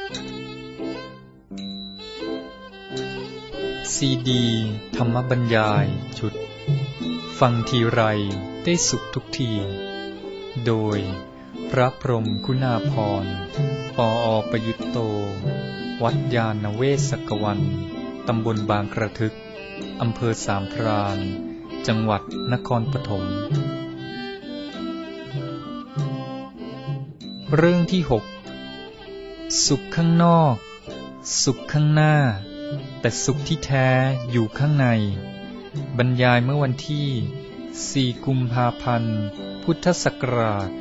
ซีดีธรรมบรรยายชุดฟังทีไรได้สุขทุกทีโดยพระพรหมคุณาภรณ์ปอ.ประยุตโตวัดญาณเวศกวันตำบลบางกระทึกอำเภอสามพรานจังหวัดนครปฐมเรื่องที่6สุขข้างนอกสุขข้างหน้าแต่สุขที่แท้อยู่ข้างในบรรยายเมื่อวันที่4 กุมภาพันธ์พุทธศักราช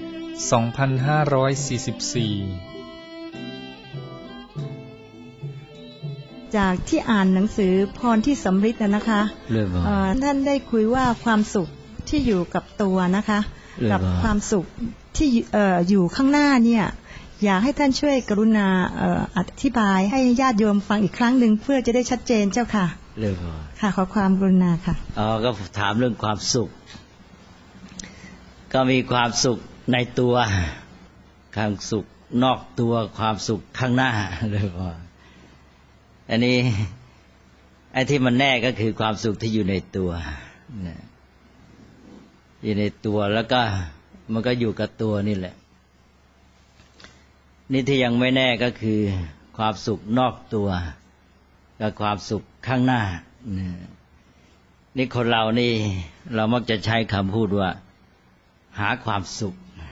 2544 จากที่อ่านหนังสือพรที่สำริดนะคะท่านได้คุยว่าความสุขที่อยู่กับตัวนะคะกับความสุขที่อยู่ข้างหน้าเนี่ยอยากให้ท่านช่วยกรุณาอธิบายให้ญาติโยมฟังอีกครั้งหนึ่งเพื่อจะได้ชัดเจนเจ้าค่ะค่ะขอความกรุณาค่ะก็ถามเรื่องความสุขก็มีความสุขในตัวความสุขนอกตัวความสุขข้างหน้าเลยว่าอันนี้ไอ้ที่มันแน่ก็คือความสุขที่อยู่ในตัวอยู่ในตัวแล้วก็มันก็อยู่กับตัวนี่แหละนี่ที่ยังไม่แน่ก็คือความสุขนอกตัวกับความสุขข้างหน้านี่คนเรานี่เรามักจะใช้คำพูดว่าหาความสุข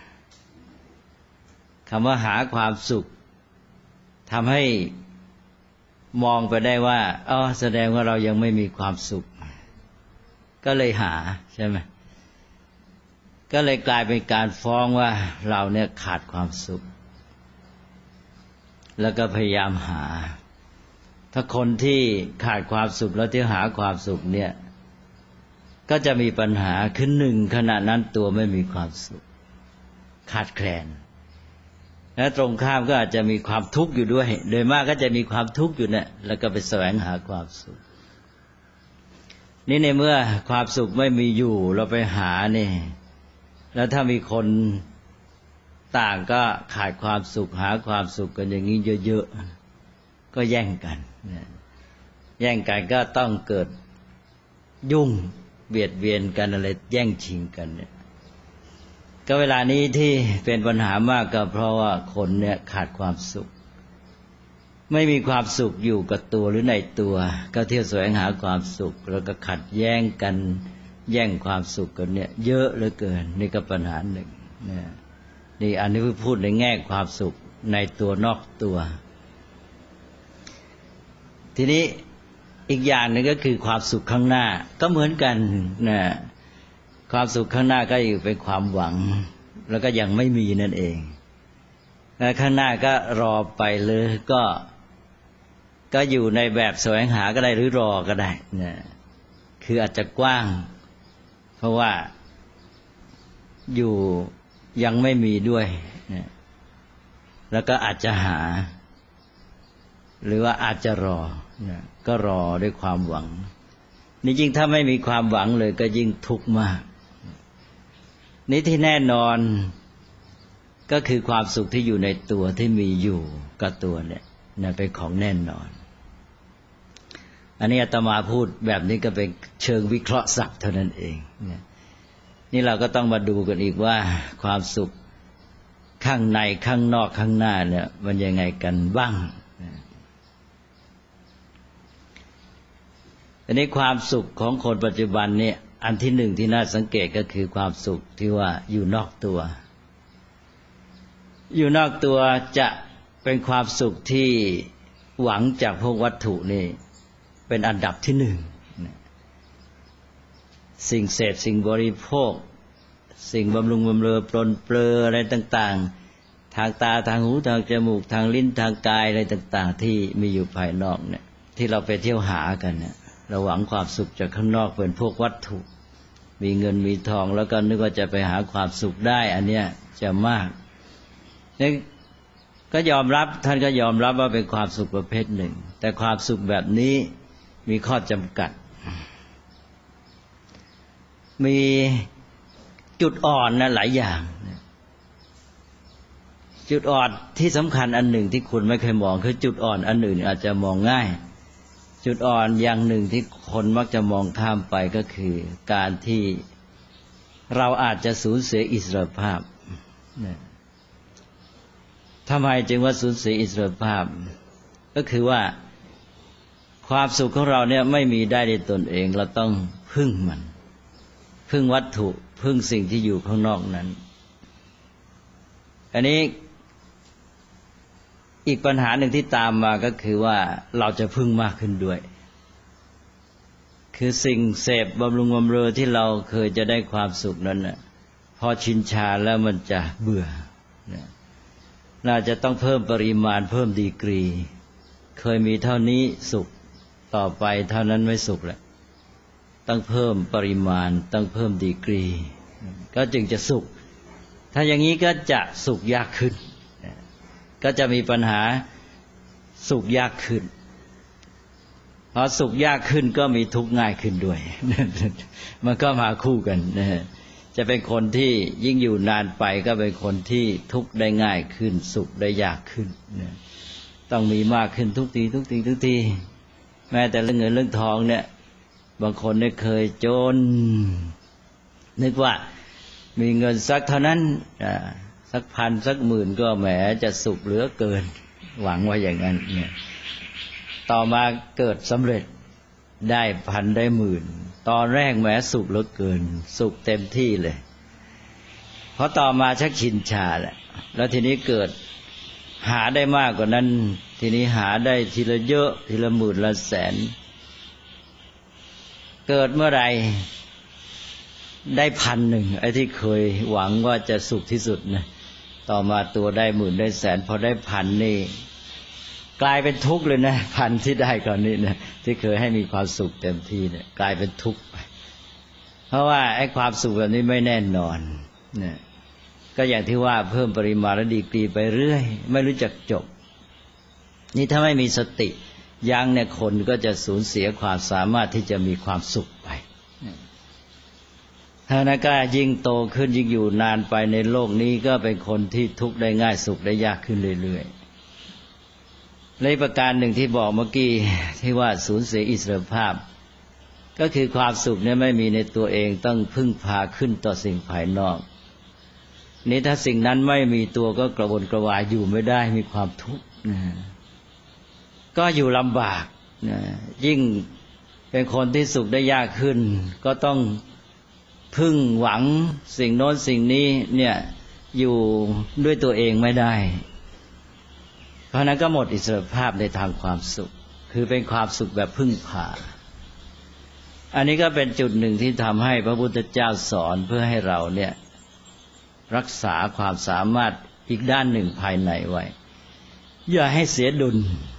คำว่าหาความสุขทำให้มองไปได้ว่าแสดงว่าเรายังไม่มีความสุขก็เลยหาใช่ไหมก็เลยกลายเป็นการฟ้องว่าเราเนี่ยขาดความสุขแล้วก็พยายามหาถ้าคนที่ขาดความสุขแล้วที่หาความสุขเนี่ยก็จะมีปัญหาขึ้นหนึ่งขณะนั้นตัวไม่มีความสุขขาดแคลนและตรงข้ามก็อาจจะมีความทุกข์อยู่ด้วยโดยมากก็จะมีความทุกข์อยู่เนี่ยแล้วก็ไปแสวงหาความสุขนี่ในเมื่อความสุขไม่มีอยู่เราไปหานี่แล้วถ้ามีคนต่างก็ขาดความสุขหาความสุขกันอย่างนี้เยอะๆก็แย่งกันแย่งกันก็ต้องเกิดยุ่งเบียดเบียนกันอะไรแย่งชิงกันเนี่ยก็เวลานี้ที่เป็นปัญหามากก็เพราะว่าคนเนี่ยขาดความสุขไม่มีความสุขอยู่กับตัวหรือในตัวก็เที่ยวแสวงหาความสุขแล้วก็ขัดแย้งกันแย่งความสุขกันเนี่ยเยอะเหลือเกินนี่ก็ปัญหาหนึ่งนี่อันนี้พูดในแง่ความสุขในตัวนอกตัวทีนี้อีกอย่างหนึ่งก็คือความสุขข้างหน้าก็เหมือนกันนะความสุขข้างหน้าก็อยู่เป็นความหวังแล้วก็ยังไม่มีนั่นเองและข้างหน้าก็รอไปเลยก็อยู่ในแบบแสวงหาก็ได้หรือรอก็ได้นะคืออาจจะกว้างเพราะว่าอยู่ยังไม่มีด้วยนะแล้วก็อาจจะหาหรือว่าอาจจะรอนะก็รอด้วยความหวังนี่จริงถ้าไม่มีความหวังเลยก็ยิ่งทุกข์มากนี่ที่แน่นอนก็คือความสุขที่อยู่ในตัวที่มีอยู่กับตัวเนี่ยเป็นของแน่นอนอันนี้อาตมาพูดแบบนี้ก็เป็นเชิงวิเคราะห์ศัพท์เท่านั้นเองนี่เราก็ต้องมาดูกันอีกว่าความสุขข้างในข้างนอกข้างหน้าเนี่ยมันยังไงกันบ้างอันนี้ความสุขของคนปัจจุบันเนี่ยอันที่หนึ่งที่น่าสังเกตก็คือความสุขที่ว่าอยู่นอกตัวอยู่นอกตัวจะเป็นความสุขที่หวังจากพวกวัตถุนี่เป็นอันดับที่หนึ่งสิ่งเสพสิ่งบริโภคสิ่งบำรุงบำเรอปรนเปลืออะไรต่างๆทางตาทางหูทางจมูกทางลิ้นทางกายอะไรต่างๆที่มีอยู่ภายนอกเนี่ยที่เราไปเที่ยวหากันเนี่ยเราหวังความสุขจากข้างนอกเป็นพวกวัตถุมีเงินมีทองแล้วก็นึกว่าจะไปหาความสุขได้อันเนี้ยจะมากนี่ก็ยอมรับท่านก็ยอมรับว่าเป็นความสุขประเภทหนึ่งแต่ความสุขแบบนี้มีข้อจำกัดมีจุดอ่อนนะหลายอย่างจุดอ่อนที่สำคัญอันหนึ่งที่คุณไม่เคยมองคือจุดอ่อนอันอื่นอาจจะมองง่ายจุดอ่อนอย่างหนึ่งที่คนมักจะมองข้ามไปก็คือการที่เราอาจจะสูญเสียอิสรภาพทำไมจึงว่าสูญเสียอิสรภาพก็คือว่าความสุขของเราเนี่ยไม่มีได้ในตนเองเราต้องพึ่งมันพึ่งวัตถุพึ่งสิ่งที่อยู่ข้างนอกนั้นอันนี้อีกปัญหาหนึ่งที่ตามมาก็คือว่าเราจะพึ่งมากขึ้นด้วยคือสิ่งเสพบำรุงบำเรอที่เราเคยจะได้ความสุขนั้นน่ะพอชินชาแล้วมันจะเบื่อน่าจะต้องเพิ่มปริมาณเพิ่มดีกรีเคยมีเท่านี้สุขต่อไปเท่านั้นไม่สุขแล้วต้องเพิ่มปริมาณต้องเพิ่มดีกรีก็จึงจะสุขถ้าอย่างนี้ก็จะสุขยากขึ้นก็จะมีปัญหาสุขยากขึ้นพอสุขยากขึ้นก็มีทุกข์ง่ายขึ้นด้วยมันก็มาคู่กันจะเป็นคนที่ยิ่งอยู่นานไปก็เป็นคนที่ทุกข์ได้ง่ายขึ้นสุขได้ยากขึ้นต้องมีมากขึ้นทุกทีแม้แต่เรื่องเงินเรื่องทองเนี่ยบางคนเนี่ยเคยจนนึกว่ามีเงินสักเท่านั้นสักพันสักหมื่นก็แหมจะสุขเหลือเกินหวังว่าอย่างนั้นเนี่ยต่อมาเกิดสำเร็จได้พันได้หมื่นตอนแรกแหมสุขเหลือเกินสุขเต็มที่เลยเพราะต่อมาชักชินชาแหละแล้วทีนี้เกิดหาได้มากกว่านั้นทีนี้หาได้ทีละเยอะทีละหมื่นละแสนเกิดเมื่อไหร่ได้1,000ไอ้ที่เคยหวังว่าจะสุขที่สุดนะต่อมาตัวได้หมื่นได้แสนพอได้1,000นี่กลายเป็นทุกข์เลยนะ1,000ที่ได้ก่อนนี้นะที่เคยให้มีความสุขเต็มที่เนี่ยกลายเป็นทุกข์ไปเพราะว่าไอ้ความสุขแบบนี้ไม่แน่นอนเนี่ยก็อย่างที่ว่าเพิ่มปริมาณและดีกรีไปเรื่อยไม่รู้จักจบนี่ถ้าไม่มีสติยั้งเนี่ยคนก็จะสูญเสียความสามารถที่จะมีความสุขไปถ้านักก็ยิ่งโตขึ้นยิ่งอยู่นานไปในโลกนี้ก็เป็นคนที่ทุกข์ได้ง่ายสุขได้ยากขึ้นเรื่อยๆและประการหนึ่งที่บอกเมื่อกี้ที่ว่าสูญเสียอิสรภาพก็คือความสุขเนี่ยไม่มีในตัวเองต้องพึ่งพาขึ้นต่อสิ่งภายนอกนี่ถ้าสิ่งนั้นไม่มีตัวก็กระวนกระวายอยู่ไม่ได้มีความทุกข์ก็อยู่ลำบากยิ่งเป็นคนที่สุขได้ยากขึ้นก็ต้องพึ่งหวังสิ่งโน้นสิ่งนี้เนี่ยอยู่ด้วยตัวเองไม่ได้เพราะนั้นก็หมดอิสรภาพในทางความสุขคือเป็นความสุขแบบพึ่งพาอันนี้ก็เป็นจุดหนึ่งที่ทำให้พระพุทธเจ้าสอนเพื่อให้เราเนี่ยรักษาความสามารถอีกด้านหนึ่งภายในไว้อย่าให้เสียดุล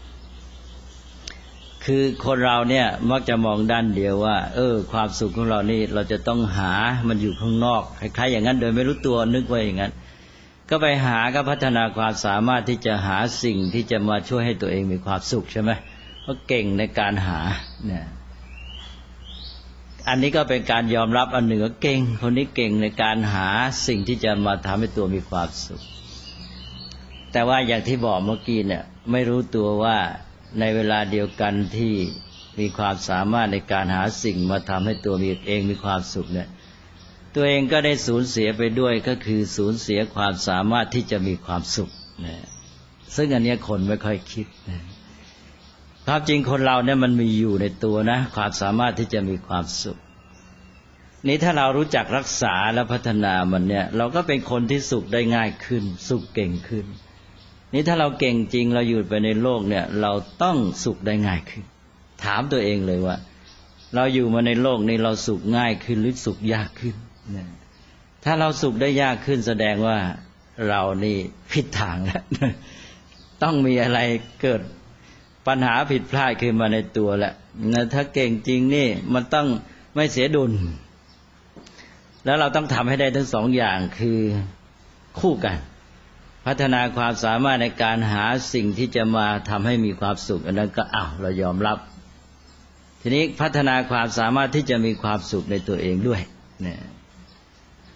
คือคนเราเนี่ยมักจะมองด้านเดียวว่าความสุขของเรานี่เราจะต้องหามันอยู่ข้างนอกคล้ายๆอย่างนั้นโดยไม่รู้ตัวนึกว่าอย่างนั้นก็ไปหาก็พัฒนาความสามารถที่จะหาสิ่งที่จะมาช่วยให้ตัวเองมีความสุขใช่ไหมเพราะเก่งในการหาเนี่ยอันนี้ก็เป็นการยอมรับอันหนึ่งว่าเก่งคนนี้เก่งในการหาสิ่งที่จะมาทำให้ตัวมีความสุขแต่ว่าอย่างที่บอกเมื่อกี้เนี่ยไม่รู้ตัวว่าในเวลาเดียวกันที่มีความสามารถในการหาสิ่งมาทำให้ตัวเองมีความสุขเนี่ยตัวเองก็ได้สูญเสียไปด้วยก็คือสูญเสียความสามารถที่จะมีความสุขนะซึ่งอันนี้คนไม่ค่อยคิดนะความจริงคนเราเนี่ยมันมีอยู่ในตัวนะความสามารถที่จะมีความสุขนี้ถ้าเรารู้จักรักษาและพัฒนามันเนี่ยเราก็เป็นคนที่สุขได้ง่ายขึ้นสุขเก่งขึ้นนี่ถ้าเราเก่งจริงเราอยู่ไปในโลกเนี่ยเราต้องสุขได้ง่ายขึ้นถามตัวเองเลยว่าเราอยู่มาในโลกนี้เราสุขง่ายขึ้นหรือสุขยากขึ้นถ้าเราสุขได้ยากขึ้นแสดงว่าเรานี่ผิดทางแล้วต้องมีอะไรเกิดปัญหาผิดพลาดขึ้นมาในตัวแหละถ้าเก่งจริงนี่มันต้องไม่เสียดุลแล้วเราต้องทำให้ได้ทั้งสองอย่างคือคู่กันพัฒนาความสามารถในการหาสิ่งที่จะมาทำให้มีความสุขอันนั้นก็เรายอมรับทีนี้พัฒนาความสามารถที่จะมีความสุขในตัวเองด้วยเนี่ย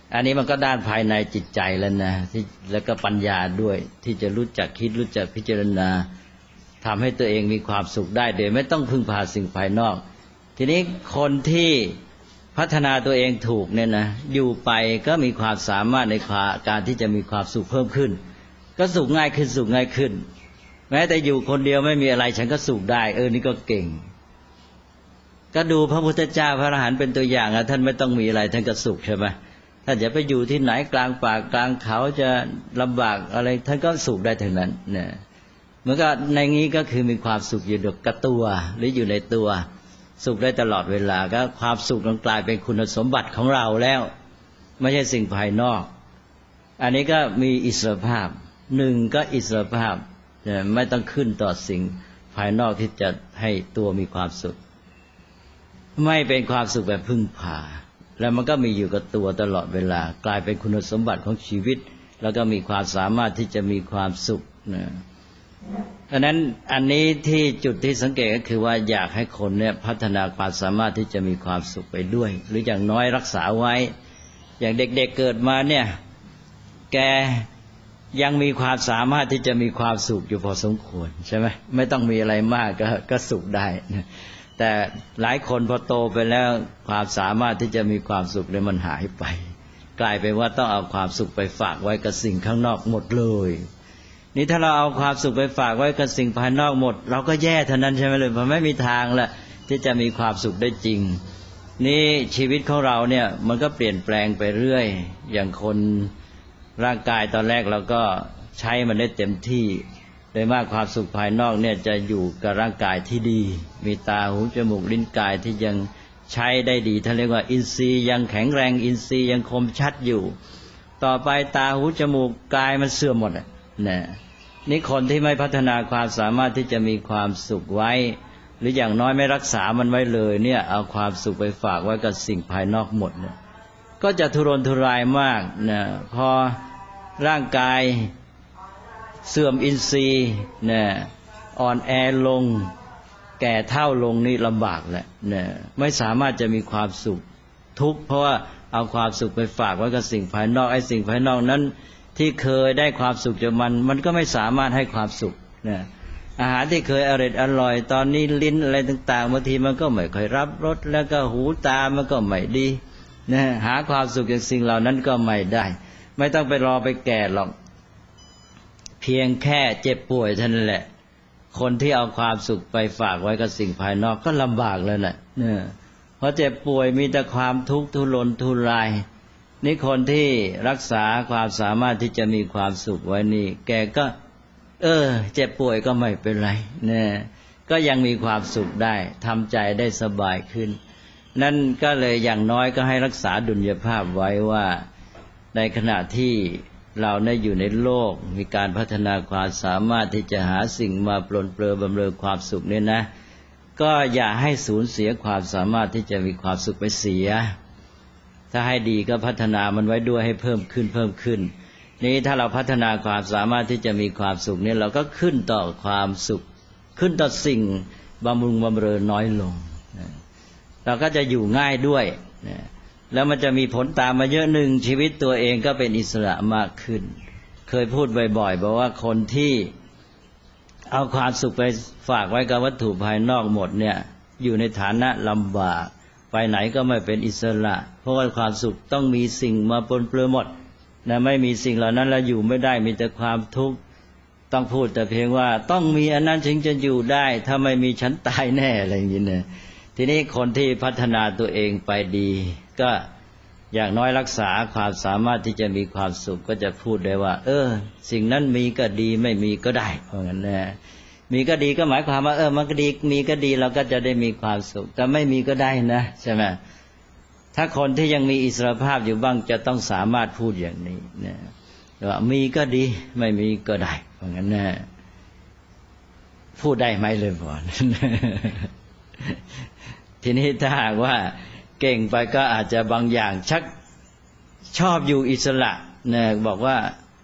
อันนี้มันก็ด้านภายในจิตใจแล้วนะที่แล้วก็ปัญญาด้วยที่จะรู้จักคิดรู้จักพิจารณาทำให้ตัวเองมีความสุขได้โดยไม่ต้องพึ่งพาสิ่งภายนอกทีนี้คนที่พัฒนาตัวเองถูกเนี่ยนะอยู่ไปก็มีความสามารถในการที่จะมีความสุขเพิ่มขึ้นก็สุขง่ายขึ้นสุขง่ายขึ้นแม้แต่อยู่คนเดียวไม่มีอะไรฉันก็สุขได้นี่ก็เก่งก็ดูพระพุทธเจ้าพระอรหันต์เป็นตัวอย่างท่านไม่ต้องมีอะไรท่านก็สุขใช่ไหมท่านจะไปอยู่ที่ไหนกลางป่ากลางเขาจะลำบากอะไรท่านก็สุขได้ทั้งนั้นเนี่ยเหมือนกับในนี้ก็คือมีความสุขอยู่กับตัวหรืออยู่ในตัวสุขได้ตลอดเวลาก็ความสุขมันกลายเป็นคุณสมบัติของเราแล้วไม่ใช่สิ่งภายนอกอันนี้ก็มีอิสรภาพหนึ่งก็อิสรภาพไม่ต้องขึ้นต่อสิ่งภายนอกที่จะให้ตัวมีความสุขไม่เป็นความสุขแบบพึ่งพาแล้วมันก็มีอยู่กับตัวตลอดเวลากลายเป็นคุณสมบัติของชีวิตแล้วก็มีความสามารถที่จะมีความสุขนะเพราะนั้นอันนี้ที่จุดที่สังเกตก็คือว่าอยากให้คนเนี่ยพัฒนาความสามารถที่จะมีความสุขไปด้วยหรืออย่างน้อยรักษาไว้อย่างเด็กๆเกิดมาเนี่ยแกยังมีความสามารถที่จะมีความสุขอยู่พอสมควรใช่ไหมไม่ต้องมีอะไรมากก็สุขได้แต่หลายคนพอโตไปแล้วความสามารถที่จะมีความสุขเนี่ยมันหายไปกลายเป็นว่าต้องเอาความสุขไปฝากไว้กับสิ่งข้างนอกหมดเลยนี่ถ้าเราเอาความสุขไปฝากไว้กับสิ่งภายนอกหมดเราก็แย่เท่านั้นใช่ไหมเลยเพราะไม่มีทางละที่จะมีความสุขได้จริงนี่ชีวิตของเราเนี่ยมันก็เปลี่ยนแปลงไปเรื่อยอย่างคนร่างกายตอนแรกเราก็ใช้มันได้เต็มที่โดยมากความสุขภายนอกเนี่ยจะอยู่กับร่างกายที่ดีมีตาหูจมูกลิ้นกายที่ยังใช้ได้ดีท่านเรียกว่าอินทรีย์ยังแข็งแรงอินทรีย์ยังคมชัดอยู่ต่อไปตาหูจมูกกายมันเสื่อมหมดนี่คนที่ไม่พัฒนาความสามารถที่จะมีความสุขไว้หรืออย่างน้อยไม่รักษามันไว้เลยเนี่ยเอาความสุขไปฝากไว้กับสิ่งภายนอกหมดเนี่ยก็จะทุรนทุรายมากนะพอร่างกายเสื่อมอินทรีย์เนี่ยอ่อนแอลงแก่เฒ่าลงนี่ลำบากแหละเนี่ยไม่สามารถจะมีความสุขทุกข์เพราะว่าเอาความสุขไปฝากไว้กับสิ่งภายนอกไอ้สิ่งภายนอกนั้นที่เคยได้ความสุขจากมันก็ไม่สามารถให้ความสุขเนี่ยอาหารที่เคยอร่อยตอนนี้ลิ้นอะไรต่างๆบางทีมันก็ไม่ค่อยรับรสแล้วก็หูตามันก็ไม่ดีนะหาความสุขจากสิ่งเหล่านั้นก็ไม่ได้ไม่ต้องไปรอไปแก่หรอกเพียงแค่เจ็บป่วยเท่านั้นแหละคนที่เอาความสุขไปฝากไว้กับสิ่งภายนอกก็ลำบากแล้วแหละเพราะเจ็บป่วยมีแต่ความทุกข์ทุรนทุรายนี่คนที่รักษาความสามารถที่จะมีความสุขไว้นี่แกก็เจ็บป่วยก็ไม่เป็นไรก็ยังมีความสุขได้ทำใจได้สบายขึ้นนั่นก็เลยอย่างน้อยก็ให้รักษาดุลยภาพไว้ว่าในขณะที่เราได้อยู่ในโลกมีการพัฒนาความสามารถที่จะหาสิ่งมาปลนเปลือบำเรอความสุขเนี่ยนะก็อย่าให้สูญเสียความสามารถที่จะมีความสุขไปเสียถ้าให้ดีก็พัฒนามันไว้ด้วยให้เพิ่มขึ้นนี้ถ้าเราพัฒนาความสามารถที่จะมีความสุขเนี่ยเราก็ขึ้นต่อความสุขขึ้นต่อสิ่งบำรุงบำเรอน้อยลงเราก็จะอยู่ง่ายด้วยแล้วมันจะมีผลตามมาเยอะหนึ่งชีวิตตัวเองก็เป็นอิสระมากขึ้นเคยพูดบ่อยๆบอกว่าคนที่เอาความสุขไปฝากไว้กับวัตถุภายนอกหมดเนี่ยอยู่ในฐานะลำบากไปไหนก็ไม่เป็นอิสระเพราะว่าความสุขต้องมีสิ่งมาปนเปื้อนหมดไม่มีสิ่งเหล่านั้นแล้วอยู่ไม่ได้มีแต่ความทุกข์ต้องพูดแต่เพียงว่าต้องมีอันนั้นถึงจะอยู่ได้ถ้าไม่มีฉันตายแน่อะไรอย่างนี้เนี่ยทีนี้คนที่พัฒนาตัวเองไปดีก็อย่างน้อยรักษาความสามารถที่จะมีความสุขก็จะพูดได้ว่าสิ่งนั้นมีก็ดีไม่มีก็ได้เพราะงั้นนะมีก็ดีก็หมายความว่ามันก็ดีมีก็ดีเราก็จะได้มีความสุขแต่ไม่มีก็ได้นะใช่ไหมถ้าคนที่ยังมีอิสรภาพอยู่บ้างจะต้องสามารถพูดอย่างนี้นะว่ามีก็ดีไม่มีก็ได้เพราะงั้นนะพูดได้ไหมเลยพ่อ ทีนี้ถ้าหากว่าเก่งไปก็อาจจะบางอย่างชักชอบอยู่อิสระนะบอกว่า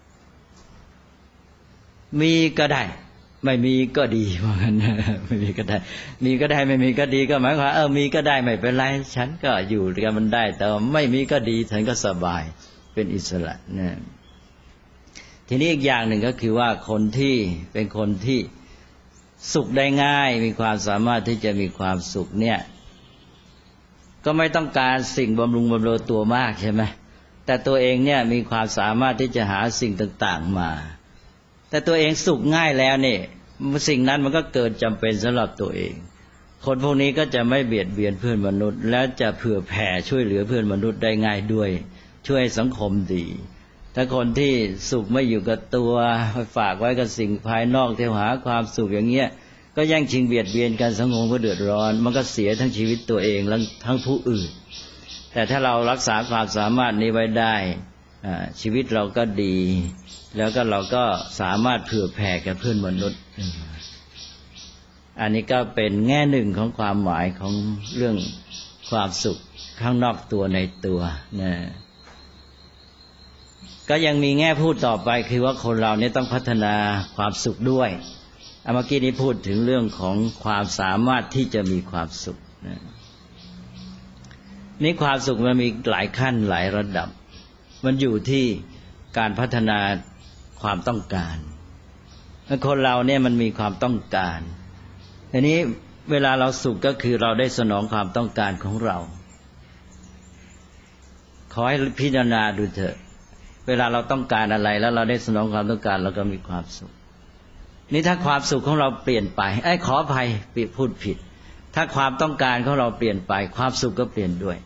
มีก็ได้ไม่มีก็ดีเพราะงั้นไม่มีก็ได้มีก็ได้ไม่มีก็ดีก็หมายความมีก็ได้ไม่เป็นไรฉันก็อยู่กับมันได้แต่ไม่มีก็ดีฉันก็สบายเป็นอิสระนะทีนี้อีกอย่างหนึ่งก็คือว่าคนที่เป็นคนที่สุขได้ง่ายมีความสามารถที่จะมีความสุขเนี่ยก็ไม่ต้องการสิ่งบำรุงบำรุงตัวมากใช่ไหมแต่ตัวเองเนี่ยมีความสามารถที่จะหาสิ่งต่างๆมาแต่ตัวเองสุขง่ายแล้วเนี่ยสิ่งนั้นมันก็เกิดจำเป็นสำหรับตัวเองคนพวกนี้ก็จะไม่เบียดเบียนเพื่อนมนุษย์และจะเผื่อแผ่ช่วยเหลือเพื่อนมนุษย์ได้ง่ายด้วยช่วยสังคมดีถ้าคนที่สุขไม่อยู่กับตัวฝากไว้กับสิ่งภายนอกที่หาความสุขอย่างเงี้ยก็แย่งชิงเบียดเบียนกันสังคมก็เดือดร้อนมันก็เสียทั้งชีวิตตัวเองและทั้งผู้อื่นแต่ถ้าเรารักษาความสามารถนี้ไว้ได้ชีวิตเราก็ดีแล้วก็เราก็สามารถเผื่อแผ่แก่เพื่อนมนุษย์อันนี้ก็เป็นแง่หนึ่งของความหมายของเรื่องความสุขข้างนอกตัวในตัวนะก็ยังมีแง่พูดต่อไปคือว่าคนเราเนี่ยต้องพัฒนาความสุขด้วยเมื่อกี้นี้พูดถึงเรื่องของความสามารถที่จะมีความสุขนะนี่ความสุขมันมีหลายขั้นหลายระดับมันอยู่ที่การพัฒนาความต้องการคนเราเนี่ยมันมีความต้องการทีนี้เวลาเราสุขก็คือเราได้สนองความต้องการของเราขอให้พิจารณาดูเถอะเวลาเราต้องการอะไรแล้วเราได้สนองความต้องการเราก็มีความสุขนี่ถ้าความสุขของเราเปลี่ยนไปขออภัยพูดผิดถ้าความต้องการของเราเปลี่ยนไปความสุขก็เปลี่ยนด้วย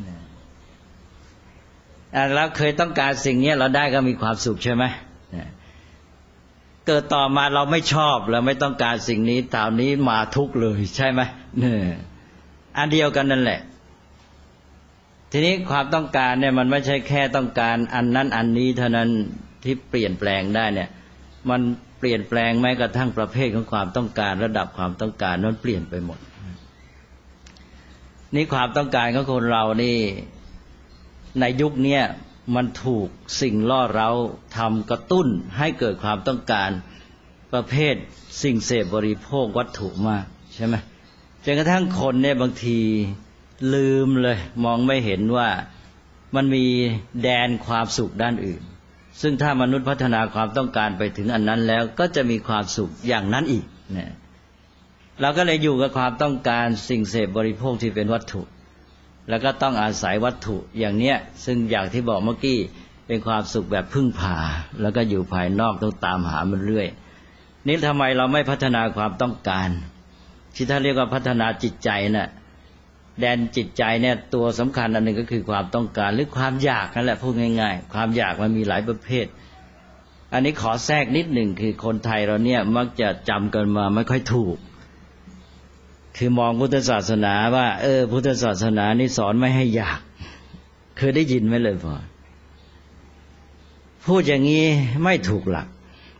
เราเคยต้องการสิ่งนี้เราได้ก็มีความสุขใช่ไหมเกิดต่อมาเราไม่ชอบเราไม่ต้องการสิ่งนี้ตอนนี้มาทุกข์เลยใช่ไหมอันเดียวกันนั่นแหละทีนี้ความต้องการเนี่ยมันไม่ใช่แค่ต้องการอันนั้นอันนี้เท่านั้นที่เปลี่ยนแปลงได้เนี่ยมันเปลี่ยนแปลงแม้กระทั่งประเภทของความต้องการระดับความต้องการนั้นเปลี่ยนไปหมดนี่ความต้องการของคนเรานี่ในยุคนี้มันถูกสิ่งล่อเร้าทำกระตุ้นให้เกิดความต้องการประเภทสิ่งเสพบริโภควัตถุมากใช่ไหมจนกระทั่งคนเนี่ยบางทีลืมเลยมองไม่เห็นว่ามันมีแดนความสุขด้านอื่นซึ่งถ้ามนุษย์พัฒนาความต้องการไปถึงอันนั้นแล้วก็จะมีความสุขอย่างนั้นอีกเนี่ยเราก็เลยอยู่กับความต้องการสิ่งเสพบริโภคที่เป็นวัตถุแล้วก็ต้องอาศัยวัตถุอย่างเนี้ยซึ่งอย่างที่บอกเมื่อกี้เป็นความสุขแบบพึ่งพาแล้วก็อยู่ภายนอกต้องตามหามันเรื่อยนี่ทำไมเราไม่พัฒนาความต้องการที่ท่านเรียกว่าพัฒนาจิตใจน่ะแดนจิตใจเนี่ยตัวสำคัญอันหนึ่งก็คือความต้องการหรือความอยากนั่นแหละพูดง่ายๆความอยากมันมีหลายประเภทอันนี้ขอแทรกนิดหนึ่งคือคนไทยเราเนี่ยมักจะจำกันมาไม่ค่อยถูกคือมองพุทธศาสนาว่าพุทธศาสนานี่สอนไม่ให้อยากเคยได้ยินไหมเลยพอพูดอย่างนี้ไม่ถูกหลัก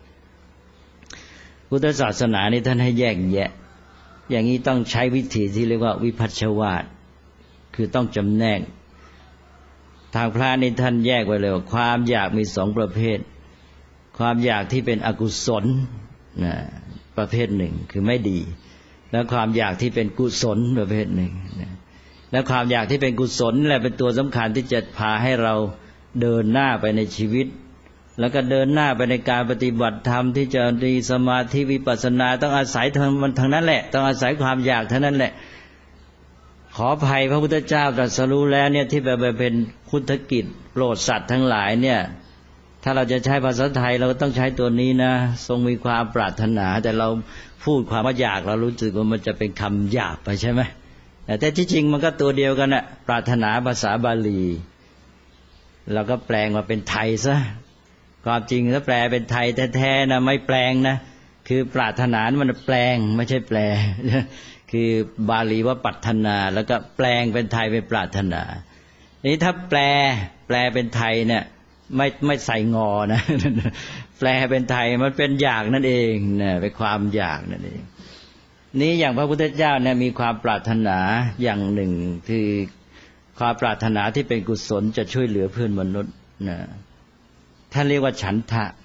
พุทธศาสนานี่ท่านให้แยกแยะอย่างนี้ต้องใช้วิธีที่เรียกว่าวิภัชชวาทคือต้องจำแนกทางพระนี่ท่านแยกไว้เลยว่าความอยากมีสองประเภทความอยากที่เป็นอกุศลประเภทหนึ่งคือไม่ดีแล้วความอยากที่เป็นกุศลประเภทหนึ่งแล้วความอยากที่เป็นกุศลแหละเป็นตัวสำคัญที่จะพาให้เราเดินหน้าไปในชีวิตแล้วก็เดินหน้าไปในการปฏิบัติธรรมที่จะมีสมาธิวิปัสสนาต้องอาศัยมันทางนั้นแหละต้องอาศัยความอยากเท่านั้นแหละขออภัยพระพุทธเจ้าตรัสรู้แล้วเนี่ยที่ไปเป็นพุทธกิจโปรดสัตว์ทั้งหลายเนี่ยถ้าเราจะใช้ภาษาไทยเราต้องใช้ตัวนี้นะทรงมีความปรารถนาแต่เราพูดความว่าอยากเรารู้สึกว่ามันจะเป็นคำหยาบไปใช่ไหมแต่ที่จริงมันก็ตัวเดียวกันน่ะปรารถนาภาษาบาลีเราก็แปลงมาเป็นไทยซะความจริงถ้าแปลเป็นไทยแท้ๆนะไม่แปลงนะคือปรารถนามันแปลงไม่ใช่แปลคือบาลีว่าปรารถนาแล้วก็แปลงเป็นไทยเป็นปรารถนานี้ถ้าแปลเป็นไทยเนี่ยไม่ใส่งอนะแปลเป็นไทยมันเป็นอยากนั่นเองเนี่ยเป็นความอยากนั่นเองนี้อย่างพระพุทธเจ้าเนี่ยมีความปรารถนาอย่างหนึ่งคือความปรารถนาที่เป็นกุศลจะช่วยเหลือเพื่อนมนุษย์นะท่านเรียกว่าฉันทะ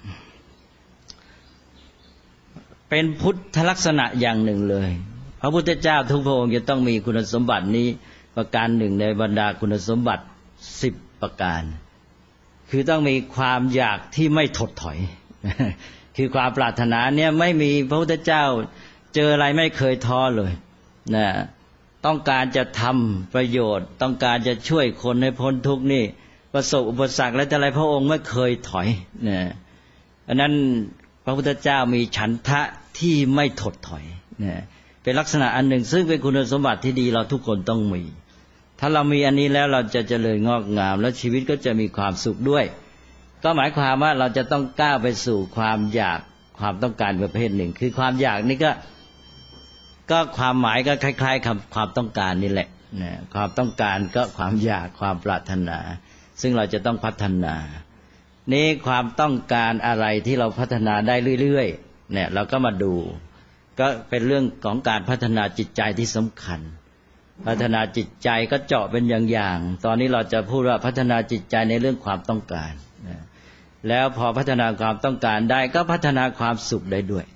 เป็นพุทธลักษณะอย่างหนึ่งเลยพระพุทธเจ้าทุกพระองค์จะต้องมีคุณสมบัตินี้ประการหนึ่งในบรรดาคุณสมบัติ10ประการคคือต้องมีความอยากที่ไม่ถดถอย คือความปรารถนาเนี่ยไม่มีพระพุทธเจ้าเจออะไรไม่เคยท้อเลยนะต้องการจะทำประโยชน์ต้องการจะช่วยคนให้พ้นทุกข์นี่ประสบอุปสรรคและอะไรพระองค์ไม่เคยถอยนะอันนั้นพระพุทธเจ้ามีฉันทะที่ไม่ถดถอยนะเป็นลักษณะอันหนึ่งซึ่งเป็นคุณสมบัติที่ดีเราทุกคนต้องมีถ้าเรามีอันนี้แล้วเราจะเจริญงอกงามและชีวิตก็จะมีความสุขด้วยก็หมายความว่าเราจะต้องก้าวไปสู่ความอยากความต้องการประเภทหนึ่งคือความอยากนี่ก็ความหมายก็คล้ายๆคำความต้องการนี่แหละนะความต้องการก็ความอยากความปรารถนาซึ่งเราจะต้องพัฒนานี่ความต้องการอะไรที่เราพัฒนาได้เรื่อยๆเนี่ยเราก็มาดูก็เป็นเรื่องของการพัฒนาจิตใจที่สำคัญพัฒนาจิตใจก็เจาะเป็นอย่างๆตอนนี้เราจะพูดว่าพัฒนาจิตใจในเรื่องความต้องการนะแล้วพอพัฒนาความต้องการได้ก็พัฒนาความสุขได้ด้วย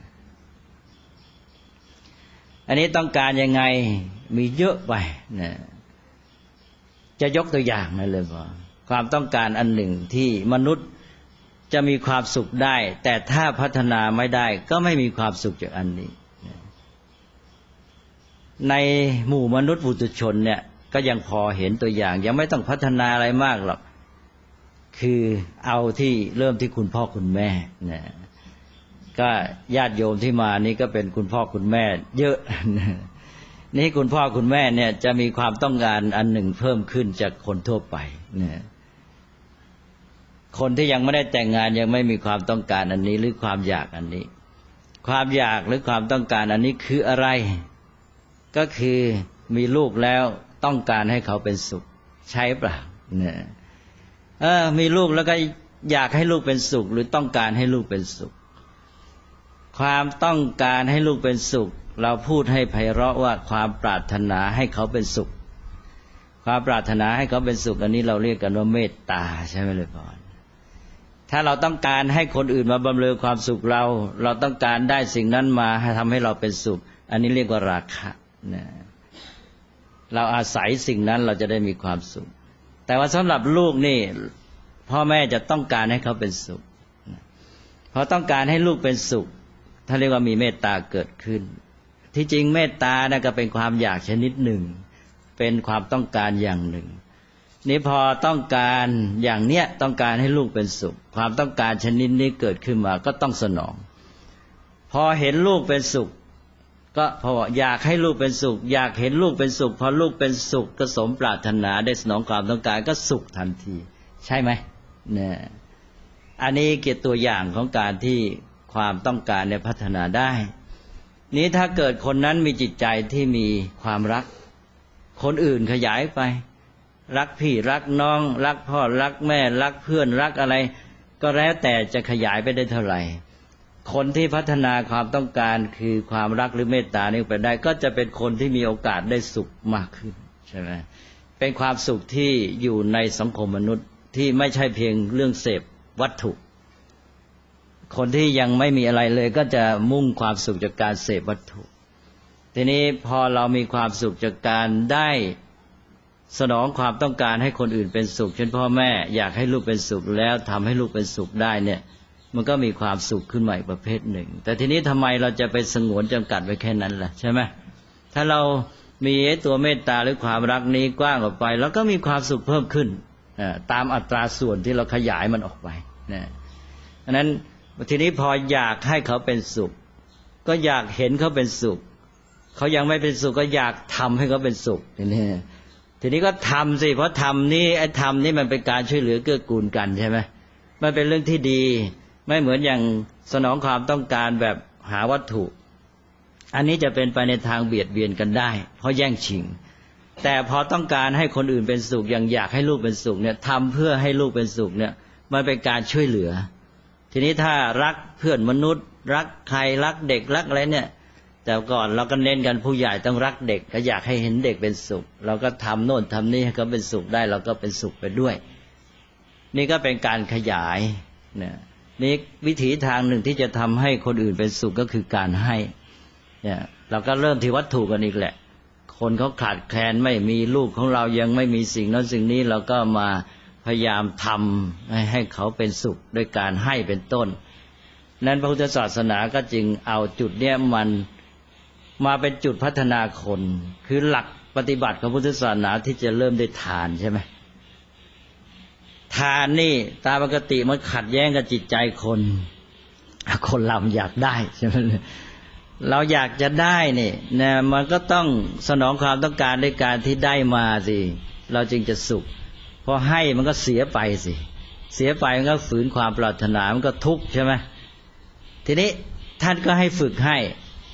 อันนี้ต้องการยังไงมีเยอะไปนะจะยกตัวอย่างนั่นเลยว่าความต้องการอันหนึ่งที่มนุษย์จะมีความสุขได้แต่ถ้าพัฒนาไม่ได้ก็ไม่มีความสุขจากอันนี้ในหมู่มนุษย์ปุถุชนเนี่ยก็ยังพอเห็นตัวอย่างยังไม่ต้องพัฒนาอะไรมากหรอกคือเอาที่เริ่มที่คุณพ่อคุณแม่นะก็ญาติโยมที่มานี่ก็เป็นคุณพ่อคุณแม่เยอะนี่คุณพ่อคุณแม่เนี่ยจะมีความต้องการอันหนึ่งเพิ่มขึ้นจากคนทั่วไปนะคนที่ยังไม่ได้แต่งงานยังไม่มีความต้องการอันนี้หรือความอยากอันนี้ความอยากหรือความต้องการอันนี้คืออะไรก็คือมีลูกแล้วต้องการให้เขาเป็นสุขใช่เปล่าเนี่ยมีลูกแล้วก็อยากให้ลูกเป็นสุขหรือต้องการให้ลูกเป็นสุขความต้องการให้ลูกเป็นสุขเราพูดให้ไพเราะว่าความปรารถนาให้เขาเป็นสุขความปรารถนาให้เขาเป็นสุขอันนี้เราเรียกกันว่าเมตตาใช่ไหมเลยพ่อถ้าเราต้องการให้คนอื่นมาบำเรอความสุขเราต้องการได้สิ่งนั้นมาให้ทำให้เราเป็นสุขอันนี้เรียกว่าราคะนะเราอาศัยสิ่งนั้นเราจะได้มีความสุขแต่ว่าสำหรับลูกนี่พ่อแม่จะต้องการให้เขาเป็นสุขพอต้องการให้ลูกเป็นสุขถ้าเรียกว่ามีเมตตาเกิดขึ้นที่จริงเมตตานะก็เป็นความอยากชนิดหนึ่งเป็นความต้องการอย่างหนึ่งนี่พอต้องการอย่างเนี้ยต้องการให้ลูกเป็นสุขความต้องการชนิดนี้เกิดขึ้นมาก็ต้องสนองพอเห็นลูกเป็นสุขก็เพราะอยากให้ลูกเป็นสุขอยากเห็นลูกเป็นสุขพอลูกเป็นสุขก็สมปรารถนาได้สนองความต้องการก็สุขทันทีใช่ไหมเนี่ยอันนี้เกี่ยวตัวอย่างของการที่ความต้องการเนี่ยพัฒนาได้นี้ถ้าเกิดคนนั้นมีจิตใจที่มีความรักคนอื่นขยายไปรักพี่รักน้องรักพ่อรักแม่รักเพื่อนรักอะไรก็แล้วแต่จะขยายไปได้เท่าไหร่คนที่พัฒนาความต้องการคือความรักหรือเมตตานี้ไปได้ก็จะเป็นคนที่มีโอกาสได้สุขมากขึ้นใช่ไหมเป็นความสุขที่อยู่ในสังคมมนุษย์ที่ไม่ใช่เพียงเรื่องเสพวัตถุคนที่ยังไม่มีอะไรเลยก็จะมุ่งความสุขจากการเสพวัตถุทีนี้พอเรามีความสุขจากการได้สนองความต้องการให้คนอื่นเป็นสุขเช่นพ่อแม่อยากให้ลูกเป็นสุขแล้วทำให้ลูกเป็นสุขได้เนี่ยมันก็มีความสุขขึ้นมาอีกประเภทหนึ่งแต่ทีนี้ทำไมเราจะไปสงวนจำกัดไว้แค่นั้นล่ะใช่ไหมถ้าเรามีตัวเมตตาหรือความรักนี้กว้างออกไปแล้วก็มีความสุขเพิ่มขึ้นตามอัตราส่วนที่เราขยายมันออกไปนะฉะนั้นทีนี้พออยากให้เขาเป็นสุขก็อยากเห็นเขาเป็นสุขเขายังไม่เป็นสุขก็อยากทำให้เขาเป็นสุขทีนี้ก็ทำสิเพราะทำนี่ไอ้ทำนี่มันเป็นการช่วยเหลือเกื้อกูลกันใช่ไหมมันเป็นเรื่องที่ดีไม่เหมือนอย่างสนองความต้องการแบบหาวัตถุอันนี้จะเป็นไปในทางเบียดเบียนกันได้เพราะแย่งชิงแต่พอต้องการให้คนอื่นเป็นสุขอย่างอยากให้ลูกเป็นสุขเนี่ยทำเพื่อให้ลูกเป็นสุขเนี่ยมันเป็นการช่วยเหลือทีนี้ถ้ารักเพื่อนมนุษย์รักใครรักเด็กรักอะไรเนี่ยแต่ก่อนเราก็เน้นกันผู้ใหญ่ต้องรักเด็กก็อยากให้เห็นเด็กเป็นสุขเราก็ทำโน่นทำนี่ให้เขาเป็นสุขได้เราก็เป็นสุขไปด้วยนี่ก็เป็นการขยายเนี่ยนี่วิถีทางหนึ่งที่จะทำให้คนอื่นเป็นสุขก็คือการให้เนี่ยเราก็เริ่มที่วัตถุกันอีกแหละคนเขาขาดแคลนไม่มีลูกของเรายังไม่มีสิ่งนั้นสิ่งนี้เราก็มาพยายามทำให้เขาเป็นสุขด้วยการให้เป็นต้นนั้นพระพุทธศาสนาก็จึงเอาจุดเนี้ยมันมาเป็นจุดพัฒนาคนคือหลักปฏิบัติของพุทธศาสนาที่จะเริ่มด้วยทานใช่ไหมทานนี่ตามปกติมันขัดแย้งกับจิตใจคนเราอยากได้ใช่ไหมเราอยากจะได้นี่นะมันก็ต้องสนองความต้องการด้วยการที่ได้มาสิเราจึงจะสุขพอให้มันก็เสียไปสิเสียไปมันก็ฝืนความปรารถนามันก็ทุกข์ใช่ไหมทีนี้ท่านก็ให้ฝึกให้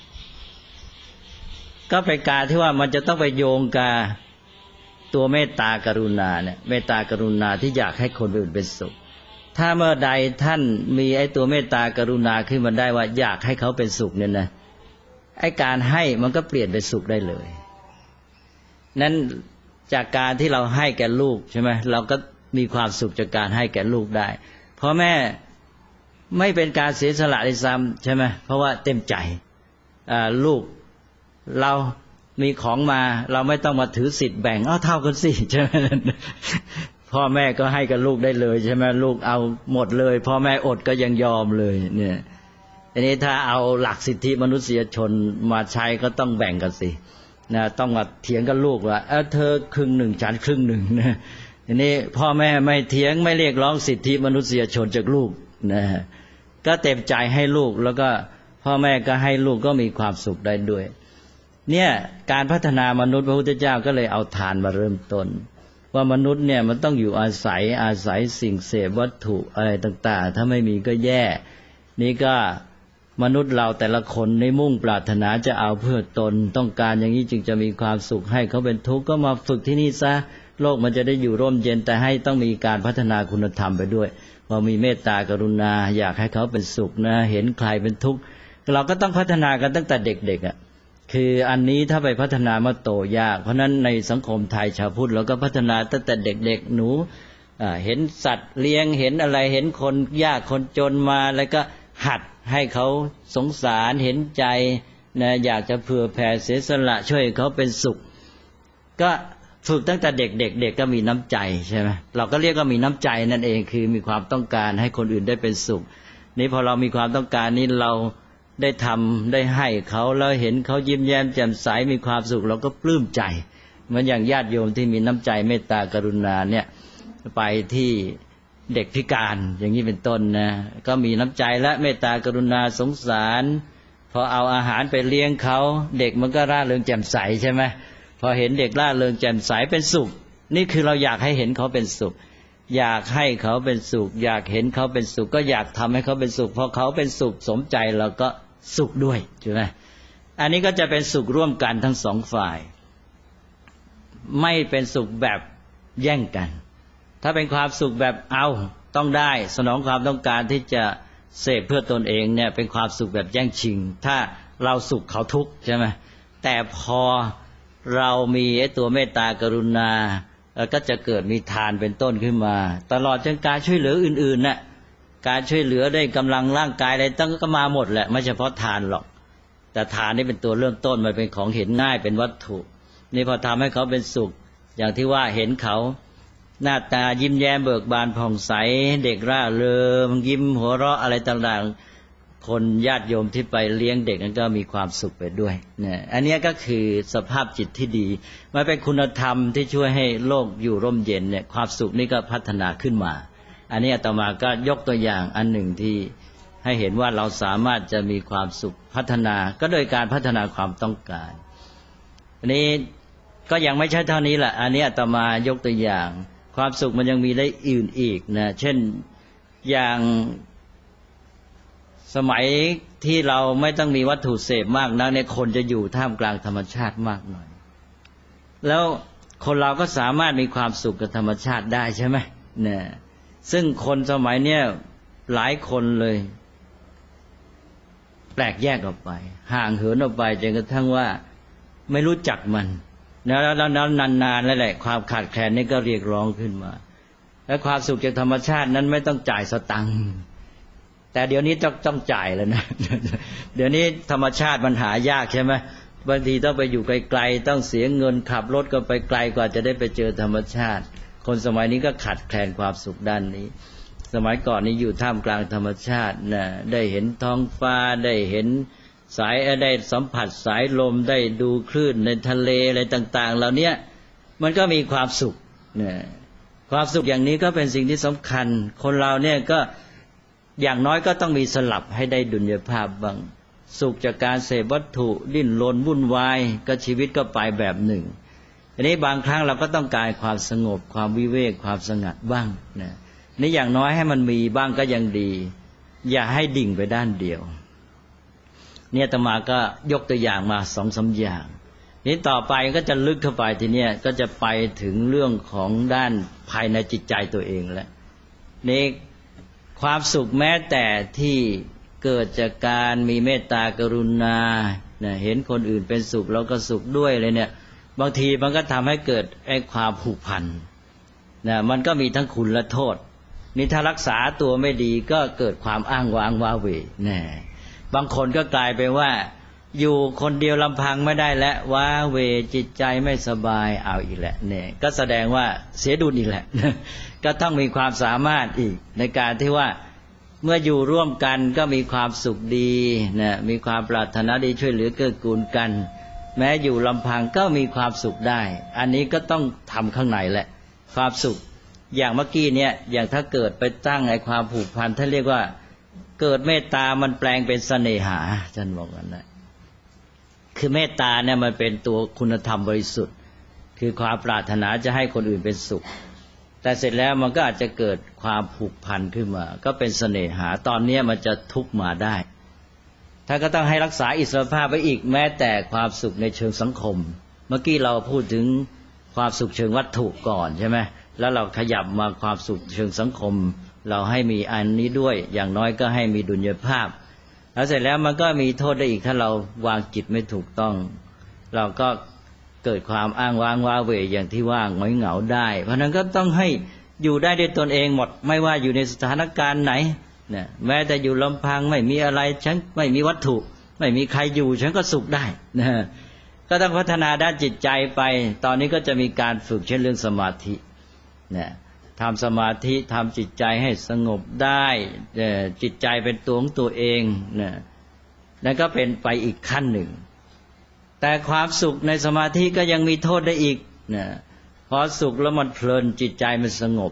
ก็เป็นการที่ว่ามันจะต้องไปโยงกับตัวเมตตากรุณาเนี่ยเมตตากรุณาที่อยากให้คนอื่นเป็นสุขถ้าเมื่อใดท่านมีไอ้ตัวเมตตากรุณาขึ้นมาได้ว่าอยากให้เขาเป็นสุขเนี่ยนะไอ้การให้มันก็เปลี่ยนเป็นสุขได้เลยนั้นจากการที่เราให้แก่ลูกใช่ไหมเราก็มีความสุขจากการให้แก่ลูกได้เพราะแม่ไม่เป็นการเสียสละเลยซ้ำใช่ไหมเพราะว่าเต็มใจลูกเรามีของมาเราไม่ต้องมาถือสิทธิ์แบ่งเท่ากันสิใช่ไหมพ่อแม่ก็ให้กับลูกได้เลยใช่ไหมลูกเอาหมดเลยพ่อแม่อดก็ยังยอมเลยเนี่ยทีนี้ถ้าเอาหลักสิทธิมนุษยชนมาใช้ก็ต้องแบ่งกันสินะต้องมาเถียงกับลูกว่าเธอครึ่งหนึ่งฉันครึ่งหนึ่งนะทีนี้พ่อแม่ไม่เถียงไม่เรียกร้องสิทธิมนุษยชนจากลูกนะก็เต็มใจให้ลูกแล้วก็พ่อแม่ก็ให้ลูกก็มีความสุขได้ด้วยเนี่ยการพัฒนามนุษย์พระพุทธเจ้าก็เลยเอาทานมาเริ่มต้นว่ามนุษย์เนี่ยมันต้องอยู่อาศัยสิ่งเสพวัตถุอะไรต่างๆถ้าไม่มีก็แย่นี่ก็มนุษย์เราแต่ละคนในมุ่งปรารถนาจะเอาเพื่อตนต้องการอย่างนี้จึงจะมีความสุขให้เขาเป็นทุกข์ก็มาฝึกที่นี่ซะโลกมันจะได้อยู่ร่มเย็นแต่ให้ต้องมีการพัฒนาคุณธรรมไปด้วยว่ามีเมตตากรุณาอยากให้เขาเป็นสุขนะเห็นใครเป็นทุกข์เราก็ต้องพัฒนากันตั้งแต่เด็กๆคืออันนี้ถ้าไปพัฒนามาโตยากเพราะนั้นในสังคมไทยชาวพุทธเราก็พัฒนาตั้งแต่เด็กๆหนูเห็นสัตว์เลี้ยงเห็นอะไรเห็นคนยากคนจนมาแล้วก็หัดให้เขาสงสารเห็นใจนะอยากจะเผื่อแผ่เสียสละช่วยเขาเป็นสุขก็ฝึกตั้งแต่เด็กๆ เด็กก็มีน้ำใจใช่ไหมเราก็เรียกว่ามีน้ำใจนั่นเองคือมีความต้องการให้คนอื่นได้เป็นสุขนี่พอเรามีความต้องการนี้เราได้ทำได้ให้เขาแล้วเห็นเขายิ้มแย้มแจ่มใสมีความสุขเราก็ปลื้มใจเหมือนอย่างญาติโยมที่มีน้ำใจเมตตากรุณาเนี่ยไปที่เด็กพิการอย่างนี้เป็นต้นนะก็มีน้ำใจและเมตตากรุณาสงสารพอเอาอาหารไปเลี้ยงเขาเด็กมันก็ร่าเริงแจ่มใสใช่ไหมพอเห็นเด็กร่าเริงแจ่มใสเป็นสุขนี่คือเราอยากให้เห็นเขาเป็นสุขอยากให้เขาเป็นสุขอยากเห็นเขาเป็นสุขก็อยากทำให้เขาเป็นสุขพอเขาเป็นสุขสมใจเราก็สุขด้วยใช่ไหมอันนี้ก็จะเป็นสุขร่วมกันทั้งสองฝ่ายไม่เป็นสุขแบบแย่งกันถ้าเป็นความสุขแบบเอาต้องได้สนองความต้องการที่จะเสพเพื่อตนเองเนี่ยเป็นความสุขแบบแย่งชิงถ้าเราสุขเขาทุกข์ใช่ไหมแต่พอเรามีไอ้ตัวเมตตากรุณาก็จะเกิดมีทานเป็นต้นขึ้นมาตลอดจนการช่วยเหลืออื่นๆน่ะการช่วยเหลือได้กำลังร่างกายอะไรตั้งก็มาหมดแหละไม่เฉพาะทานหรอกแต่ทานนี่เป็นตัวเริ่มต้นมันเป็นของเห็นง่ายเป็นวัตถุนี่พอทำให้เขาเป็นสุขอย่างที่ว่าเห็นเขาหน้าตายิ้มแย้มเบิกบานผ่องใสเด็กร่าเริงยิ้มหัวเราะอะไรต่างๆคนญาติโยมที่ไปเลี้ยงเด็กนั้นก็มีความสุขไปด้วยเนี่ยอันนี้ก็คือสภาพจิตที่ดีมันเป็นคุณธรรมที่ช่วยให้โลกอยู่ร่มเย็นเนี่ยความสุขนี่ก็พัฒนาขึ้นมาอันนี้อาตมาก็ยกตัวอย่างอันหนึ่งที่ให้เห็นว่าเราสามารถจะมีความสุขพัฒนาก็โดยการพัฒนาความต้องการอันนี้ก็ยังไม่ใช่เท่านี้แหละอันนี้อาตมายกตัวอย่างความสุขมันยังมีได้อื่นอีกนะเช่นอย่างสมัยที่เราไม่ต้องมีวัตถุเสพมากนักเนี่ยคนจะอยู่ท่ามกลางธรรมชาติมากหน่อยแล้วคนเราก็สามารถมีความสุขกับธรรมชาติได้ใช่ไหมเนี่ยซึ่งคนสมัยเนี้ยหลายคนเลยแปลกแยกออกไปห่างเหินออกไปจนกระทั่งว่าไม่รู้จักมันแล้วนานๆแล้วแหละความขาดแคลนนี่ก็เรียกร้องขึ้นมาและความสุขจากธรรมชาตินั้นไม่ต้องจ่ายสตังค์แต่เดี๋ยวนี้ต้องจ่ายแล้วนะเดี๋ยวนี้ธรรมชาติมันหายากใช่ไหมบางทีต้องไปอยู่ไกลๆต้องเสียเงินขับรถก็ไปไกลกว่าจะได้ไปเจอธรรมชาติคนสมัยนี้ก็ขาดแคลนความสุขด้านนี้สมัยก่อนนี้อยู่ท่ามกลางธรรมชาตินะได้เห็นท้องฟ้าได้เห็นสายได้สัมผัสสายลมได้ดูคลื่นในทะเลอะไรต่างๆเหล่านี้มันก็มีความสุขนะความสุขอย่างนี้ก็เป็นสิ่งที่สำคัญคนเราเนี่ยก็อย่างน้อยก็ต้องมีสลับให้ได้ดุลยภาพบ้างสุขจากการเสพวัตถุดิ้นรนวุ่นวายก็ชีวิตก็ไปแบบหนึ่งอันนี้บางครั้งเราก็ต้องการความสงบความวิเวกความสงัดบ้างนะนี่อย่างน้อยให้มันมีบ้างก็ยังดีอย่าให้ดิ่งไปด้านเดียวเนี่ยอาตมาก็ยกตัวอย่างมา2-3 อย่างนี้ต่อไปก็จะลึกเข้าไปทีเนี้ยก็จะไปถึงเรื่องของด้านภายในจิตใจตัวเองแล้วนี่ความสุขแม้แต่ที่เกิดจากการมีเมตตากรุณาเห็นคนอื่นเป็นสุขเราก็สุขด้วยเลยเนี่ยบางทีมันก็ทำให้เกิดไอ้ความผูกพันมันก็มีทั้งคุณและโทษนี่ถ้ารักษาตัวไม่ดีก็เกิดความอ้างว้างว้าเหวบางคนก็กลายเป็นว่าอยู่คนเดียวลำพังไม่ได้และว้าเหวจิตใจไม่สบายเอาอีกแหละเนี่ยก็แสดงว่าเสียดุลอีกแหละ ก็ต้องมีความสามารถอีกในการที่ว่าเมื่ออยู่ร่วมกันก็มีความสุขดีมีความปรารถนาดีช่วยเหลือเกื้อกูลกันแม้อยู่ลำพังก็มีความสุขได้อันนี้ก็ต้องทำข้างในแหละความสุขอย่างเมื่อกี้เนี่ยอย่างถ้าเกิดไปตั้งไอ้ความผูกพันท่านเรียกว่าเกิดเมตตามันแปลงเป็นเสน่หาท่านบอกกันนะคือเมตตาเนี่ยมันเป็นตัวคุณธรรมบริสุทธิ์คือความปรารถนาจะให้คนอื่นเป็นสุขแต่เสร็จแล้วมันก็อาจจะเกิดความผูกพันขึ้นมาก็เป็นเสน่หาตอนนี้มันจะทุกข์มาได้ท่านก็ต้องให้รักษาอิสรภาพไว้อีกแม้แต่ความสุขในเชิงสังคมเมื่อกี้เราพูดถึงความสุขเชิงวัตถุก่อนใช่ไหมแล้วเราขยับมาความสุขเชิงสังคมเราให้มีอันนี้ด้วยอย่างน้อยก็ให้มีดุลยภาพแล้วเสร็จแล้วมันก็มีโทษได้อีกถ้าเราวางจิตไม่ถูกต้องเราก็เกิดความอ้างว้างว้าเหวอย่างที่ว่าหงอยเหงาได้เพราะนั้นก็ต้องให้อยู่ได้ด้วยตนเองหมดไม่ว่าอยู่ในสถานการณ์ไหนแม้แต่อยู่ลำพังไม่มีอะไรฉันไม่มีวัตถุไม่มีใครอยู่ฉันก็สุขได้ก็ต้องพัฒนาด้านจิตใจไปตอนนี้ก็จะมีการฝึกเช่นเรื่องสมาธิทำสมาธิทำจิตใจให้สงบได้จิตใจเป็นตัวของตัวเองนั่นก็เป็นไปอีกขั้นหนึ่งแต่ความสุขในสมาธิก็ยังมีโทษได้อีกพอสุขแล้วมันเพลินจิตใจมันสงบ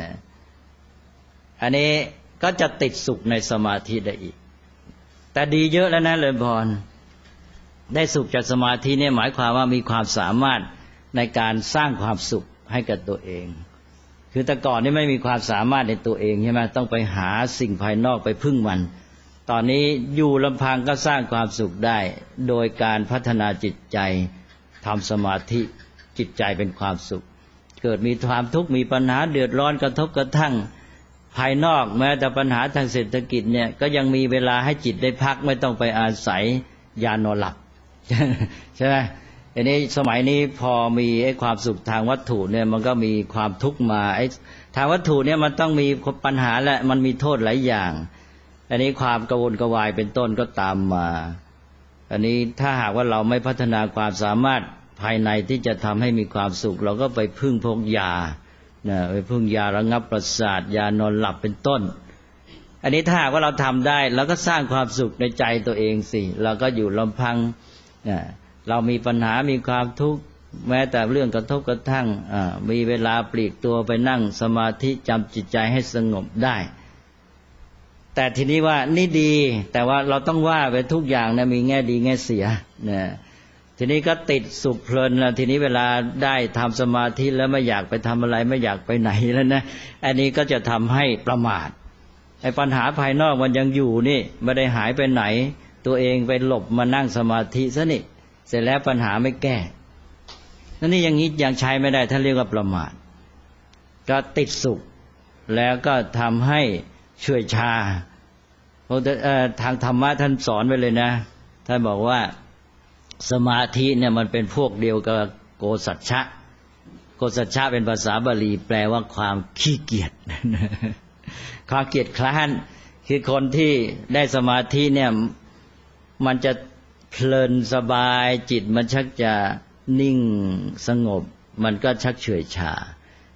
อันนี้ก็จะติดสุขในสมาธิได้อีกแต่ดีเยอะแล้วนะเลยพรได้สุขจากสมาธิเนี่ยหมายความว่ามีความสามารถในการสร้างความสุขให้กับตัวเองคือแต่ก่อนนี่ไม่มีความสามารถในตัวเองใช่ไหมต้องไปหาสิ่งภายนอกไปพึ่งมันตอนนี้อยู่ลำพังก็สร้างความสุขได้โดยการพัฒนาจิตใจทำสมาธิจิตใจเป็นความสุขเกิดมีความทุกข์มีปัญหาเดือดร้อนกระทบกระทั่งภายนอกแม้แต่ปัญหาทางเศรษฐกิจเนี่ยก็ยังมีเวลาให้จิตได้พักไม่ต้องไปอาศัยยานอนหลับใช่ไหมอันนี้สมัยนี้พอมีไอ้ความสุขทางวัตถุเนี่ยมันก็มีความทุกข์มาไอ้ทางวัตถุเนี่ยมันต้องมีปัญหาและมันมีโทษหลายอย่างอันนี้ความกระวนกระวายเป็นต้นก็ตามมาอันนี้ถ้าหากว่าเราไม่พัฒนาความสามารถภายในที่จะทำให้มีความสุขเราก็ไปพึ่งพวกยาไปพึ่งยาระงับประสาทยานอนหลับเป็นต้นอันนี้ถ้าหากว่าเราทำได้เราก็สร้างความสุขในใจตัวเองสิเราก็อยู่ลำพังเรามีปัญหามีความทุกข์แม้แต่เรื่องกระทบกระทั่งมีเวลาปลีกตัวไปนั่งสมาธิจำจิตใจให้สงบได้แต่ทีนี้ว่านี่ดีแต่ว่าเราต้องว่าไปทุกอย่างนะมีแง่ดีแง่เสียทีนี้ก็ติดสุขเพลินแล้วทีนี้เวลาได้ทำสมาธิแล้วไม่อยากไปทำอะไรไม่อยากไปไหนแล้วนะอันนี้ก็จะทำให้ประมาทไอ้ปัญหาภายนอกมันยังอยู่นี่ไม่ได้หายไปไหนตัวเองไปหลบมานั่งสมาธิซะนี่เสร็จแล้วปัญหาไม่แก้นั่นนี่อย่างนี้ยังใช้ไม่ได้ท่านเรียกว่าประมาทก็ติดสุขแล้วก็ทำให้เฉื่อยชาทางธรรมะท่านสอนไว้เลยนะท่านบอกว่าสมาธิเนี่ยมันเป็นพวกเดียวกับโกสัจฉะโกสัจฉะเป็นภาษาบาลีแปลว่าความขี้เกียจความเกียจคร้านคือคนที่ได้สมาธิเนี่ยมันจะเพลินสบายจิตมันชักจะนิ่งสงบมันก็ชักเฉื่อยชา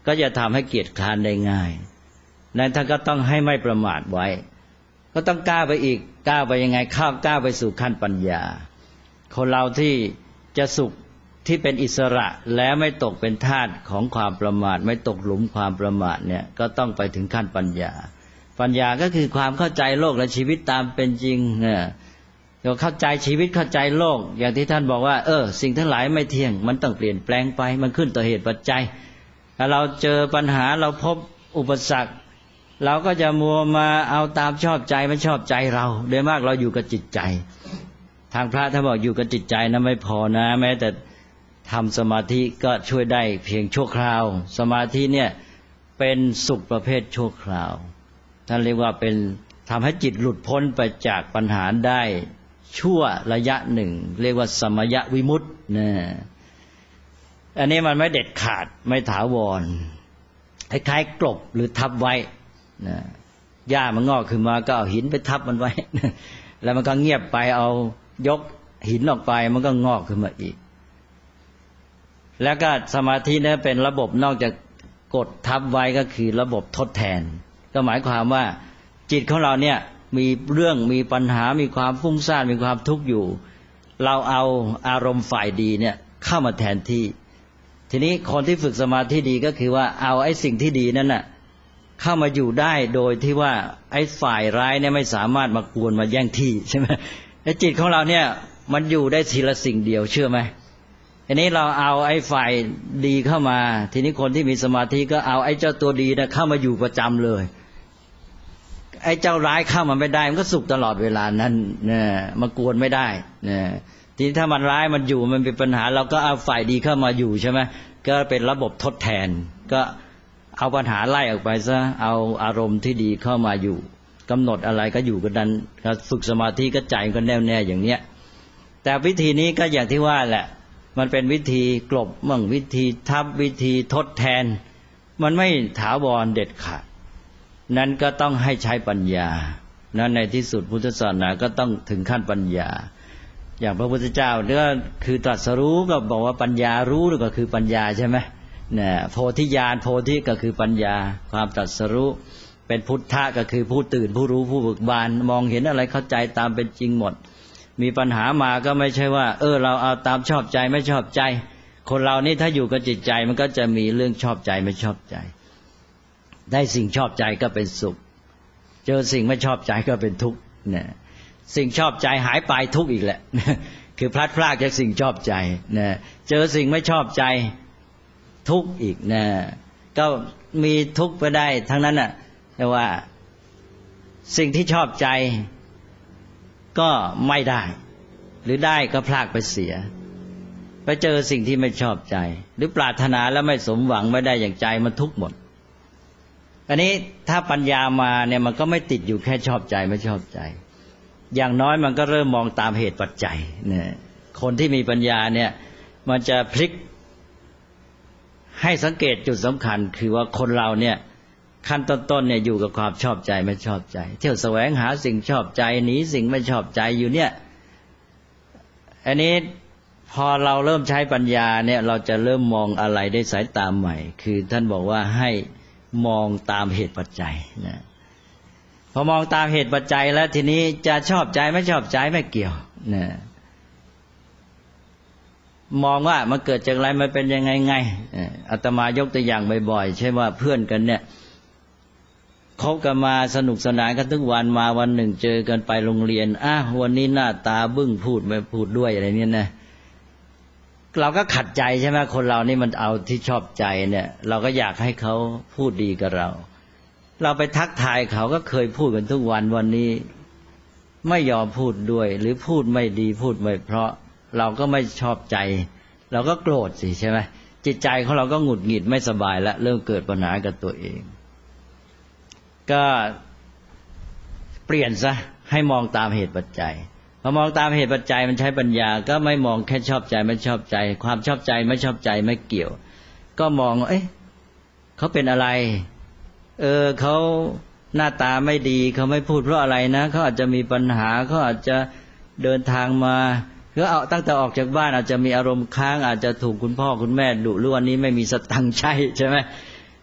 ก็จะทำให้เกียจคร้านได้ง่ายนั้นท่านก็ต้องให้ไม่ประมาทไว้ก็ต้องก้าวไปอีกก้าวไปยังไงก้าวไปสู่ขั้นปัญญาคนเราที่จะสุขที่เป็นอิสระแล้วไม่ตกเป็นทาสของความประมาทไม่ตกหลุมความประมาทเนี่ยก็ต้องไปถึงขั้นปัญญาปัญญาก็คือความเข้าใจโลกและชีวิตตามเป็นจริงเราเข้าใจชีวิตเข้าใจโลกอย่างที่ท่านบอกว่าสิ่งทั้งหลายไม่เที่ยงมันต้องเปลี่ยนแปลงไปมันขึ้นต่อเหตุปัจจัยถ้าเราเจอปัญหาเราพบอุปสรรคเราก็จะมัวมาเอาตามชอบใจไม่ชอบใจเราโดยมากเราอยู่กับจิตใจทางพระท่านบอกอยู่กับจิตใจนะไม่พอนะแม้แต่ทำสมาธิก็ช่วยได้เพียงชั่วคราวสมาธิเนี่ยเป็นสุขประเภทชั่วคราวท่านเรียกว่าเป็นทำให้จิตหลุดพ้นไปจากปัญหาได้ชั่วระยะหนึ่งเรียกว่าสมยวิมุตตินะอันนี้มันไม่เด็ดขาดไม่ถาวรคล้ายๆกลบหรือทับไว้นะหญ้ามันงอกขึ้นมาก็เอาหินไปทับมันไว้แล้วมันก็เงียบไปเอายกหินออกไปมันก็งอกขึ้นมาอีกแล้วก็สมาธิเนี่ยเป็นระบบนอกจากกดทับไว้ก็คือระบบทดแทนก็หมายความว่าจิตของเราเนี่ยมีเรื่องมีปัญหามีความฟุ้งซ่านมีความทุกข์อยู่เราเอาอารมณ์ฝ่ายดีเนี่ยเข้ามาแทนที่ทีนี้คนที่ฝึกสมาธิดีก็คือว่าเอาไอ้สิ่งที่ดีนั้นน่ะเข้ามาอยู่ได้โดยที่ว่าไอ้ฝ่ายร้ายเนี่ยไม่สามารถมากวนมาแย่งที่ใช่ไหมไอ้จิตของเราเนี่ยมันอยู่ได้ทีละสิ่งเดียวเชื่อไหมทีนี้เราเอาไอ้ฝ่ายดีเข้ามาทีนี้คนที่มีสมาธิก็เอาไอ้เจ้าตัวดีนะเข้ามาอยู่ประจำเลยไอ้เจ้าร้ายเข้ามาไม่ได้มันก็สุขตลอดเวลานั้นเนี่ยมากวนไม่ได้เนี่ยทีนี้ถ้ามันร้ายมันอยู่มันเป็นปัญหาเราก็เอาฝ่ายดีเข้ามาอยู่ใช่ไหมก็เป็นระบบทดแทนก็เอาปัญหาไล่ออกไปซะเอาอารมณ์ที่ดีเข้ามาอยู่กำหนดอะไรก็อยู่กันนั้นฝึกสมาธิก็ใจก็แน่วแน่อย่างเนี้ยแต่วิธีนี้ก็อย่างที่ว่าแหละมันเป็นวิธีกลบมั่งวิธีทับวิธีทดแทนมันไม่ถาวรเด็ดขาดนั้นก็ต้องให้ใช้ปัญญานั้นในที่สุดพุทธศาสนาก็ต้องถึงขั้นปัญญาอย่างพระพุทธเจ้าเนี่ยคือตรัสรู้ก็บอกว่าปัญญารู้ก็คือปัญญาใช่ไหมเนี่ยโพธิญาณโพธิก็คือปัญญาความตรัสรู้เป็นพุทธะก็คือผู้ตื่นผู้รู้ผู้เบิกบานมองเห็นอะไรเข้าใจตามเป็นจริงหมดมีปัญหามาก็ไม่ใช่ว่าเราเอาตามชอบใจไม่ชอบใจคนเรานี่ถ้าอยู่กับจิตใจมันก็จะมีเรื่องชอบใจไม่ชอบใจได้สิ่งชอบใจก็เป็นสุขเจอสิ่งไม่ชอบใจก็เป็นทุกข์เนี่ยสิ่งชอบใจหายไปทุกข์อีกแหละคือพลัดพรากจากสิ่งชอบใจเนี่ยเจอสิ่งไม่ชอบใจทุกข์อีกนะก็มีทุกข์ไปได้ทั้งนั้นน่ะแต่ว่าสิ่งที่ชอบใจก็ไม่ได้หรือได้ก็พลากไปเสียไปเจอสิ่งที่ไม่ชอบใจหรือปรารถนาแล้วไม่สมหวังไม่ได้อย่างใจมันทุกข์หมดอันนี้ถ้าปัญญามาเนี่ยมันก็ไม่ติดอยู่แค่ชอบใจไม่ชอบใจอย่างน้อยมันก็เริ่มมองตามเหตุปัจจัยเนี่ยคนที่มีปัญญาเนี่ยมันจะพลิกให้สังเกตจุดสำคัญคือว่าคนเราเนี่ยขั้นต้นๆเนี่ยอยู่กับความชอบใจไม่ชอบใจเที่ยวแสวงหาสิ่งชอบใจหนีสิ่งไม่ชอบใจอยู่เนี่ยอันนี้พอเราเริ่มใช้ปัญญาเนี่ยเราจะเริ่มมองอะไรได้สายตาใหม่คือท่านบอกว่าให้มองตามเหตุปัจจัยนะพอมองตามเหตุปัจจัยแล้วทีนี้จะชอบใจไม่ชอบใจไม่เกี่ยวนะมองว่ามันเกิดจากอะไรมันเป็นยังไงอาตมายกตัวอย่างบ่อยๆใช่ว่าเพื่อนกันเนี่ยคบกันมาสนุกสนานกันทุกวันมาวันหนึ่งเจอกันไปโรงเรียนวันนี้หน้าตาบึ้งพูดไม่พูดด้วยอะไรเนี่ยนะเราก็ขัดใจใช่ไหมคนเรานี่มันเอาที่ชอบใจเนี่ยเราก็อยากให้เขาพูดดีกับเราไปทักทายเขาก็เคยพูดกันทุกวันวันนี้ไม่ยอมพูดด้วยหรือพูดไม่ดีพูดไม่เพราะเราก็ไม่ชอบใจเราก็โกรธสิใช่ไหมจิตใจของเราก็หงุดหงิดไม่สบายแล้วเริ่มเกิดปัญหากับตัวเองก็เปลี่ยนซะให้มองตามเหตุปัจจัยพอมองตามเหตุปัจจัยมันใช้ปัญญาก็ไม่มองแค่ชอบใจไม่ชอบใจความชอบใจไม่ชอบใจไม่เกี่ยวก็มองเขาเป็นอะไรเขาหน้าตาไม่ดีเขาไม่พูดเพราะอะไรนะเขาอาจจะมีปัญหาเขาอาจจะเดินทางมาหรือตั้งแต่ออกจากบ้านอาจจะมีอารมณ์ค้างอาจจะถูกคุณพ่อคุณแม่ดุหรือวันนี้ไม่มีสตังค์ใช้ใช่ไหม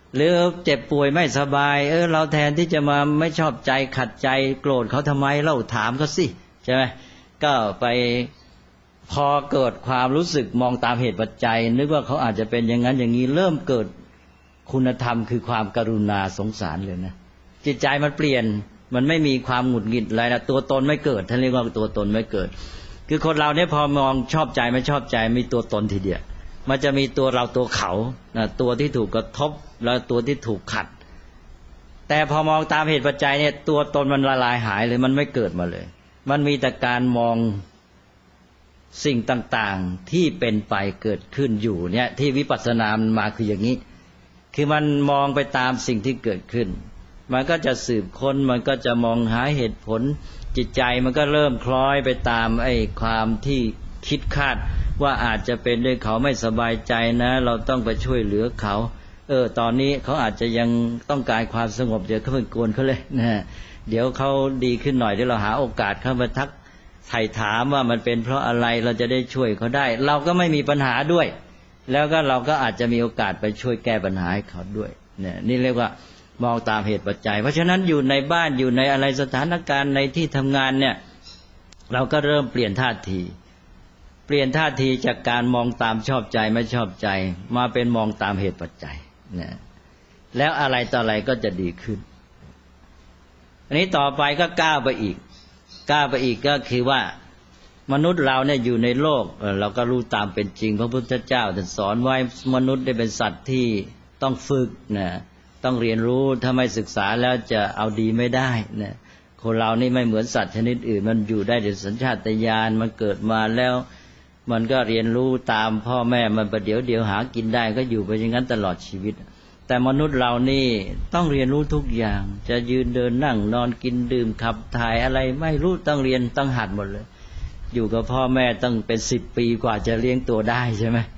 หรือเจ็บป่วยไม่สบายเราแทนที่จะมาไม่ชอบใจขัดใจโกรธเขาทำไมเล่าถามเขาสิใช่ไหมก็ไปพอเกิดความรู้สึกมองตามเหตุปัจจัยนึกว่าเขาอาจจะเป็นอย่างนั้นอย่างนี้เริ่มเกิดคุณธรรมคือความกรุณาสงสารเลยนะจิตใจมันเปลี่ยนมันไม่มีความหงุดหงิดอะไรนะตัวตนไม่เกิดท่านเรียกว่าตัวตนไม่เกิดคือคนเราเนี่ยพอมองชอบใจไม่ชอบใจมีตัวตนทีเดียวมันจะมีตัวเราตัวเขาตัวที่ถูกกระทบแล้วตัวที่ถูกขัดแต่พอมองตามเหตุปัจจัยเนี่ยตัวตนมันละลายหายเลยมันไม่เกิดมาเลยมันมีแต่การมองสิ่งต่างๆที่เป็นไปเกิดขึ้นอยู่เนี่ยที่วิปัสสนามันมาคืออย่างนี้คือมันมองไปตามสิ่งที่เกิดขึ้นมันก็จะสืบค้นมันก็จะมองหาเหตุผลจิตใจมันก็เริ่มคล้อยไปตามความที่คิดคาดว่าอาจจะเป็นด้วยเขาไม่สบายใจนะเราต้องไปช่วยเหลือเขาตอนนี้เขาอาจจะยังต้องการความสงบเดี๋ยวเขาไปกวนเขาเลยนะเดี๋ยวเขาดีขึ้นหน่อยเดี๋ยวเราหาโอกาสเข้ามาทักไถ่ถามว่ามันเป็นเพราะอะไรเราจะได้ช่วยเขาได้เราก็ไม่มีปัญหาด้วยแล้วก็เราก็อาจจะมีโอกาสไปช่วยแก้ปัญหาให้เขาด้วยเนี่ยนี่เรียกว่ามองตามเหตุปัจจัยเพราะฉะนั้นอยู่ในบ้านอยู่ในอะไรสถานการณ์ในที่ทำงานเนี่ยเราก็เริ่มเปลี่ยนท่าทีจากการมองตามชอบใจไม่ชอบใจมาเป็นมองตามเหตุปัจจัยนะแล้วอะไรต่ออะไรก็จะดีขึ้นอันนี้ต่อไปก็ก้าวไปอีกก็คือว่ามนุษย์เราเนี่ยอยู่ในโลกเราก็รู้ตามเป็นจริงพระพุทธเจ้าท่านสอนไว้มนุษย์ได้เป็นสัตว์ที่ต้องฝึกนะต้องเรียนรู้ถ้าไม่ศึกษาแล้วจะเอาดีไม่ได้นะคนเรานี่ไม่เหมือนสัตว์ชนิดอื่นมันอยู่ได้ด้วยสัญชาตญาณมันเกิดมาแล้วมันก็เรียนรู้ตามพ่อแม่มันประเดี๋ยวหากินได้ก็อยู่ไปอย่างนั้นตลอดชีวิตแต่มนุษย์เรานี่ต้องเรียนรู้ทุกอย่างจะยืนเดินนั่งนอนกินดื่มขับถ่ายอะไรไม่รู้ต้องเรียนต้องหัดหมดเลยอยู่กับพ่อแม่ต้องเป็น10 ปีกว่าจะเลี้ยงตัวได้ใช่ไหม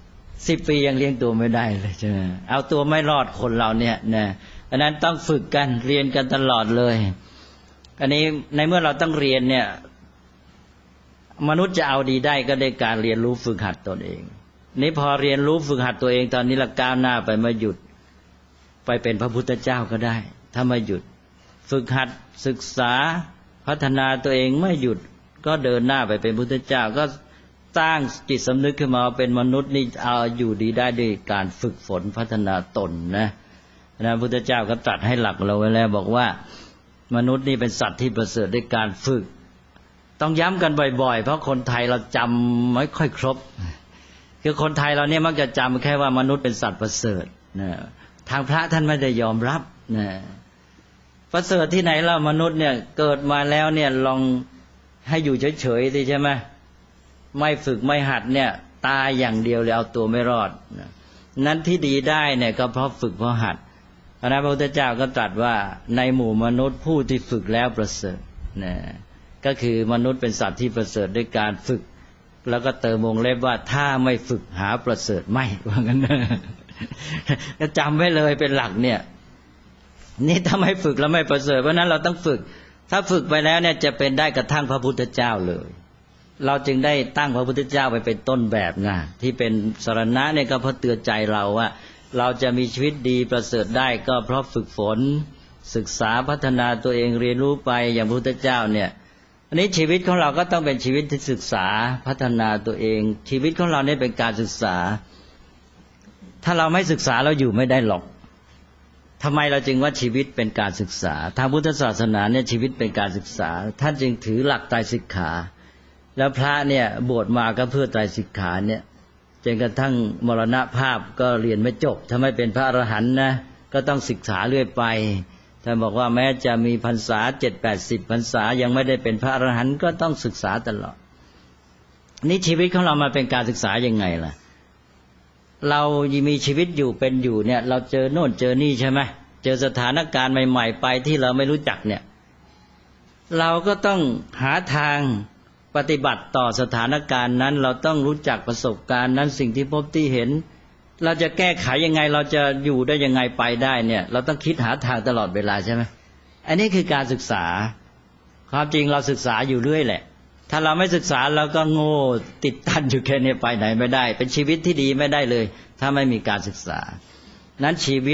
10 ปียังเลี้ยงตัวไม่ได้เลยใช่ไหมเอาตัวไม่รอดคนเราเนี่ยนะอันนั้นต้องฝึกกันเรียนกันตลอดเลยอันนี้ในเมื่อเราต้องเรียนเนี่ยมนุษย์จะเอาดีได้ก็ได้การเรียนรู้ฝึกหัดตนเองนี่พอเรียนรู้ฝึกหัดตัวเองตอนนี้ละก้าวหน้าไปมาหยุดไปเป็นพระพุทธเจ้าก็ได้ถ้ามาหยุดฝึกหัดศึกษาพัฒนาตัวเองไม่หยุดก็เดินหน้าไปเป็นพุทธเจ้าก็สร้างจิตสำนึกขึ้นมาเป็นมนุษย์นี่เอาอยู่ดีได้ด้วยการฝึกฝนพัฒนาตนนะพระพุทธเจ้าก็ตรัสให้หลักเราไว้แล้วบอกว่ามนุษย์นี่เป็นสัตว์ที่ประเสริฐด้วยการฝึกต้องย้ำกันบ่อยๆเพราะคนไทยเราจำไม่ค่อยครบคือคนไทยเราเนี่ยมักจะจำแค่ว่ามนุษย์เป็นสัตว์ประเสริฐนะทางพระท่านไม่ได้ยอมรับนะประเสริฐที่ไหนเล่ามนุษย์เนี่ยเกิดมาแล้วเนี่ยลองให้อยู่เฉยๆสิใช่ไหมไม่ฝึกไม่หัดเนี่ยตายอย่างเดียวเลยเอาตัวไม่รอดนะนั้นที่ดีได้เนี่ยก็เพราะฝึกเพราะหัดพระพุทธเจ้าก็ตรัสว่าในหมู่มนุษย์ผู้ที่ฝึกแล้วประเสริฐนะก็คือมนุษย์เป็นสัตว์ที่ประเสริฐด้วยการฝึกแล้วก็เติมวงเล็บว่าถ้าไม่ฝึกหาประเสริฐไม่ว่างั้นก็จำไว้เลยเป็นหลักเนี่ยนี่ถ้าไม่ฝึกแล้วไม่ประเสริฐเพราะนั้นเราต้องฝึกถ้าฝึกไปแล้วเนี่ยจะเป็นได้กระทั่งพระพุทธเจ้าเลยเราจึงได้ตั้งพระพุทธเจ้าไปเป็นต้นแบบนะที่เป็นสรณะเนี่ยก็เพื่อเตือนใจเราว่าเราจะมีชีวิตดีประเสริฐได้ก็เพราะฝึกฝนศึกษาพัฒนาตัวเองเรียนรู้ไปอย่างพระพุทธเจ้าเนี่ยอันนี้ชีวิตของเราก็ต้องเป็นชีวิตที่ศึกษาพัฒนาตัวเองชีวิตของเราเนี่ยเป็นการศึกษาถ้าเราไม่ศึกษาเราอยู่ไม่ได้หรอกทำไมเราจึงว่าชีวิตเป็นการศึกษาทางพุทธศาสนาเนี่ยชีวิตเป็นการศึกษาท่านจึงถือหลักไตรสิกขาแล้วพระเนี่ยบวชมาก็เพื่อไตรสิกขาเนี่ยจนกระทั่งมรณภาพก็เรียนไม่จบถ้าไม่เป็นพระอรหันต์นะก็ต้องศึกษาเรื่อยไปท่านบอกว่าแม้จะมีพรรษา 70-80 พรรษายังไม่ได้เป็นพระอรหันต์ก็ต้องศึกษาตลอดนี่ชีวิตของเรามาเป็นการศึกษายังไงล่ะเรามีชีวิตอยู่เป็นอยู่เนี่ยเราเจอโน่นเจอนี่ใช่ไหมเจอสถานการณ์ใหม่ๆไปที่เราไม่รู้จักเนี่ยเราก็ต้องหาทางปฏิบัติต่อสถานการณ์นั้นเราต้องรู้จักประสบการณ์นั้นสิ่งที่พบที่เห็นเราจะแก้ไขยังไงเราจะอยู่ได้ยังไงไปได้เนี่ยเราต้องคิดหาทางตลอดเวลาใช่ไหมอันนี้คือการศึกษาความจริงเราศึกษาอยู่เรื่อยแหละถ้าเราไม่ศึกษาเราก็โง่ติดตันอยู่แค่นี้ไปไหนไม่ได้เป็นชีวิตที่ดีไม่ได้เลยถ้าไม่มีการศึกษานั้นชีวิต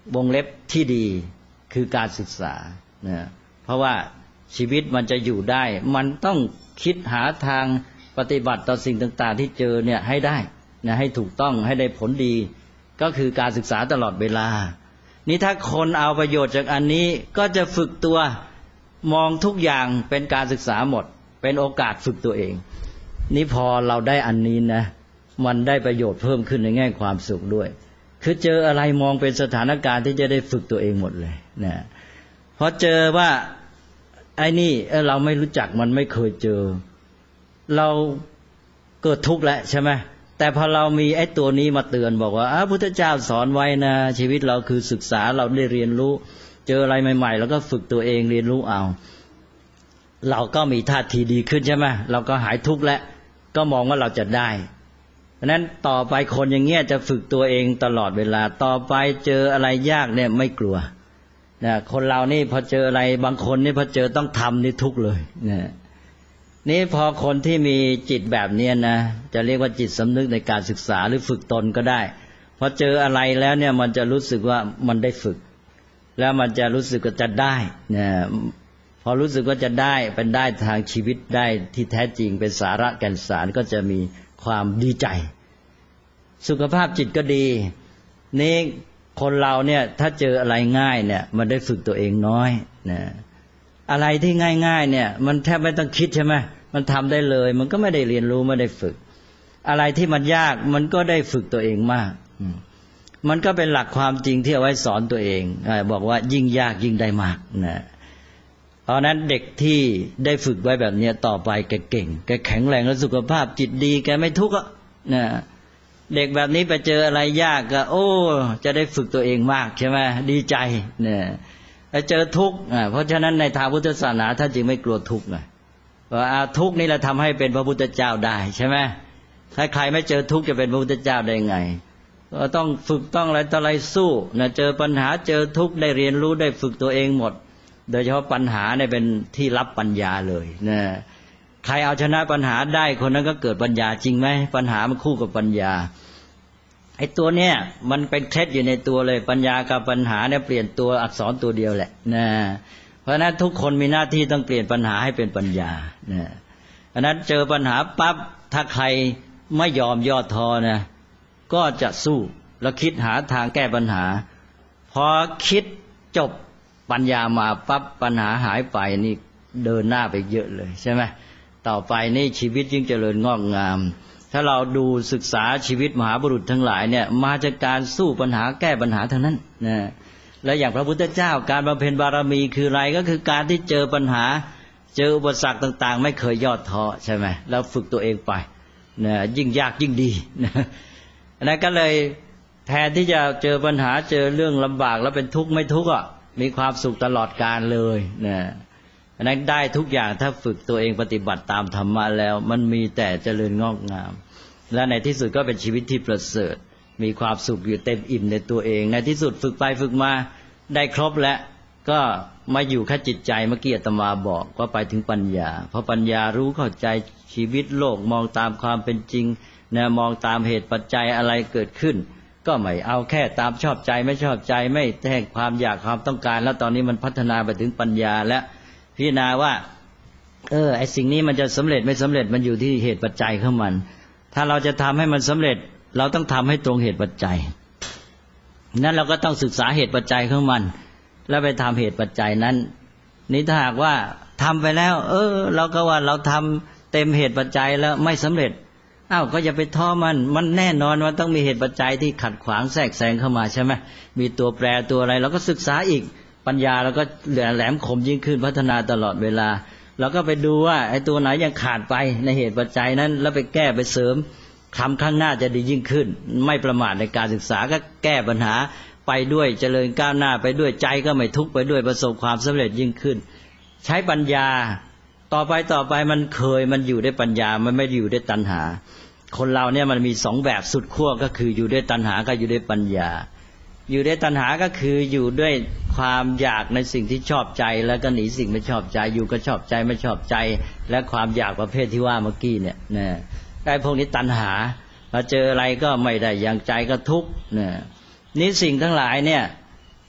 วงเล็บที่ดีคือการศึกษานะเพราะว่าชีวิตมันจะอยู่ได้มันต้องคิดหาทางปฏิบัติต่อสิ่งต่างๆที่เจอเนี่ยให้ได้นะให้ถูกต้องให้ได้ผลดีก็คือการศึกษาตลอดเวลานี่ถ้าคนเอาประโยชน์จากอันนี้ก็จะฝึกตัวมองทุกอย่างเป็นการศึกษาหมดเป็นโอกาสฝึกตัวเองนี่พอเราได้อันนี้นะมันได้ประโยชน์เพิ่มขึ้นในแง่ความสุขด้วยคือเจออะไรมองเป็นสถานการณ์ที่จะได้ฝึกตัวเองหมดเลยนะพอเจอว่าไอ้นี่เราไม่รู้จักมันไม่เคยเจอเราเกิดทุกข์แล้วใช่ไหมแต่พอเรามีไอ้ตัวนี้มาเตือนบอกว่าพระพุทธเจ้าสอนไว้นะชีวิตเราคือศึกษาเราได้เรียนรู้เจออะไรใหม่ๆแล้วก็ฝึกตัวเองเรียนรู้เอาเราก็มีท่าทีดีขึ้นใช่ไหมเราก็หายทุกข์แล้วก็มองว่าเราจะได้เพราะนั้นต่อไปคนอย่างเงี้ยจะฝึกตัวเองตลอดเวลาต่อไปเจออะไรยากเนี่ยไม่กลัวนะคนเรานี่พอเจออะไรบางคนนี่พอเจอต้องทำนี่ทุกข์เลยนะนี่พอคนที่มีจิตแบบนี้นะจะเรียกว่าจิตสำนึกในการศึกษาหรือฝึกตนก็ได้พอเจออะไรแล้วเนี่ยมันจะรู้สึกว่ามันได้ฝึกแล้วมันจะรู้สึกว่าจะได้นะพอรู้สึกว่าจะได้เป็นได้ทางชีวิตได้ที่แท้จริงเป็นสาระแก่นสารก็จะมีความดีใจสุขภาพจิตก็ดีนี่คนเราเนี่ยถ้าเจออะไรง่ายเนี่ยมันได้ฝึกตัวเองน้อยนะอะไรที่ง่ายๆเนี่ยมันแทบไม่ต้องคิดใช่ไหมมันทำได้เลยมันก็ไม่ได้เรียนรู้ไม่ได้ฝึกอะไรที่มันยากมันก็ได้ฝึกตัวเองมากมันก็เป็นหลักความจริงที่เอาไว้สอนตัวเองบอกว่ายิ่งยากยิ่งได้มากนะเพราะนั้นเด็กที่ได้ฝึกไว้แบบนี้ต่อไปแกเก่งแกแข็งแรงและสุขภาพจิตดีแกไม่ทุกข์นะเด็กแบบนี้ไปเจออะไรยากก็โอ้จะได้ฝึกตัวเองมากใช่ไหมดีใจเนี่ยไปเจอทุกข์เพราะฉะนั้นในทางพุทธศาสนาท่านจึงไม่กลัวทุกข์นะเพราะทุกข์นี่แหละทำให้เป็นพระพุทธเจ้าได้ใช่ไหมถ้าใครไม่เจอทุกข์จะเป็นพระพุทธเจ้าได้ไงก็ต้องฝึกต้องอะไรต่ออะไรสู้นะเจอปัญหาเจอทุกข์ได้เรียนรู้ได้ฝึกตัวเองหมดโดยเฉพาะปัญหาเนี่ยเป็นที่รับปัญญาเลยนะใครเอาชนะปัญหาได้คนนั้นก็เกิดปัญญาจริงไหมปัญหามันคู่กับปัญญาไอ้ตัวเนี้ยมันเป็นเคล็ดอยู่ในตัวเลยปัญญากับปัญหาเนี่ยเปลี่ยนตัวอักษรตัวเดียวแหละนะเพราะนั้นทุกคนมีหน้าที่ต้องเปลี่ยนปัญหาให้เป็นปัญญานะเพราะนั้นเจอปัญหาปั๊บถ้าใครไม่ยอมย่อท้อนะก็จะสู้แล้วคิดหาทางแก้ปัญหาพอคิดจบปัญญามาปั๊บปัญหาหายไปนี่เดินหน้าไปเยอะเลยใช่ไหมต่อไปนี่ชีวิตยิ่งเจริญงอกงามถ้าเราดูศึกษาชีวิตมหาบุรุษทั้งหลายเนี่ยมาจากการสู้ปัญหาแก้ปัญหาทั้งนั้นนะและอย่างพระพุทธเจ้าการบำเพ็ญบารมีคืออะไรก็คือการที่เจอปัญหาเจออุปสรรคต่างๆไม่เคยย่อท้อใช่ไหมแล้วฝึกตัวเองไปนะยิ่งยากยิ่งดีนะนั่นก็เลยแทนที่จะเจอปัญหาเจอเรื่องลำบากแล้วเป็นทุกข์ไม่ทุกข์มีความสุขตลอดกาลเลยนะนั้นได้ทุกอย่างถ้าฝึกตัวเองปฏิบัติตามธรรมะแล้วมันมีแต่เจริญงอกงามและในที่สุดก็เป็นชีวิตที่ประเสริฐมีความสุขอยู่เต็มอิ่มในตัวเองในที่สุดฝึกไปฝึกมาได้ครบแล้วก็มาอยู่แค่จิตใจเมื่อกี้อาตมาบอกก็ไปถึงปัญญาเพราะปัญญารู้เข้าใจชีวิตโลกมองตามความเป็นจริงนะมองตามเหตุปัจจัยอะไรเกิดขึ้นก็ไม่เอาแค่ตามชอบใจไม่ชอบใจไม่แท้ความอยากความต้องการแล้วตอนนี้มันพัฒนาไปถึงปัญญาและพิจารณาว่าไอ้สิ่งนี้มันจะสำเร็จไม่สำเร็จมันอยู่ที่เหตุปัจจัยของมันถ้าเราจะทำให้มันสำเร็จเราต้องทำให้ตรงเหตุปัจจัยนั้นเราก็ต้องศึกษาเหตุปัจจัยของมันแล้วไปทำเหตุปัจจัยนั้นนี่ถ้าหากว่าทำไปแล้วเราก็ว่าเราทำเต็มเหตุปัจจัยแล้วไม่สำเร็จก็อย่าไปท้อมันแน่นอนว่าต้องมีเหตุปัจจัยที่ขัดขวางแทรกแซงเข้ามาใช่ไหมมีตัวแปรตัวอะไรเราก็ศึกษาอีกปัญญาเราก็แหลมคมยิ่งขึ้นพัฒนาตลอดเวลาเราก็ไปดูว่าไอ้ตัวไหนยังขาดไปในเหตุปัจจัยนั้นแล้วไปแก้ไปเสริมทำข้างหน้าจะดียิ่งขึ้นไม่ประมาทในการศึกษาก็แก้ปัญหาไปด้วยเจริญก้าวหน้าไปด้วยใจก็ไม่ทุกข์ไปด้วยประสบความสำเร็จยิ่งขึ้นใช้ปัญญาต่อไปมันอยู่ด้วยปัญญามันไม่อยู่ด้วยตัณหาคนเราเนี่ยมันมีสองแบบสุดขั้วก็คืออยู่ด้วยตัณหากับอยู่ด้วยปัญญาอยู่ด้วยตัณหาก็คืออยู่ด้วยความอยากในสิ่งที่ชอบใจแล้วก็หนีสิ่งไม่ชอบใจอยู่ก็ชอบใจไม่ชอบใจและความอยากประเภทที่ว่าเมื่อกี้เนี่ยนะได้พวกนี้ตัณหาพอเจออะไรก็ไม่ได้อย่างใจก็ทุกข์นะนี่สิ่งทั้งหลายเนี่ย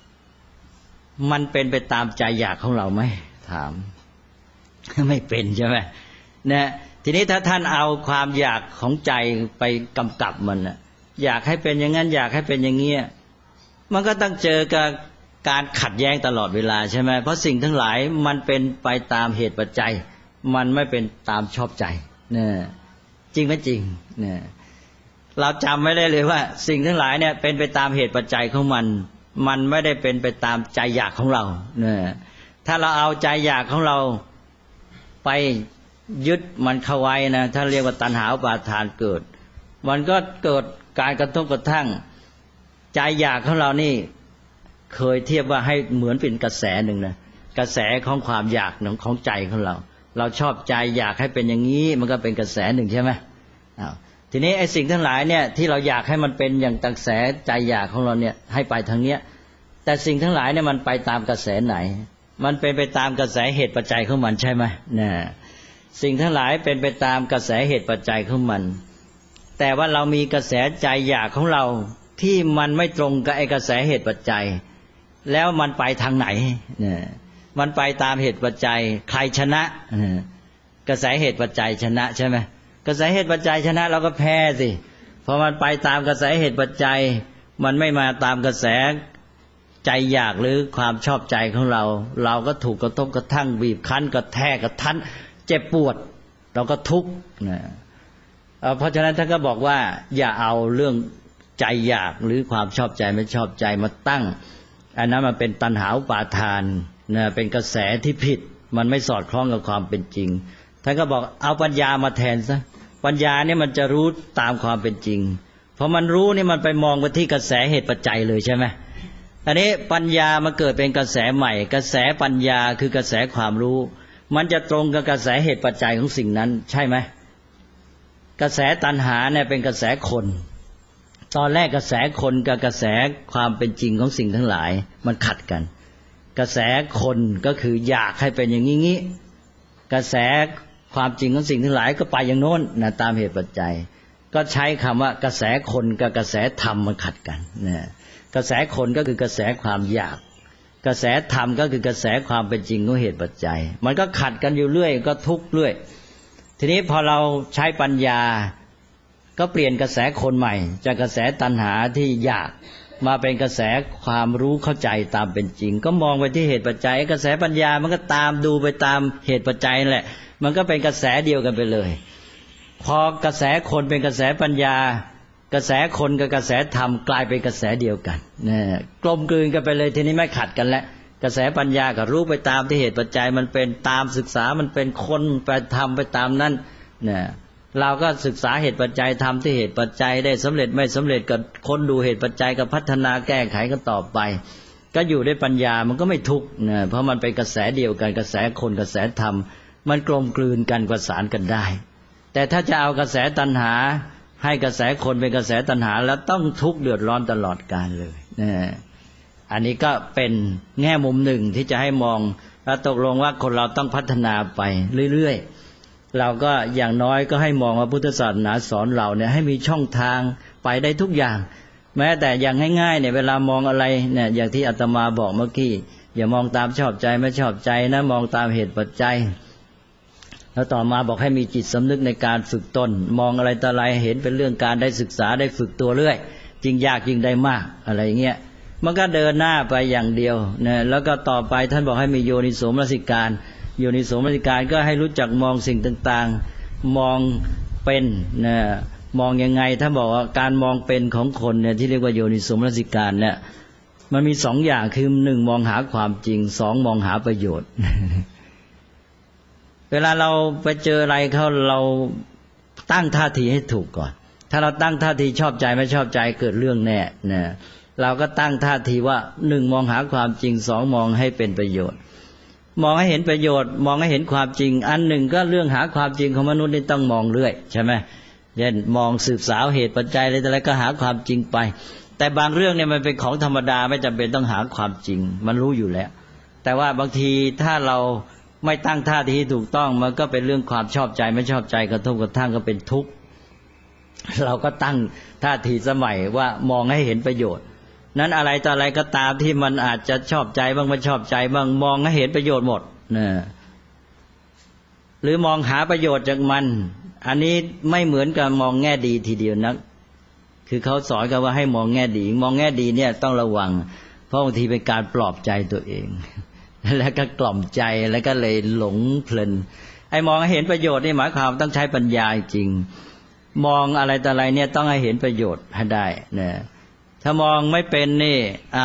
มันเป็นไปตามใจอยากของเราไหมถามไม่เป็นใช่ไหมนะทีนี้ถ้าท่านเอาความอยากของใจไปกำกับมันนะอยากให้เป็นอย่างนั้นอยากให้เป็นอย่างเงี้ยมันก็ต้องเจอกับการขัดแย้งตลอดเวลาใช่ไหมเพราะสิ่งทั้งหลายมันเป็นไปตามเหตุปัจจัยมันไม่เป็นตามชอบใจเนี่ยจริงไหมจริงเนี่ยเราจำไม่ได้เลยว่าสิ่งทั้งหลายเนี่ยเป็นไปตามเหตุปัจจัยของมันไม่ได้เป็นไปตามใจอยากของเราเนี่ยถ้าเราเอาใจอยากของเราไปยึดมันเข้าไว้นะถ้าเรียกว่าตัณหาอุปาทานเกิดมันก็เกิดการกระทบกระทั่งใจอยากของเรานี่เคยเทียบว่าให้เหมือนเป็นกระแสหนึ่งนะกระแสของความอยากของใจของเราชอบใจอยากให้เป็นอย่างนี้มันก็เป็นกระแสหนึ่งใช่ไหมทีนี้ไอ้สิ่งทั้งหลายเนี่ยที่เราอยากให้มันเป็นอย่างกระแสใจอยากของเราเนี่ยให้ไปทางเนี้ยแต่สิ่งทั้งหลายเนี่ยมันไปตามกระแสไหนมันเป็นไปตามกระแสเหตุปัจจัยของมันใช่ไหมเนี่ยสิ่งทั้งหลายเป็นไปตามกระแสเหตุปัจจัยของมันแต่ว่าเรามีกระแสใจอยากของเราที่มันไม่ตรงกับไอ้กระแสเหตุปัจจัยแล้วมันไปทางไหนเนี่ยมันไปตามเหตุปัจจัยใครชนะกระแสเหตุปัจจัยชนะใช่ไหมกระแสเหตุปัจจัยชนะเราก็แพ้สิเพราะมันไปตามกระแสเหตุปัจจัยมันไม่มาตามกระแสใจอยากหรือความชอบใจของเราก็ถูกกระทบกระทั่งบีบคั้นกระแทกกระทันเจ็บปวดเราก็ทุกข์นะเพราะฉะนั้นท่านก็บอกว่าอย่าเอาเรื่องใจอยากหรือความชอบใจไม่ชอบใจมาตั้งอันนั้นมันเป็นตัณหาอุปาทานนะเป็นกระแสที่ผิดมันไม่สอดคล้องกับความเป็นจริงท่านก็บอกเอาปัญญามาแทนซะปัญญาเนี่ยมันจะรู้ตามความเป็นจริงพอมันรู้นี่มันไปมองไปที่กระแสเหตุปัจจัยเลยใช่ไหมอันนี้ปัญญามาเกิดเป็นกระแสใหม่กระแสปัญญาคือกระแสความรู้มันจะตรงกับกระแสเหตุปัจจัยของสิ่งนั้นใช่ไหมกระแสตัณหาเนี่ยเป็นกระแสคนตอนแรกกระแสคนกับกระแสความเป็นจริงของสิ่งทั้งหลายมันขัดกันกระแสคนก็คืออยากให้เป็นอย่างนี้กระแสความจริงของสิ่งทั้งหลายก็ไปอย่างโน้นนะตามเหตุปัจจัยก็ใช้คำว่ากระแสคนกับกระแสธรรมมันขัดกันนะกระแสคนก็คือกระแสความอยากกระแสธรรมก็คือกระแสความเป็นจริงของเหตุปัจจัยมันก็ขัดกันอยู่เรื่อยก็ทุกข์เรื่อยทีนี้พอเราใช้ปัญญาก็เปลี่ยนกระแสคนใหม่จากกระแสตัณหาที่อยากมาเป็นกระแสความรู้เข้าใจตามเป็นจริงก็มองไปที่เหตุปัจจัยกระแสปัญญามันก็ตามดูไปตามเหตุปัจจัยนั่นแหละมันก็เป็นกระแสเดียวกันไปเลยพอกระแสคนเป็นกระแสปัญญากระแสคนกับกระแสธรรมกลายเป็นกระแสเดียวกันนะกลมกลืนกันไปเลยทีนี้ไม่ขัดกันแล้วกระแสปัญญาก็รู้ไปตามที่เหตุปัจจัยมันเป็นตามศึกษามันเป็นคนไปทำไปตามนั้นนะเราก็ศึกษาเหตุปัจจัยทำที่เหตุปัจจัยได้สำเร็จไม่สำเร็จก็ค้นดูเหตุปัจจัยก็พัฒนาแก้ไขกันต่อไปก็อยู่ด้วยปัญญามันก็ไม่ทุกข์นะเพราะมันเป็นกระแสเดียวกันกระแสคนกระแสธรรมมันกลมกลืนกันประสานกันได้แต่ถ้าจะเอากระแสตัณหาให้กระแสคนเป็นกระแสตัณหาแล้วต้องทุกข์เดือดร้อนตลอดกาลเลยนะอันนี้ก็เป็นแง่มุมหนึ่งที่จะให้มองแล้วตกลงว่าคนเราต้องพัฒนาไปเรื่อยๆเราก็อย่างน้อยก็ให้มองว่าพุทธศาสนาสอนเราเนี่ยให้มีช่องทางไปได้ทุกอย่างแม้แต่อย่างง่ายๆเนี่ยเวลามองอะไรเนี่ยอย่างที่อาตมาบอกเมื่อกี้อย่ามองตามชอบใจไม่ชอบใจนะมองตามเหตุปัจจัยแล้วต่อมาบอกให้มีจิตสำนึกในการฝึกตนมองอะไรต่ออะไรเห็นเป็นเรื่องการได้ศึกษาได้ฝึกตัวเรื่อยยิ่งยากยิ่งได้มากอะไรเงี้ยมันก็เดินหน้าไปอย่างเดียวนะแล้วก็ต่อไปท่านบอกให้มีโยนิโสมนสิการโยนิโสมนสิการก็ให้รู้จักมองสิ่งต่างๆมองเป็นนะมองยังไงท่านบอกว่าการมองเป็นของคนเนี่ยที่เรียกว่าโยนิโสมนสิการเนี่ยมันมีสองอย่างคือหนึ่งมองหาความจริงสองมองหาประโยชน์เวลาเราไปเจออะไรเขาเราตั้งท่าทีให้ถูกก่อนถ้าเราตั้งท่าทีชอบใจไม่ชอบใจเกิดเรื่องแน่นะเราก็ตั้งท่าทีว่าหนึ่งมองหาความจริงสองมองให้เป็นประโยชน์มองให้เห็นประโยชน์มองให้เห็นความจริงอันหนึ่งก็เรื่องหาความจริงของมนุษย์นี่ต้องมองเรื่อยใช่ไหมเช่นมองสืบสาวเหตุปัจจัยอะไรแต่ละก็หาความจริงไปแต่บางเรื่องเนี่ยมันเป็นของธรรมดาไม่จำเป็นต้องหาความจริงมันรู้อยู่แล้วแต่ว่าบางทีถ้าเราไม่ตั้งท่าทีที่ถูกต้องมันก็เป็นเรื่องความชอบใจไม่ชอบใจกระทบกระทั่งก็เป็นทุกข์เราก็ตั้งท่าทีสมัยว่ามองให้เห็นประโยชน์นั้นอะไรต่ออะไรก็ตามที่มันอาจจะชอบใจบ้างไม่ชอบใจบ้างมองให้เห็นประโยชน์หมดนะหรือมองหาประโยชน์จากมันอันนี้ไม่เหมือนกับมองแง่ดีทีเดียวนักคือเขาสอนกันว่าให้มองแง่ดีมองแง่ดีเนี่ยต้องระวังเพราะบางทีเป็นการปลอบใจตัวเองแล้วก็กล่อมใจแล้วก็เลยหลงเพลินไอ้มองให้เห็นประโยชน์นี่หมายความต้องใช้ปัญญาจริงมองอะไรต่ออะไรเนี่ยต้องให้เห็นประโยชน์ให้ได้นะถ้ามองไม่เป็นนี่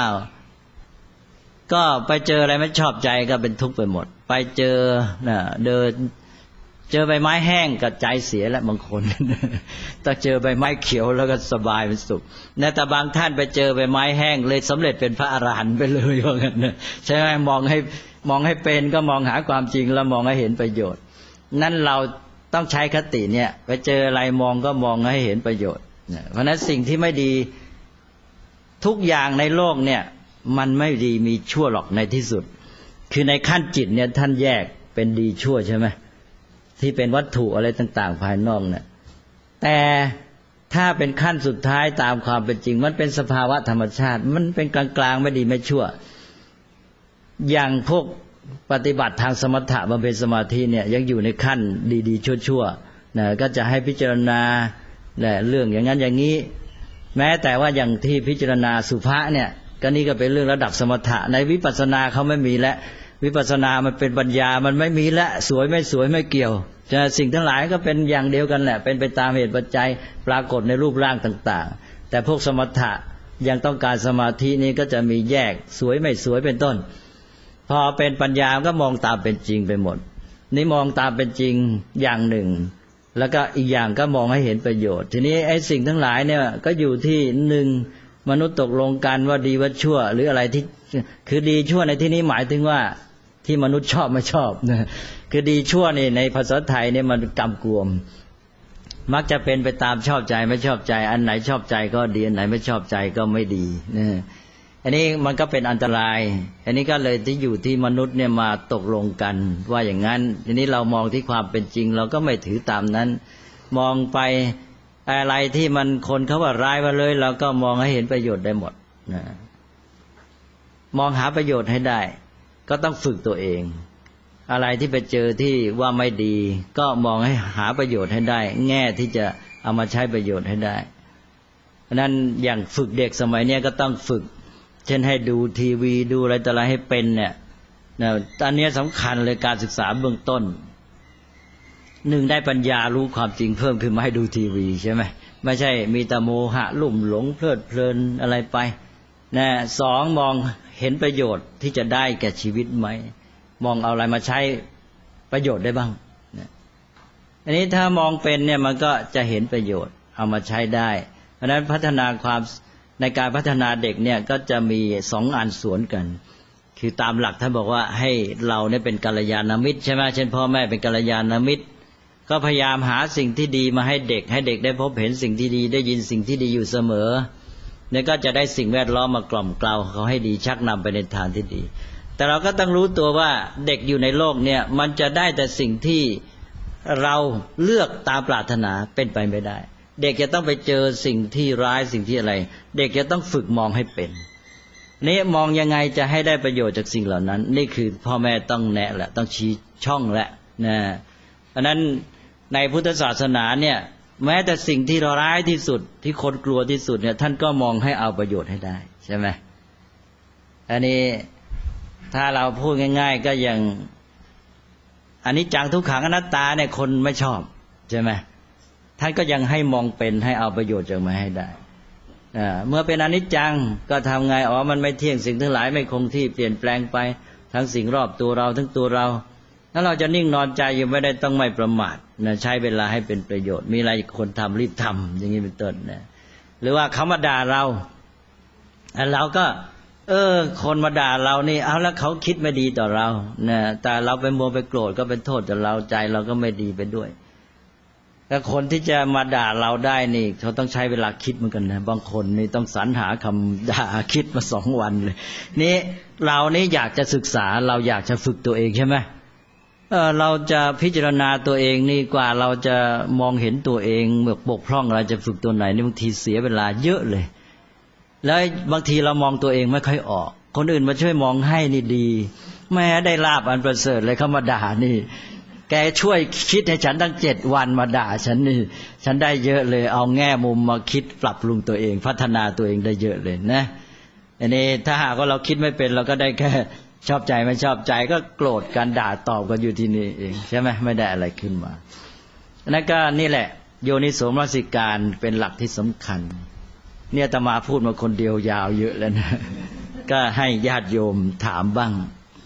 ก็ไปเจออะไรไม่ชอบใจก็เป็นทุกข์ไปหมดไปเจอเดินเจอใบไม้แห้งก็ใจเสียแล้วบางคนต้องเจอใบไม้เขียวแล้วก็สบายเป็นสุขแต่บางท่านไปเจอใบไม้แห้งเลยสำเร็จเป็นพระอรหันต์ไปเลยว่างั้นนะใช่ไหมมองให้เป็นก็มองหาความจริงแล้วมองให้เห็นประโยชน์นั่นเราต้องใช้คติเนี่ยไปเจออะไรมองก็มองให้เห็นประโยชน์เพราะฉะนั้นสิ่งที่ไม่ดีทุกอย่างในโลกเนี่ยมันไม่ดีมีชั่วหรอกในที่สุดคือในขั้นจิตเนี่ยท่านแยกเป็นดีชั่วใช่ไหมที่เป็นวัตถุอะไรต่างๆภายนอกเนี่ยแต่ถ้าเป็นขั้นสุดท้ายตามความเป็นจริงมันเป็นสภาวะธรรมชาติมันเป็นกลางๆไม่ดีไม่ชั่วอย่างพวกปฏิบัติทางสมถะบำเพ็ญสมาธิเนี่ยยังอยู่ในขั้นดีๆชั่วๆนะก็จะให้พิจารณาเรื่องอย่างนั้นอย่างนี้แม้แต่ว่าอย่างที่พิจารณาสุภะเนี่ยก็นี่ก็เป็นเรื่องระดับสมถะในวิปัสสนาเขาไม่มีแล้ววิปัสสนามันเป็นปัญญามันไม่มีแล้วสวยไม่สวยไม่เกี่ยวจะสิ่งทั้งหลายก็เป็นอย่างเดียวกันแหละเป็นไปตามเหตุปัจจัยปรากฏในรูปร่างต่างๆแต่พวกสมถะยังต้องการสมาธินี้ก็จะมีแยกสวยไม่สวยเป็นต้นพอเป็นปัญญาก็มองตามเป็นจริงไปหมดนี่มองตามเป็นจริงอย่างหนึ่งแล้วก็อีกอย่างก็มองให้เห็นประโยชน์ทีนี้ไอ้สิ่งทั้งหลายเนี่ยก็อยู่ที่หนึ่งมนุษย์ตกลงกันว่าดีว่าชั่วหรืออะไรที่คือดีชั่วในที่นี้หมายถึงว่าที่มนุษย์ชอบไม่ชอบนะคือดีชั่วนี่ในภาษาไทยเนี่ยมันกำกวมมักจะเป็นไปตามชอบใจไม่ชอบใจอันไหนชอบใจก็ดีอันไหนไม่ชอบใจก็ไม่ดีนะอันนี้มันก็เป็นอันตรายอันนี้ก็เลยที่อยู่ที่มนุษย์เนี่ยมาตกลงกันว่าอย่างนั้นทีนี้เรามองที่ความเป็นจริงเราก็ไม่ถือตามนั้นมองไปอะไรที่มันคนเขาว่าร้ายมาเลยเราก็มองให้เห็นประโยชน์ได้หมดนะมองหาประโยชน์ให้ได้ก็ต้องฝึกตัวเองอะไรที่ไปเจอที่ว่าไม่ดีก็มองให้หาประโยชน์ให้ได้แง่ที่จะเอามาใช้ประโยชน์ให้ได้เพราะนั้นอย่างฝึกเด็กสมัยนี้ก็ต้องฝึกเช่นให้ดูทีวีดูอะไรต่ออะไรให้เป็นเนี่ยตอนนี้สำคัญเลยการศึกษาเบื้องต้นหนึ่งได้ปัญญารู้ความจริงเพิ่มขึ้นมาให้ดูทีวีใช่ไหมไม่ใช่มีแต่โมหะลุ่มหลงเพลิดเพลินอะไรไปนะสองมองเห็นประโยชน์ที่จะได้แก่ชีวิตไหมมองเอาอะไรมาใช้ประโยชน์ได้บ้างอันนี้ถ้ามองเป็นเนี่ยมันก็จะเห็นประโยชน์เอามาใช้ได้เพราะฉะนั้นพัฒนาความในการพัฒนาเด็กเนี่ยก็จะมีสองอันสวนกันคือตามหลักท่านบอกว่าให้เราเนี่ยเป็นกัลยาณมิตรใช่ไหมเช่นพ่อแม่เป็นกัลยาณมิตรก็พยายามหาสิ่งที่ดีมาให้เด็กได้พบเห็นสิ่งที่ดีได้ยินสิ่งที่ดีอยู่เสมอเนี่ยก็จะได้สิ่งแวดล้อมมากล่อมเกลาเขาให้ดีชักนำไปในทางที่ดีแต่เราก็ต้องรู้ตัวว่าเด็กอยู่ในโลกเนี่ยมันจะได้แต่สิ่งที่เราเลือกตามปรารถนาเป็นไปไม่ได้เด็กจะต้องไปเจอสิ่งที่ร้ายสิ่งที่อะไรเด็กจะต้องฝึกมองให้เป็นนี่มองยังไงจะให้ได้ประโยชน์จากสิ่งเหล่านั้นนี่คือพ่อแม่ต้องแนะแหละต้องชี้ช่องแหละนะเพราะนั้นในพุทธศาสนาเนี่ยแม้แต่สิ่งที่ร้ายที่สุดที่คนกลัวที่สุดเนี่ยท่านก็มองให้เอาประโยชน์ให้ได้ใช่ไหมอันนี้ถ้าเราพูดง่ายๆก็อย่างอนิจจังทุกขังอนัตตาเนี่ยคนไม่ชอบใช่ไหมท่านก็ยังให้มองเป็นให้เอาประโยชน์จากมันให้ได้เมื่อเป็นอนิจจังก็ทำไงมันไม่เที่ยงสิ่งทั้งหลายไม่คงที่เปลี่ยนแปลงไปทั้งสิ่งรอบตัวเราทั้งตัวเราแล้วเราจะนิ่งนอนใจอยู่ไม่ได้ต้องไม่ประมาทนะใช้เวลาให้เป็นประโยชน์มีอะไรคนทำรีบทำอย่างนี้เป็นต้นนะหรือว่าเขามาด่าเราเราก็คนมาด่าเรานี่เอาแล้วเขาคิดไม่ดีต่อเรานะแต่เราไปมัวไปโกรธก็เป็นโทษต่อเราใจเราก็ไม่ดีไปด้วยแต่คนที่จะมาด่าเราได้นี่เขาต้องใช้เวลาคิดเหมือนกันนะบางคนนี่ต้องสรรหาคำด่าคิดมา2 วันเลยนี่เรานี่อยากจะศึกษาเราอยากจะฝึกตัวเองใช่ไหมเราจะพิจารณาตัวเองนี่กว่าเราจะมองเห็นตัวเองเมื่อบกพร่องเราจะฝึกตัวไหนนี่บางทีเสียเวลาเยอะเลยแล้วบางทีเรามองตัวเองไม่ค่อยออกคนอื่นมาช่วยมองให้นี่ดีแม้ได้ลาภอันประเสริฐเลยเขามาด่านี่แกช่วยคิดให้ฉันตั้ง7 วันมาด่าฉันนี่ฉันได้เยอะเลยเอาแง่มุมมาคิดปรับปรุงตัวเองพัฒนาตัวเองได้เยอะเลยนะอันนี้ถ้าหากว่าเราคิดไม่เป็นเราก็ได้แค่ชอบใจไม่ชอบใจก็โกรธกันด่าตอบกันอยู่ที่นี่เองใช่ไหมไม่ได้อะไรขึ้นมานั่นก็นี่แหละโยนิโสมนสิการเป็นหลักที่สำคัญเนี่ยอาตมาพูดมาคนเดียวยาวเยอะแล้วนะก็ให้ญาติโยมถามบ้าง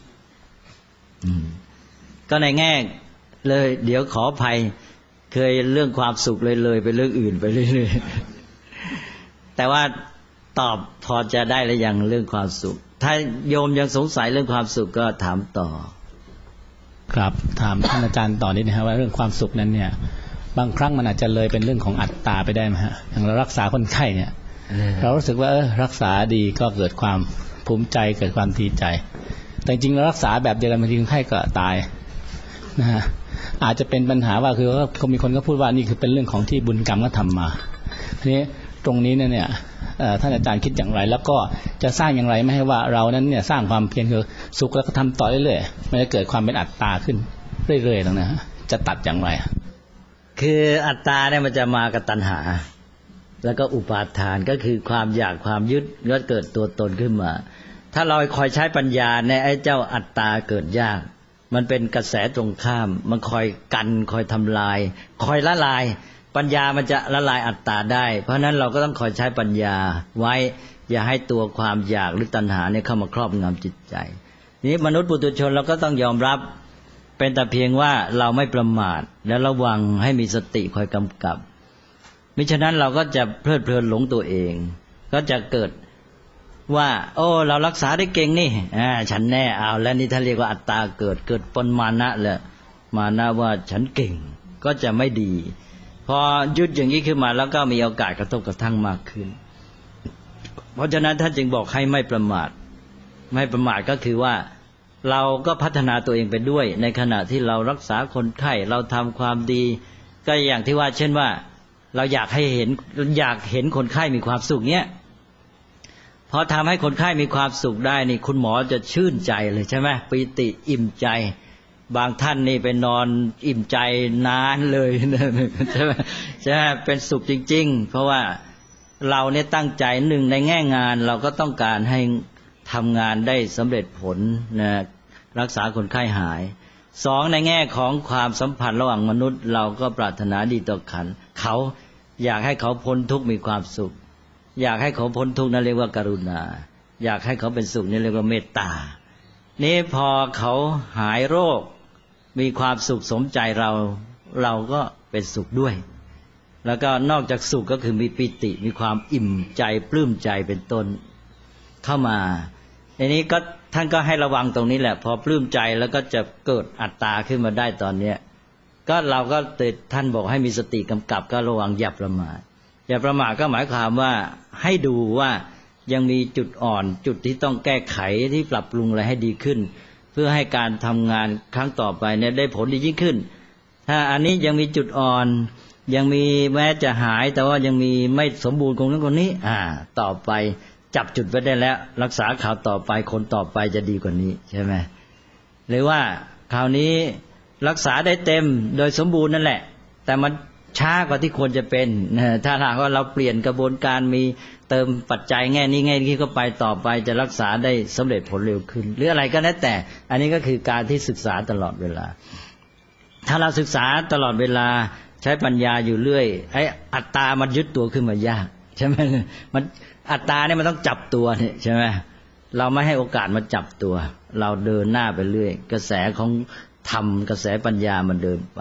ก็ในแง่เลยเดี๋ยวขออภัยเคยเรื่องความสุขเลยไปเรื่องอื่นไปเรื่อยๆแต่ว่าตอบพอจะได้หรือยังเรื่องความสุขถ้าโยมยังสงสัยเรื่องความสุขก็ถามต่อครับถามท่านอาจารย์ต่อนิดนะครับว่าเรื่องความสุขนั้นเนี่ยบางครั้งมันอาจจะเลยเป็นเรื่องของอัตตาไปได้ไหมฮะอย่างเรารักษาคนไข้เนี่ยเรารู้สึกว่ารักษาดีก็เกิดความภูมิใจเกิดความดีใจแต่จริงๆเรารักษาแบบเดียวกันบางทีคนไข้ก็ตายนะฮะอาจจะเป็นปัญหาว่าคือก็มีคนก็พูดว่านี่คือเป็นเรื่องของที่บุญกรรมก็ทำมาทีนี้ตรงนี้เนี่ยท่านอาจารย์คิดอย่างไรแล้วก็จะสร้างอย่างไรไม่ให้ว่าเรานั้นเนี่ยสร้างความเพียรคือสุขแล้วก็ทำต่อเรื่อยๆมันจะเกิดความเป็นอัตตาขึ้นเรื่อยๆตรงนั้นจะตัดอย่างไรคืออัตตาเนี่ยมันจะมากับตัณหาแล้วก็อุปาทานก็คือความอยากความยึดก็เกิดตัวตนขึ้นมาถ้าเราคอยใช้ปัญญาในไอ้เจ้าอัตตาเกิดยากมันเป็นกระแสตรงข้ามมันคอยกันคอยทำลายคอยละลายปัญญามันจะละลายอัตตาได้เพราะนั้นเราก็ต้องคอยใช้ปัญญาไว้อย่าให้ตัวความอยากหรือตัณหาเนี่ยเข้ามาครอบงำจิตใจนี้มนุษย์ปุถุชนเราก็ต้องยอมรับเป็นแต่เพียงว่าเราไม่ประมาทและระวังให้มีสติคอยกำกับมิฉะนั้นเราก็จะเพลิดเพลินหลงตัวเองก็จะเกิดว่าโอ้เรารักษาได้เก่งนี่ฉันแน่เอาแล้วนี่ถ้าเรียกว่าอัตตาเกิดปนมานะเลยมานะว่าฉันเก่งก็จะไม่ดีพอยึดอย่างนี้ขึ้นมาแล้วก็มีโอกาสกระทบกระทั่งมากขึ้นเพราะฉะนั้นท่านจึงบอกให้ไม่ประมาทไม่ประมาทก็คือว่าเราก็พัฒนาตัวเองไปด้วยในขณะที่เรารักษาคนไข้เราทำความดีก็อย่างที่ว่าเช่นว่าเราอยากเห็นคนไข้มีความสุขเนี้ยพอทำให้คนไข้มีความสุขได้นี่คุณหมอจะชื่นใจเลยใช่ไหมปิติอิ่มใจบางท่านนี่ไปนอนอิ่มใจนานเลยใช่ไหมเป็นสุขจริงๆเพราะว่าเราเนี่ยตั้งใจหนึ่งในแง่งานเราก็ต้องการให้ทำงานได้สำเร็จผลนะรักษาคนไข้หายสองในแง่ของความสัมพันธ์ระหว่างมนุษย์เราก็ปรารถนาดีต่อเขาอยากให้เขาพ้นทุกข์มีความสุขอยากให้เขาพ้นทุกข์นั่นเรียกว่ากรุณาอยากให้เขาเป็นสุขนี่เรียกว่าเมตตานี่พอเขาหายโรคมีความสุขสมใจเราก็เป็นสุขด้วยแล้วก็นอกจากสุขก็คือมีปิติมีความอิ่มใจปลื้มใจเป็นต้นเข้ามาอันนี้ก็ท่านก็ให้ระวังตรงนี้แหละพอปลื้มใจแล้วก็จะเกิดอัตตาขึ้นมาได้ตอนเนี้ยก็เราก็ท่านบอกให้มีสติกำกับก็ระวังอย่าประมาทอย่าประมาทก็หมายความว่าให้ดูว่ายังมีจุดอ่อนจุดที่ต้องแก้ไขที่ปรับปรุงอะไรให้ดีขึ้นเพื่อให้การทำงานครั้งต่อไปเนี่ยได้ผลดียิ่งขึ้นถ้าอันนี้ยังมีจุดอ่อนยังมีแม้จะหายแต่ว่ายังมีไม่สมบูรณ์คนนี้ต่อไปจับจุดไว้ได้แล้วรักษาข่าวต่อไปคนต่อไปจะดีกว่านี้ใช่ไหมหรือว่าคราวนี้รักษาได้เต็มโดยสมบูรณ์นั่นแหละแต่มันช้ากว่าที่ควรจะเป็นถ้าหากว่าเราเปลี่ยนกระบวนการมีเติมปัจจัยแง่นี้แง่นี้เข้าไปต่อไปจะรักษาได้สำเร็จผลเร็วขึ้นหรืออะไรก็แล้วแต่อันนี้ก็คือการที่ศึกษาตลอดเวลาถ้าเราศึกษาตลอดเวลาใช้ปัญญาอยู่เรื่อยไอ้อัตตามันยึดตัวขึ้นมายากใช่ไหมมันอัตตาเนี่ยมันต้องจับตัวเนี่ยใช่ไหมเราไม่ให้โอกาสมันจับตัวเราเดินหน้าไปเรื่อยกระแสของธรรมกระแสปัญญามันเดินไป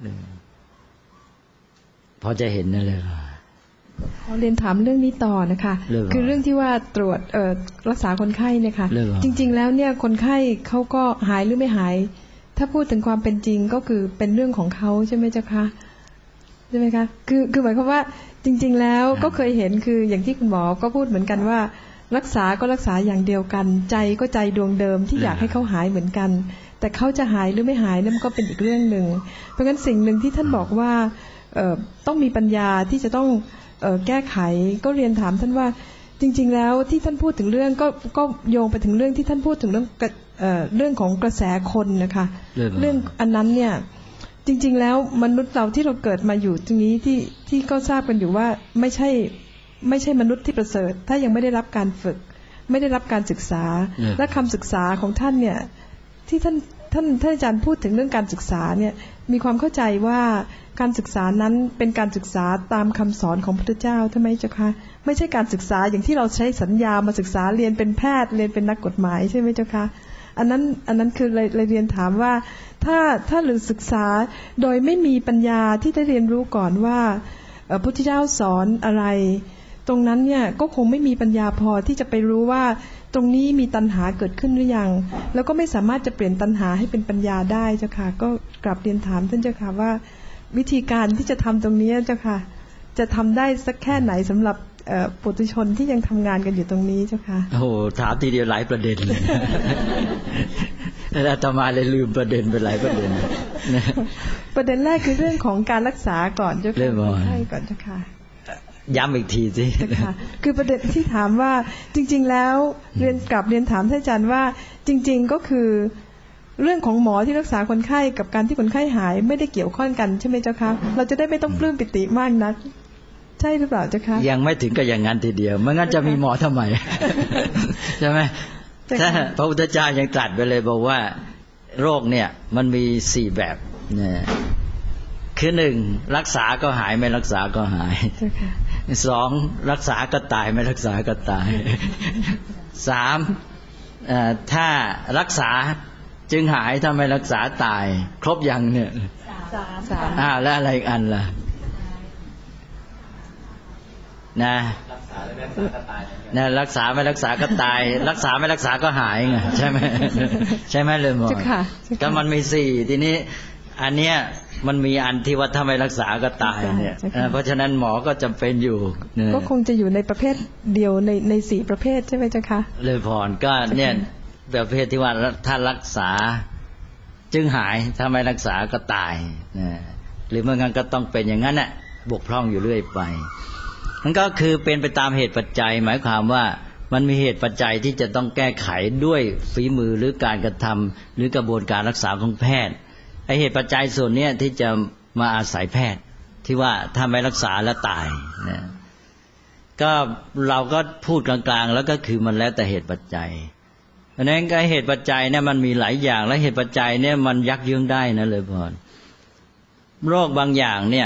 พอจะเห็นนั่นเลยเขาเรียนถามเรื่องนี้ต่อนะคะคือเรื่องที่ว่าตรวจรักษาคนไข้เนี่ยค่ะจริงๆแล้วเนี่ยคนไข้เขาก็หายหรือไม่หายถ้าพูดถึงความเป็นจริงก็คือเป็นเรื่องของเขาใช่ไหมเจ้าคะใช่ไหมคะคือหมายความว่าจริงๆแล้วก็เคยเห็นคืออย่างที่คุณหมอก็พูดเหมือนกันว่ารักษาก็รักษาอย่างเดียวกันใจก็ใจดวงเดิมที่อยากให้เขาหายเหมือนกันแต่เขาจะหายหรือไม่หายนั่นก็เป็นอีกเรื่องหนึ่งเพราะงั้นสิ่งหนึ่งที่ท่านบอกว่าต้องมีปัญญาที่จะต้องแก้ไขก็เรียนถามท่านว่าจจริงๆแล้วที่ท่านพูดถึงเรื่องก็โยงไปถึงเรื่องที่ท่านพูดถึงเรื่องของกระแสคนนะคะเรื่องอันนั้นเนี่ยจริงๆแล้วมนุษย์เราที่เราเกิดมาอยู่ตรงนี้ที่ก็ทราบกันอยู่ว่าไม่ใช่มนุษย์ที่ประเสริฐถ้ายังไม่ได้รับการฝึกไม่ได้รับการศึกษาและคำศึกษาของท่านเนี่ยที่ท่านอาจารย์พูดถึงเรื่องการศึกษาเนี่ยมีความเข้าใจว่าการศึกษานั้นเป็นการศึกษาตามคำสอนของพระพุทธเจ้าใช่ไหมเจ้าคะไม่ใช่การศึกษาอย่างที่เราใช้สัญญามาศึกษาเรียนเป็นแพทย์เรียนเป็นนักกฎหมายใช่ไหมเจ้าคะอันนั้นคือเลยเรียนถามว่าถ้าหรือศึกษาโดยไม่มีปัญญาที่ได้เรียนรู้ก่อนว่าพระพุทธเจ้าสอนอะไรตรงนั้นเนี่ยก็คงไม่มีปัญญาพอที่จะไปรู้ว่าตรงนี้มีตัณหาเกิดขึ้นหรือยังแล้วก็ไม่สามารถจะเปลี่ยนตัณหาให้เป็นปัญญาได้เจ้าค่ะก็กลับเรียนถามท่านเจ้าค่ะว่าวิธีการที่จะทำตรงนี้เจ้าค่ะจะทำได้สักแค่ไหนสำหรับปุถุชนที่ยังทำงานกันอยู่ตรงนี้เจ้าค่ะโอ้ถามทีเดียวหลายประเด็นเลยอาตมาเลยลืมประเด็นไปหลายประเด็นประเด็นแรกคือเรื่องของการรักษาก่อนเจ้าค่ะใช่ก่อนเจ้าค่ะย้ำอีกทีสิคือประเด็นที่ถามว่าจริงๆแล้วเรียนถามท่านอาจารย์ว่าจริงๆก็คือเรื่องของหมอที่รักษาคนไข้กับการที่คนไข้หายไม่ได้เกี่ยวข้องกันใช่ไหมเจ้าคะเราจะได้ไม่ต้องปลื้มปิติมากนักใช่หรือเปล่าเจ้าคะยังไม่ถึงกับอย่างนั้นทีเดียวไม่งั้นจะมีหมอทำไมใช่ไหมถ้าพระพุทธเจ้ายังตรัสไปเลยบอกว่าโรคเนี่ยมันมี4แบบเนี่ยคือ1รักษาก็หายไม่รักษาก็หาย2รักษาก็ตายไม่รักษาก็ตาย3ถ้ารักษาจึงหายถ้าไม่รักษาตายครบยังเนี่ย3แล้วอะไรอีกอันล่ะนะรักษาไม่รักษาก็ตายรักษาไม่รักษาก็หายไงใช่ไหมใช่ไหมเลยหมอก็มันมี4ทีนี้อันเนี้ยมันมีอันที่ว่าถ้าไม่รักษาก็ตายเนี่ยเพราะฉะนั้นหมอก็จำเป็นอยู่ก็คงจะอยู่ในประเภทเดียวใน4ประเภทใช่ไหมเจ้าคะเลยพรก็เนี่ยประเภทที่ว่าถ้ารักษาจึงหายถ้าไม่รักษาก็ตายหรือเมื่องั้นก็ต้องเป็นอย่างนั้นน่ะบกพร่องอยู่เรื่อยไปมันก็คือเป็นไปตามเหตุปัจจัยหมายความว่ามันมีเหตุปัจจัยที่จะต้องแก้ไขด้วยฝีมือหรือการกระทำหรือกระบวนการรักษาของแพทย์ไอ้เหตุปัจจัยส่วนนี้ที่จะมาอาศัยแพทย์ที่ว่าถ้าไม่รักษาแล้วตายนะก็เราก็พูดกลางๆแล้วก็คือมันแล้วแต่เหตุปัจจัยเพราะฉะนั้นก็เหตุปัจจัยเนี่ยมันมีหลายอย่างและเหตุปัจจัยเนี่ยมันยักเยื้องได้นะเลยพรโรคบางอย่างเนี่ย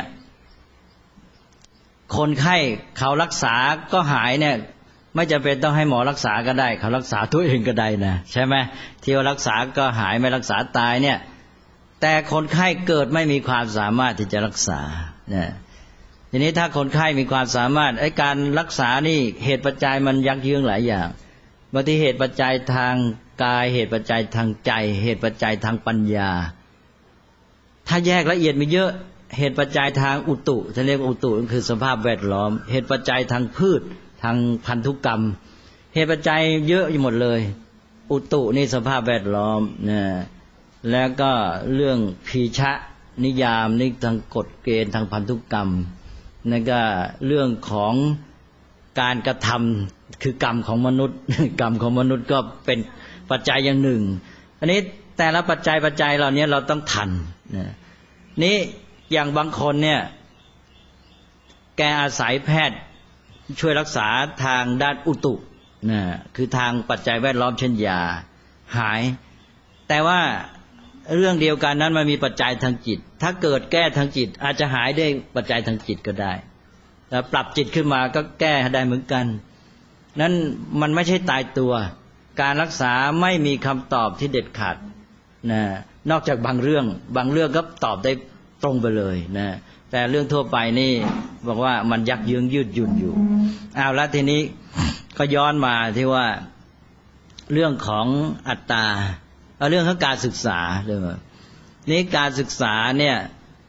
คนไข้เขารักษาก็หายเนี่ยไม่จำเป็นต้องให้หมอรักษาก็ได้เขารักษาตัวเองก็ได้นะใช่ไหมที่ว่ารักษาก็หายไม่รักษาตายเนี่ยแต่คนไข้เกิดไม่มีความสามารถที่จะรักษาเนี่ยทีนี้ถ้าคนไข้มีความสามารถไอ้การรักษานี่เหตุปัจจัยมันยักเยื้องหลายอย่างบางทีเหตุปัจจัยทางกายเหตุปัจจัยทางใจเหตุปัจจัยทางปัญญาถ้าแยกละเอียดมีเยอะเหตุปัจจัยทางอุตุท่านเรียกอุตุก็คือสภาพแวดล้อมเหตุปัจจัยทางพืชทางพันธุกรรมเหตุปัจจัยเยอะอยู่หมดเลยอุตุนี่สภาพแวดล้อมนะแล้วก็เรื่องพีชะนิยามนี่ทางกฎเกณฑ์ทางพันธุกรรมนั่นก็เรื่องของการกระทำคือกรรมของมนุษย์กรรมของมนุษย์ก็เป็นปัจจัยอย่างหนึ่งอันนี้แต่ละปัจจัยเหล่านี้เราต้องทันนี่อย่างบางคนเนี่ยแกอาศัยแพทย์ช่วยรักษาทางด้านอุตุนะคือทางปัจจัยแวดล้อมเช่นยาหายแต่ว่าเรื่องเดียวกันนั้นมันมีปัจจัยทางจิตถ้าเกิดแก้ทางจิตอาจจะหายด้วยปัจจัยทางจิตก็ได้แต่ปรับจิตขึ้นมาก็แก้ได้เหมือนกันนั้นมันไม่ใช่ตายตัวการรักษาไม่มีคำตอบที่เด็ดขาดนะนอกจากบางเรื่องก็ตอบได้ตรงไปเลยนะแต่เรื่องทั่วไปนี่บอกว่ามันยักเยื้องยืดหยุ่นอยู่เอาละทีนี้ก็ย้อนมาที่ว่าเรื่องของอัตตาเรื่องของการศึกษาเลยนี่การศึกษาเนี่ย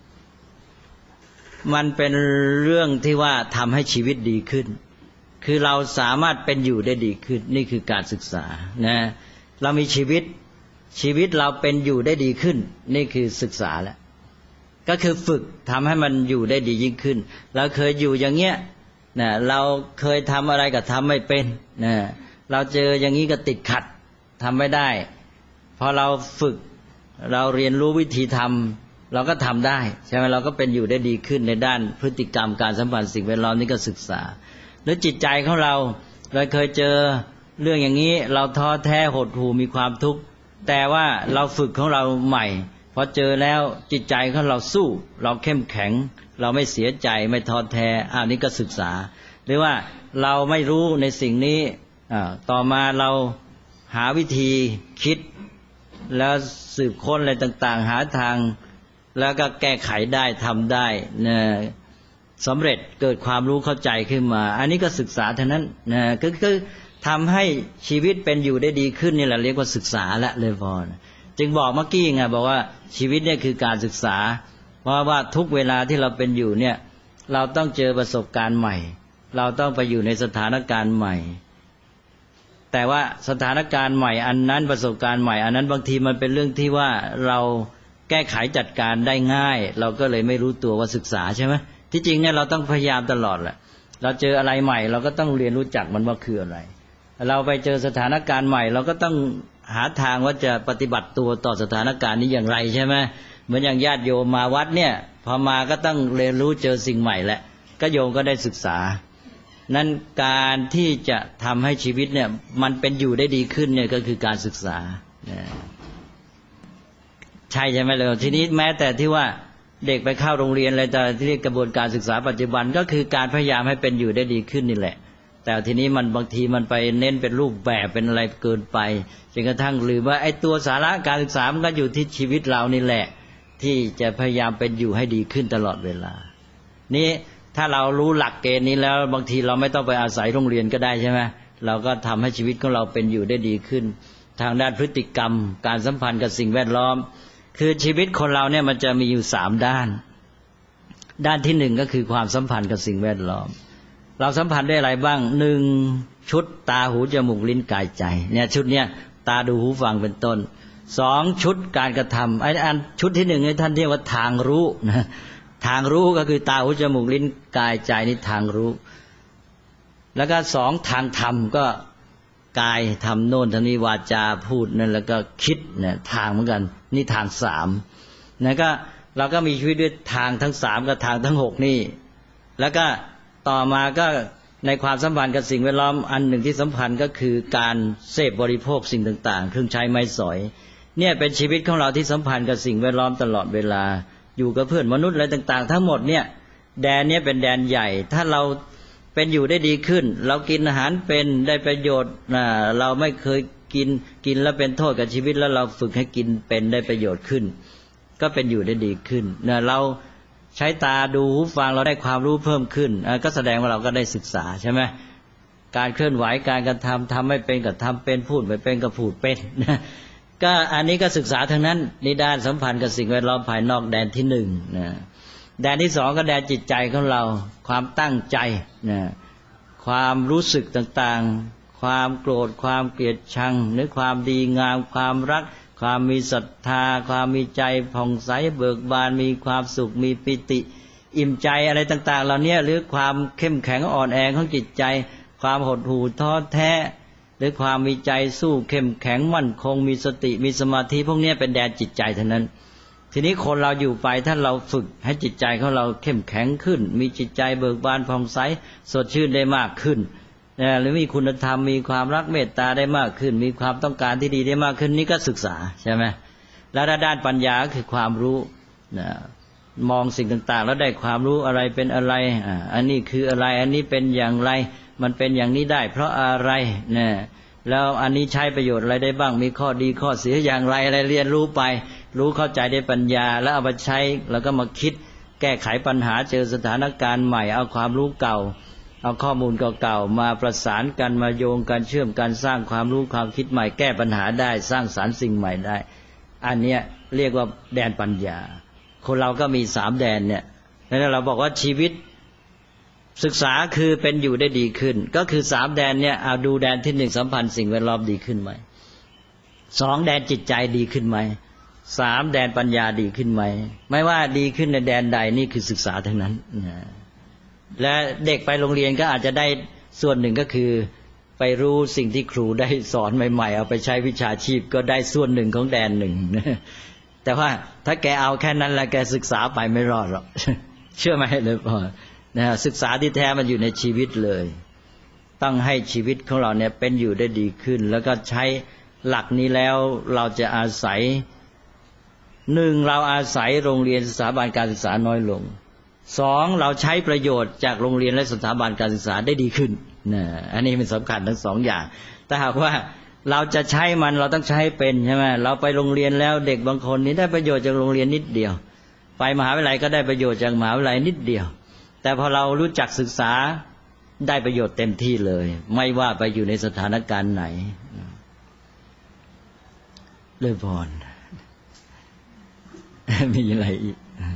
มันเป็นเรื่องที่ว่าทำให้ชีวิตดีขึ้นคือเราสามารถเป็นอยู่ได้ดีขึ้นนี่คือการศึกษานะเรามีชีวิตเราเป็นอยู่ได้ดีขึ้นนี่คือศึกษาแล้วก็คือฝึกทำให้มันอยู่ได้ดียิ่งขึ้นเราเคยอยู่อย่างเงี้ยนะเราเคยทำอะไรก็ทำไม่เป็นนะเราเจออย่างนี้ก็ติดขัดทำไม่ได้พอเราฝึกเราเรียนรู้วิธีทำเราก็ทำได้ใช่ไหมเราก็เป็นอยู่ได้ดีขึ้นในด้านพฤติกรรมการสัมพันธ์สิ่งแวดล้อมนี่ก็ศึกษาหรือจิตใจของเราเคยเจอเรื่องอย่างนี้เราท้อแท้หดหู่มีความทุกข์แต่ว่าเราฝึกของเราใหม่พอเจอแล้วจิตใจของเราสู้เราเข้มแข็งเราไม่เสียใจไม่ท้อแท้นี่ก็ศึกษาหรือว่าเราไม่รู้ในสิ่งนี้ต่อมาเราหาวิธีคิดแล้วสืบค้นอะไรต่างๆหาทางแล้วก็แก้ไขได้ทำได้นะสำเร็จเกิดความรู้เข้าใจขึ้นมาอันนี้ก็ศึกษาเท่านั้นนะคือทำให้ชีวิตเป็นอยู่ได้ดีขึ้นนี่แหละเรียกว่าศึกษาละเลยพอจึงบอกเมื่อกี้ไงบอกว่าชีวิตเนี่ยคือการศึกษาเพราะว่าทุกเวลาที่เราเป็นอยู่เนี่ยเราต้องเจอประสบการณ์ใหม่เราต้องไปอยู่ในสถานการณ์ใหม่แต่ว่าสถานการณ์ใหม่อันนั้นประสบการณ์ใหม่อันนั้นบางทีมันเป็นเรื่องที่ว่าเราแก้ไขจัดการได้ง่ายเราก็เลยไม่รู้ตัวว่าศึกษาใช่ไหมที่จริงเนี่ยเราต้องพยายามตลอดแหละเราเจออะไรใหม่เราก็ต้องเรียนรู้จักมันว่าคืออะไรเราไปเจอสถานการณ์ใหม่เราก็ต้องหาทางว่าจะปฏิบัติตัวต่อสถานการณ์นี้อย่างไรใช่ไหมเหมือนอย่างญาติโยมมาวัดเนี่ยพอมาก็ต้องเรียนรู้เจอสิ่งใหม่แหละก็โยมก็ได้ศึกษานั้นการที่จะทำให้ชีวิตเนี่ยมันเป็นอยู่ได้ดีขึ้นเนี่ยก็คือการศึกษาใช่ไหมเลยทีนี้แม้แต่ที่ว่าเด็กไปเข้าโรงเรียนอะไรแต่ที่เรียกกระบวนการศึกษาปัจจุบันก็คือการพยายามให้เป็นอยู่ได้ดีขึ้นนี่แหละแต่ทีนี้มันบางทีมันไปเน้นเป็นรูปแบบเป็นอะไรเกินไปจนกระทั่งลืมว่าไอ้ตัวสาระการศึกษามันก็อยู่ที่ชีวิตเรานี่แหละที่จะพยายามเป็นอยู่ให้ดีขึ้นตลอดเวลานี้ถ้าเรารู้หลักเกณฑ์นี้แล้วบางทีเราไม่ต้องไปอาศัยโรงเรียนก็ได้ใช่ไหมเราก็ทำให้ชีวิตของเราเป็นอยู่ได้ดีขึ้นทางด้านพฤติกรรมการสัมพันธ์กับสิ่งแวดล้อมคือชีวิตคนเราเนี่ยมันจะมีอยู่3ด้านด้านที่1ก็คือความสัมพันธ์กับสิ่งแวดล้อมเราสัมพันธ์ได้อะไรบ้าง1ชุดตาหูจมูกลิ้นกายใจเนี่ยชุดเนี้ยตาดูหูฟังเป็นต้น2ชุดการกระทำอันชุดที่1เนี่ยท่านเรียกว่าทางรู้นะทางรู้ก็คือตาหูจมูกลิ้นกายใจนี่ทางรู้แล้วก็2ทางธรรมก็กายทำโน่นทำนี้วาจาพูดนั่นแล้วก็คิดเนี่ยทางเหมือนกันนี่ทาง3นะก็เราก็มีชีวิตด้วยทางทั้ง3กับทางทั้ง6นี่แล้วก็ต่อมาก็ในความสัมพันธ์กับสิ่งแวดล้อมอันหนึ่งที่สัมพันธ์ก็คือการเสพบริโภคสิ่งต่างๆเครื่องใช้ไม้สอยเนี่ยเป็นชีวิตของเราที่สัมพันธ์กับสิ่งแวดล้อมตลอดเวลาอยู่กับเพื่อนมนุษย์อะไรต่างๆทั้งหมดเนี่ยแดนนี้เป็นแดนใหญ่ถ้าเราเป็นอยู่ได้ดีขึ้นเรากินอาหารเป็นได้ประโยชน์เราไม่เคยกินแล้วเป็นโทษกับชีวิตแล้วเราฝึกให้กินเป็นได้ประโยชน์ขึ้นก็เป็นอยู่ได้ดีขึ้นเราใช้ตาดูหูฟังเราได้ความรู้เพิ่มขึ้นก็แสดงว่าเราก็ได้ศึกษาใช่ไหมการเคลื่อนไหวการกระทำไม่เป็นก็ทำเป็นพูดไม่เป็นก็พูดเป็นก็อันนี้ก็ศึกษาทั้งนั้นในด้านสัมพันธ์กับสิ่งแวดล้อมภายนอกแดนที่1นะแดนที่2ก็แดนจิตใจของเราความตั้งใจนะความรู้สึกต่างๆความโกรธความเกลียดชังหรือความดีงามความรักความมีศรัทธาความมีใจผ่องใสเบิกบานมีความสุขมีปิติอิ่มใจอะไรต่างๆเหล่านี้หรือความเข้มแข็งอ่อนแอของจิตใจความหดหู่ท้อแท้หรือความมีใจสู้เข้มแข็งมั่นคงมีสติมีสมาธิพวกนี้เป็นแดนจิตใจทั้งนั้นทีนี้คนเราอยู่ไปถ้าเราฝึกให้จิตใจของเราเข้มแข็งขึ้นมีจิตใจเบิกบานผ่องใสสดชื่นได้มากขึ้นหรือมีคุณธรรมมีความรักเมตตาได้มากขึ้นมีความต้องการที่ดีได้มากขึ้นนี่ก็ศึกษาใช่ไหมแล้วด้านปัญญาคือความรู้มองสิ่งต่างๆแล้วได้ความรู้อะไรเป็นอะไรอันนี้คืออะไรอันนี้เป็นอย่างไรมันเป็นอย่างนี้ได้เพราะอะไรเนี่ยแล้วอันนี้ใช้ประโยชน์อะไรได้บ้างมีข้อดีข้อเสียอย่างไรอะไรเรียนรู้ไปรู้เข้าใจได้ปัญญาแล้วเอาไปใช้แล้วก็มาคิดแก้ไขปัญหาเจอสถานการณ์ใหม่เอาความรู้เก่าเอาข้อมูลเก่าๆมาประสานกันมาโยงกันเชื่อมกันสร้างความรู้ความคิดใหม่แก้ปัญหาได้สร้างสรรค์สิ่งใหม่ได้อันเนี้ยเรียกว่าแดนปัญญาคนเราก็มี3แดนเนี่ยแล้วเราบอกว่าชีวิตศึกษาคือเป็นอยู่ได้ดีขึ้นก็คือ3แดนเนี่ยเอาดูแดนที่1สัมพันธ์สิ่งแวดล้อมดีขึ้นไหม2แดนจิตใจดีขึ้นไหม3แดนปัญญาดีขึ้นไหมไม่ว่าดีขึ้นในแดนใดนี่คือศึกษาทั้งนั้นและเด็กไปโรงเรียนก็อาจจะได้ส่วนหนึ่งก็คือไปรู้สิ่งที่ครูได้สอนใหม่ๆเอาไปใช้วิชาชีพก็ได้ส่วนหนึ่งของแดนหนึ่งแต่ว่าถ้าแกเอาแค่นั้นแล้วแกศึกษาไปไม่รอดหรอกเชื่อไหมเลยพ่อนะศึกษาที่แท้มันอยู่ในชีวิตเลยต้องให้ชีวิตของเราเนี่ยเป็นอยู่ได้ดีขึ้นแล้วก็ใช้หลักนี้แล้วเราจะอาศัยหนึ่งเราอาศัยโรงเรียนสถาบันการศึกษาน้อยลงสองเราใช้ประโยชน์จากโรงเรียนและสถาบันการศึกษาได้ดีขึ้นนะอันนี้เป็นสำคัญทั้งสองอย่างแต่หากว่าเราจะใช้มันเราต้องใช้เป็นใช่ไหมเราไปโรงเรียนแล้วเด็กบางคนนี้ได้ประโยชน์จากโรงเรียนนิดเดียวไปมหาวิทยาลัยก็ได้ประโยชน์จากมหาวิทยาลัยนิดเดียวแต่พอเรารู้จักศึกษาได้ประโยชน์เต็มที่เลยไม่ว่าไปอยู่ในสถานการณ์ไหนเลยพรมีอะไรอีก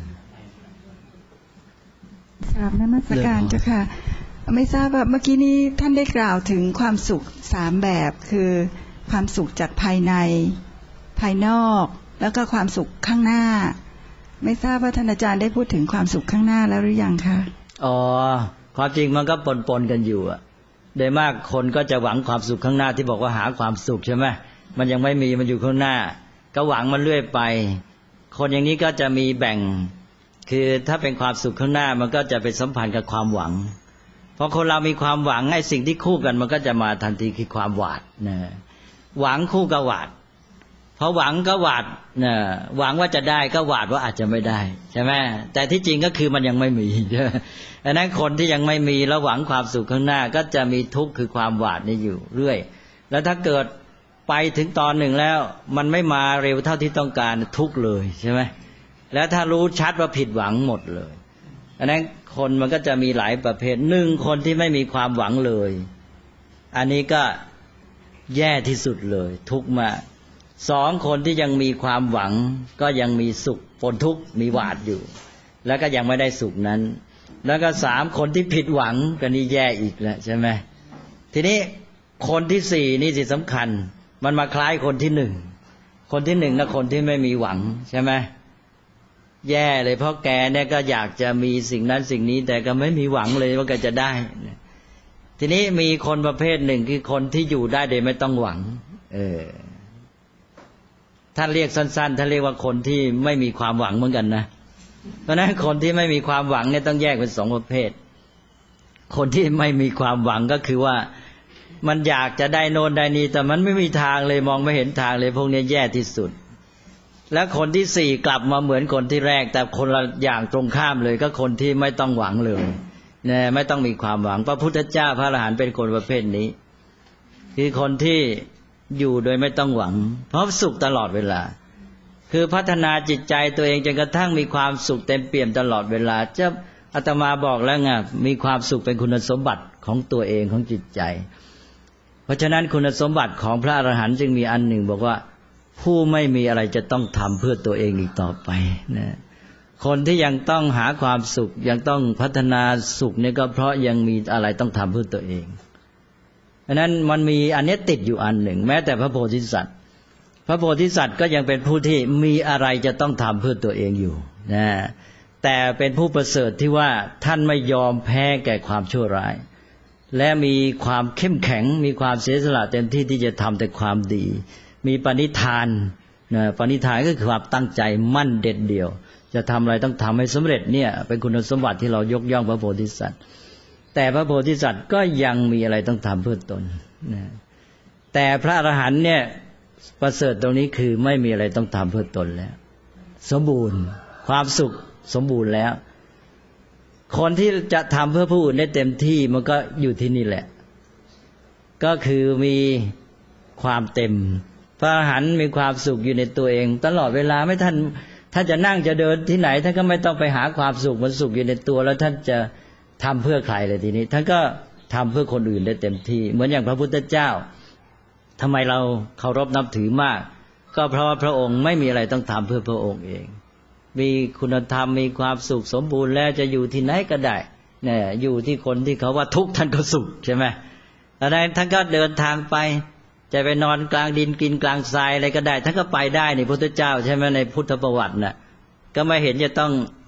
กราบนมัสการเจ้าค่ะไม่ทราบว่าเมื่อกี้นี้ท่านได้กล่าวถึงความสุข3แบบคือความสุขจากภายในภายนอกแล้วก็ความสุขข้างหน้าไม่ทราบว่าท่านอาจารย์ได้พูดถึงความสุขข้างหน้าแล้วหรือยังคะอ๋อความจริงมันก็ปนกันอยู่อะโดยมากคนก็จะหวังความสุขข้างหน้าที่บอกว่าหาความสุขใช่ไหมมันยังไม่มีมันอยู่ข้างหน้าก็หวังมันเรื่อยไปคนอย่างนี้ก็จะมีแบ่งคือถ้าเป็นความสุขข้างหน้ามันก็จะเป็นสัมพันธ์กับความหวังพอคนเรามีความหวังให้สิ่งที่คู่กันมันก็จะมาทันทีคือความหวาดนะหวังคู่กับหวาดพอหวังก็หวาดนะหวังว่าจะได้ก็หวาดว่าอาจจะไม่ได้ใช่ไหมแต่ที่จริงก็คือมันยังไม่มีดังนั้นคนที่ยังไม่มีแล้วหวังความสุขข้างหน้าก็จะมีทุกข์คือความหวาดนี่อยู่เรื่อยแล้วถ้าเกิดไปถึงตอนหนึ่งแล้วมันไม่มาเร็วเท่าที่ต้องการทุกข์เลยใช่ไหมแล้วถ้ารู้ชัดว่าผิดหวังหมดเลยดังนั้นคนมันก็จะมีหลายประเภทหนึ่งคนที่ไม่มีความหวังเลยอันนี้ก็แย่ที่สุดเลยทุกข์มากสองคนที่ยังมีความหวังก็ยังมีสุขปนทุกข์มีหวาดอยู่แล้วก็ยังไม่ได้สุขนั้นแล้วก็สามคนที่ผิดหวังก็นี่แย่อีกแล้วใช่ไหมทีนี้คนที่สี่นี่สิสำคัญมันมาคล้ายคนที่หนึ่งคนที่หนึ่งนะคนที่ไม่มีหวังใช่ไหมแย่เลยเพราะแกเนี่ยก็อยากจะมีสิ่งนั้นสิ่งนี้แต่ก็ไม่มีหวังเลยว่าแกจะได้ทีนี้มีคนประเภทหนึ่งคือคนที่อยู่ได้โดยไม่ต้องหวังท่านเรียกสั้นๆท่านเรียกว่าคนที่ไม่มีความหวังเหมือนกันนะเพราะฉะนั้นคนที่ไม่มีความหวังเนี่ยต้องแยกเป็นสองประเภทคนที่ไม่มีความหวังก็คือว่ามันอยากจะได้โน่นได้นี่แต่มันไม่มีทางเลยมองไม่เห็นทางเลยพวกนี้แย่ที่สุดแล้วคนที่สี่กลับมาเหมือนคนที่แรกแต่คนละอย่างตรงข้ามเลยก็คนที่ไม่ต้องหวังเลยเนี่ยไม่ต้องมีความหวังพระพุทธเจ้าพระอรหันต์เป็นคนประเภทนี้คือคนที่อยู่โดยไม่ต้องหวังเพราะสุขตลอดเวลาคือพัฒนาจิตใจตัวเองจนกระทั่งมีความสุขเต็มเปี่ยมตลอดเวลาจะอาตมาบอกแล้วไงมีความสุขเป็นคุณสมบัติของตัวเองของจิตใจเพราะฉะนั้นคุณสมบัติของพระอรหันต์จึงมีอันหนึ่งบอกว่าผู้ไม่มีอะไรจะต้องทำเพื่อตัวเองอีกต่อไปนะคนที่ยังต้องหาความสุขยังต้องพัฒนาสุขเนี่ยก็เพราะยังมีอะไรต้องทำเพื่อตัวเองเพราะนั้นมันมีอันนี้ติดอยู่อันหนึ่งแม้แต่พระโพธิสัตว์พระโพธิสัตว์ก็ยังเป็นผู้ที่มีอะไรจะต้องทำเพื่อตัวเองอยู่นะแต่เป็นผู้ประเสริฐที่ว่าท่านไม่ยอมแพ้แก่ความชั่วร้ายและมีความเข้มแข็งมีความเสียสละเต็มที่ที่จะทำแต่ความดีมีปณิธานนะปณิธานก็คือความตั้งใจมั่นเด็ดเดี่ยวจะทำอะไรต้องทำให้สำเร็จเนี่ยเป็นคุณสมบัติที่เรายกย่องพระโพธิสัตว์แต่พระโพธิสัตว์ก็ยังมีอะไรต้องทำเพื่อตนนะแต่พระอรหันต์เนี่ยประเสริฐตรงนี้คือไม่มีอะไรต้องทำเพื่อตนแล้วสมบูรณ์ความสุขสมบูรณ์แล้วคนที่จะทำเพื่อผู้อื่นได้เต็มที่มันก็อยู่ที่นี่แหละก็คือมีความเต็มพระอรหันต์มีความสุขอยู่ในตัวเองตลอดเวลาไม่ท่านจะนั่งจะเดินที่ไหนท่านก็ไม่ต้องไปหาความสุขมันสุขอยู่ในตัวแล้วท่านจะทำเพื่อใครเลยทีนี้ท่านก็ทำเพื่อคนอื่นได้เต็มที่เหมือนอย่างพระพุทธเจ้าทำไมเราเคารพนับถือมากก็เพราะว่าพระองค์ไม่มีอะไรต้องทำเพื่อพระองค์เองมีคุณธรรมมีความสุขสมบูรณ์แล้วจะอยู่ที่ไหนก็ได้เนี่ยอยู่ที่คนที่เขาว่าทุกข์ท่านก็สุขใช่ไหมดังนั้นท่านก็เดินทางไปจะไปนอนกลางดินกินกลางทรายอะไรก็ได้ท่านก็ไปได้ในพุทธเจ้าใช่ไหมในพุทธประวัติน่ะก็ไม่เห็นจะต้อง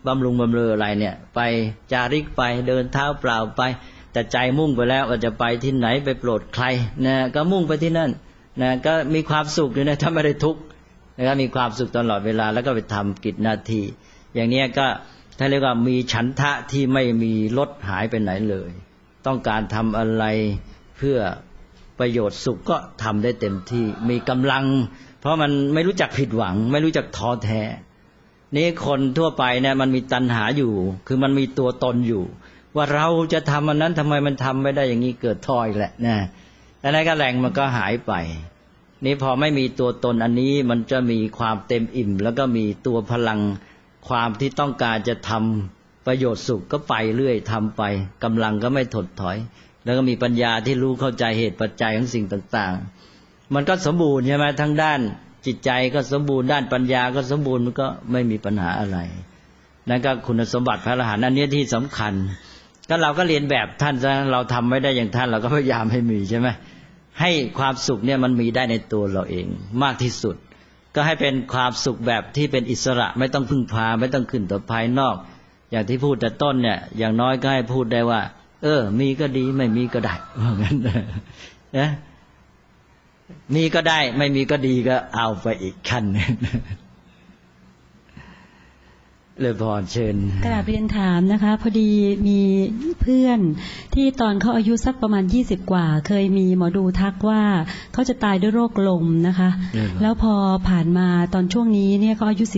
บำรุงบำเรออะไรเนี่ยไปจาริกไปเดินเท้าเปล่าไปแต่ใจมุ่งไปแล้วว่าจะไปที่ไหนไปโปรดใครนะก็มุ่งไปที่นั่นนะก็มีความสุขอยู่นะถ้าไม่ได้ทุกข์นะครับมีความสุขตลอดเวลาแล้วก็ไปทำกิจหน้าที่อย่างนี้ก็ถ้าเรียกว่ามีฉันทะที่ไม่มีลดหายไปไหนเลยต้องการทำอะไรเพื่อประโยชน์สุขก็ทำได้เต็มที่มีกำลังเพราะมันไม่รู้จักผิดหวังไม่รู้จักท้อแท้นี่คนทั่วไปเนี่ยมันมีตัณหาอยู่คือมันมีตัวตนอยู่ว่าเราจะทำอันนั้นทำไมมันทำไม่ได้อย่างนี้เกิดท้ออีกแหละนะแล้วนั่นก็แรงมันก็หายไปนี่พอไม่มีตัวตนอันนี้มันจะมีความเต็มอิ่มแล้วก็มีตัวพลังความที่ต้องการจะทำประโยชน์สุขก็ไปเรื่อยทำไปกำลังก็ไม่ถดถอยแล้วก็มีปัญญาที่รู้เข้าใจเหตุปัจจัยของสิ่งต่างๆมันก็สมบูรณ์ใช่ไหมทั้งด้านจิตใจก็สมบูรณ์ด้านปัญญาก็สมบูรณ์มันก็ไม่มีปัญหาอะไรนั่นก็คุณสมบัติพระอรหันต์อันนี้ที่สำคัญก็เราก็เรียนแบบท่านซะเราทำไม่ได้อย่างท่านเราก็พยายามให้มีใช่ไหมให้ความสุขเนี่ยมันมีได้ในตัวเราเองมากที่สุดก็ให้เป็นความสุขแบบที่เป็นอิสระไม่ต้องพึ่งพาไม่ต้องขึ้นต่อภายนอกอย่างที่พูดแต่ต้นเนี่ยอย่างน้อยก็ให้พูดได้ว่ามีก็ดีไม่มีก็ได้ว่างั้นนะมีก็ได้ไม่มีก็ดีก็เอาไปอีกขั้นนึงเลยพรเชิญกราบเรียนถามนะคะพอดีมีเพื่อนที่ตอนเขาอายุสักประมาณ20กว่าเคยมีหมอดูทักว่าเขาจะตายด้วยโรคลมนะคะแล้วพอผ่านมาตอนช่วงนี้เนี่ยเขาอายุ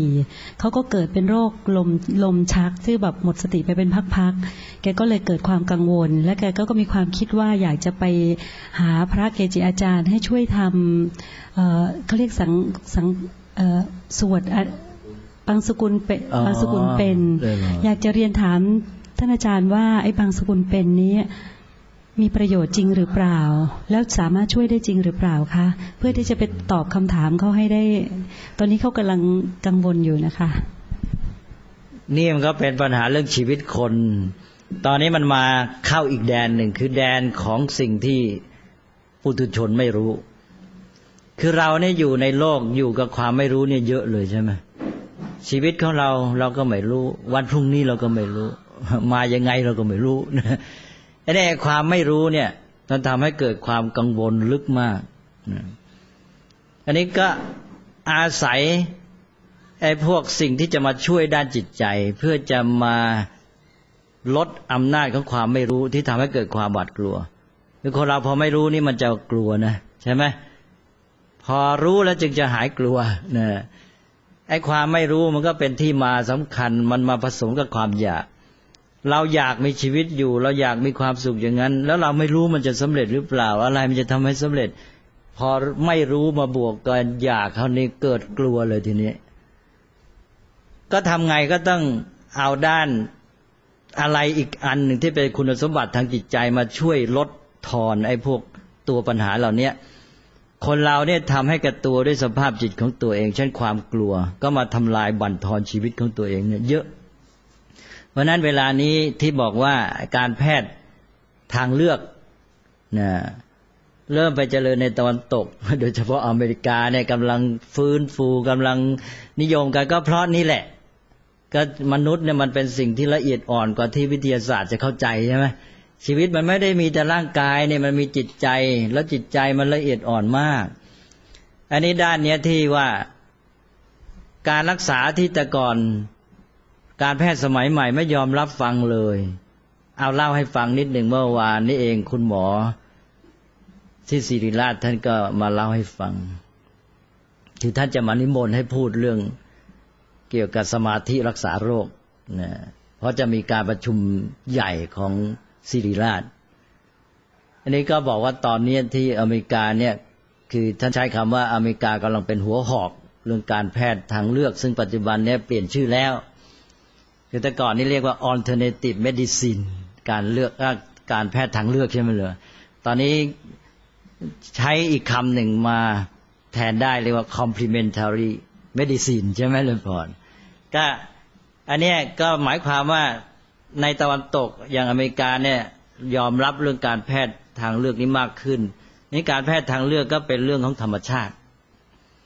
44เขาก็เกิดเป็นโรคลมชักที่แบบหมดสติไปเป็นพักๆแกก็เลยเกิดความกังวลและแกก็มีความคิดว่าอยากจะไปหาพระเกจิอาจารย์ให้ช่วยทำเขาเรียกสวดบางสกุลเป็นอยากจะเรียนถามท่านอาจารย์ว่าไอ้บางสกุลเป็นนี้มีประโยชน์จริงหรือเปล่าแล้วสามารถช่วยได้จริงหรือเปล่าคะเพื่อที่จะไปตอบคำถามเขาให้ได้ตอนนี้เขากำลังกังวลอยู่นะคะนี่มันก็เป็นปัญหาเรื่องชีวิตคนตอนนี้มันมาเข้าอีกแดนหนึ่งคือแดนของสิ่งที่ปุถุชนไม่รู้คือเราเนี่ยอยู่ในโลกอยู่กับความไม่รู้เนี่ยเยอะเลยใช่ไหมชีวิตของเราก็ไม่รู้วันพรุ่งนี้เราก็ไม่รู้มายังไงเราก็ไม่รู้นะไอ้ความไม่รู้เนี่ยมันทำให้เกิดความกังวลลึกมากอันนี้ก็อาศัยไอ้พวกสิ่งที่จะมาช่วยด้านจิตใจเพื่อจะมาลดอำนาจของความไม่รู้ที่ทำให้เกิดความหวาดกลัวคือคนเราพอไม่รู้นี่มันจะกลัวนะใช่ไหมพอรู้แล้วจึงจะหายกลัวนะไอ้ความไม่รู้มันก็เป็นที่มาสำคัญมันมาผสมกับความอยากเราอยากมีชีวิตอยู่เราอยากมีความสุขอย่างนั้นแล้วเราไม่รู้มันจะสำเร็จหรือเปล่าอะไรมันจะทำให้สำเร็จพอไม่รู้มาบวกกันอยากคราวนี้เกิดกลัวเลยทีนี้ก็ทำไงก็ต้องเอาด้านอะไรอีกอันหนึ่งที่เป็นคุณสมบัติทางจิตใจมาช่วยลดทอนไอ้พวกตัวปัญหาเหล่านี้คนเราเนี่ยทำให้กับตัวด้วยสภาพจิตของตัวเองเช่นความกลัวก็มาทำลายบั่นทอนชีวิตของตัวเองเนี่ยเยอะเพราะนั้นเวลานี้ที่บอกว่าการแพทย์ทางเลือกนะเริ่มไปเจริญในตะวันตกโดยเฉพาะอเมริกาเนี่ยกำลังฟื้นฟูกำลังนิยมกันก็เพราะนี่แหละก็มนุษย์เนี่ยมันเป็นสิ่งที่ละเอียดอ่อนกว่าที่วิทยาศาสตร์จะเข้าใจใช่ไหมชีวิตมันไม่ได้มีแต่ร่างกายเนี่ยมันมีจิตใจแล้วจิตใจมันละเอียดอ่อนมากอันนี้ด้านเนี้ยที่ว่าการรักษาที่แต่ก่อนการแพทย์สมัยใหม่ไม่ยอมรับฟังเลยเอาเล่าให้ฟังนิดหนึ่งเมื่อวานนี้เองคุณหมอที่ศิริราชท่านก็มาเล่าให้ฟังคือท่านจะมานิมนต์ให้พูดเรื่องเกี่ยวกับสมาธิรักษาโรคนะเพราะจะมีการประชุมใหญ่ของศิริราชอันนี้ก็บอกว่าตอนนี้ที่อเมริกาเนี่ยคือท่านใช้คำว่าอเมริกากำลังเป็นหัวหอกเรื่องการแพทย์ทางเลือกซึ่งปัจจุบันเนี่ยเปลี่ยนชื่อแล้วคือแต่ก่อนนี่เรียกว่า alternative medicine การเลือกการแพทย์ทางเลือกใช่ไหมเลยตอนนี้ใช้อีกคำหนึ่งมาแทนได้เรียกว่า complementary medicine ใช่ไหมเลยพรก็อันนี้ก็หมายความว่าในตะวันตกอย่างอเมริกาเนี่ยยอมรับเรื่องการแพทย์ทางเลือกนี้มากขึ้นนี่การแพทย์ทางเลือกก็เป็นเรื่องของธรรมชาติ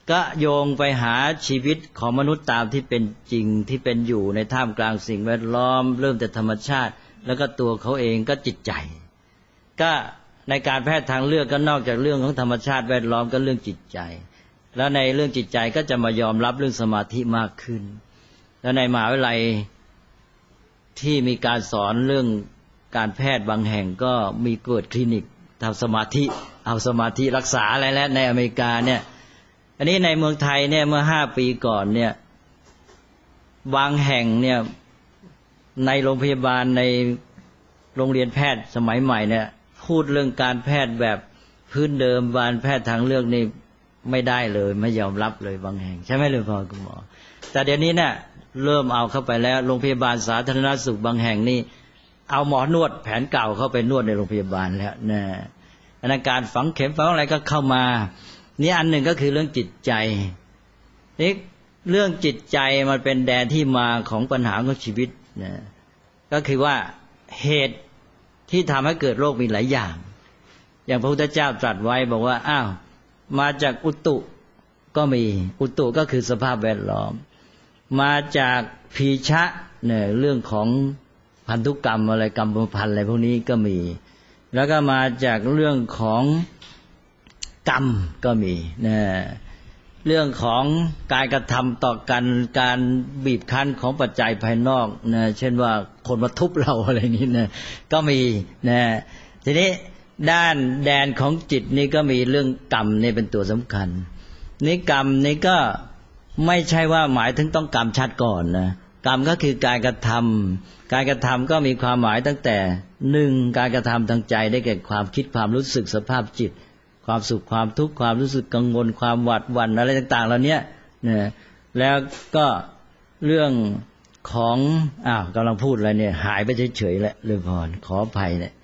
ก็โยงไปหาชีวิตของมนุษย์ตามที่เป็นจริงที่เป็นอยู่ในท่ามกลางสิ่งแวดล้อมเริ่มแต่ธรรมชาติแล้วก็ตัวเขาเองก็จิตใจก็ในการแพทย์ทางเลือกก็นอกจากเรื่องของธรรมชาติแวดล้อมก็เรื่องจิตใจแล้วในเรื่องจิตใจก็จะมายอมรับเรื่องสมาธิมากขึ้นแล้วในมหาวิทยาลัยที่มีการสอนเรื่องการแพทย์บางแห่งก็มีเกิดคลินิกทำสมาธิเอาสมาธิรักษาอะไรแล้วในอเมริกาเนี่ยอันนี้ในเมืองไทยเนี่ยเมื่อ5 ปีก่อนเนี่ยบางแห่งเนี่ยในโรงพยาบาลในโรงเรียนแพทย์สมัยใหม่เนี่ยพูดเรื่องการแพทย์แบบพื้นเดิมการแพทย์ทางเลือกนี่ไม่ได้เลยไม่ยอมรับเลยบางแห่งใช่ไหมเลยพ่อคุณหมอแต่เดี๋ยวนี้เนี่ยเริ่มเอาเข้าไปแล้วโรงพยาบาลสาธารณสุขบางแห่งนี่เอาหมอนวดแผนเก่าเข้าไปนวดในโรงพยาบาลแล้วนะอาการฝังเข็มฝังอะไรก็เข้ามานี่อันหนึ่งก็คือเรื่องจิตใจนี่เรื่องจิตใจมันเป็นแดนที่มาของปัญหาของชีวิตนะก็คือว่าเหตุที่ทำให้เกิดโรคมีหลายอย่างอย่างพระพุทธเจ้าตรัสไว้บอกว่าอ้าวมาจากอุตุก็มีอุตุก็คือสภาพแวดล้อมมาจากพีชะเนี่ยเรื่องของพันธุกรรมอะไรกรรมพันธุ์อะไรพวกนี้ก็มีแล้วก็มาจากเรื่องของกรรมก็มีนะเรื่องของการกระทำต่อกันการบีบคั้นของปัจจัยภายนอกนะเช่นว่าคนมาทุบเราอะไรนี้นะก็มีนะทีนี้ด้านแดนของจิตนี่ก็มีเรื่องกรรมนี่เป็นตัวสำคัญนี่กรรมนี่ก็ไม่ใช่ว่าหมายถึงต้องกรรมชัดก่อนนะกรรมก็คือการกระทำการกระทำก็มีความหมายตั้งแต่1การกระทำทางใจได้แก่ความคิดความรู้สึกสภาพจิตความสุขความทุกข์ความรู้สึกกังวลความหวาดหวั่นอะไรต่างๆเหล่านี้นะแล้วก็เรื่องของกำลังพูดอะไรเนี่ยหายไปเฉยๆแล้วเลยพรขออภัยเนี่ย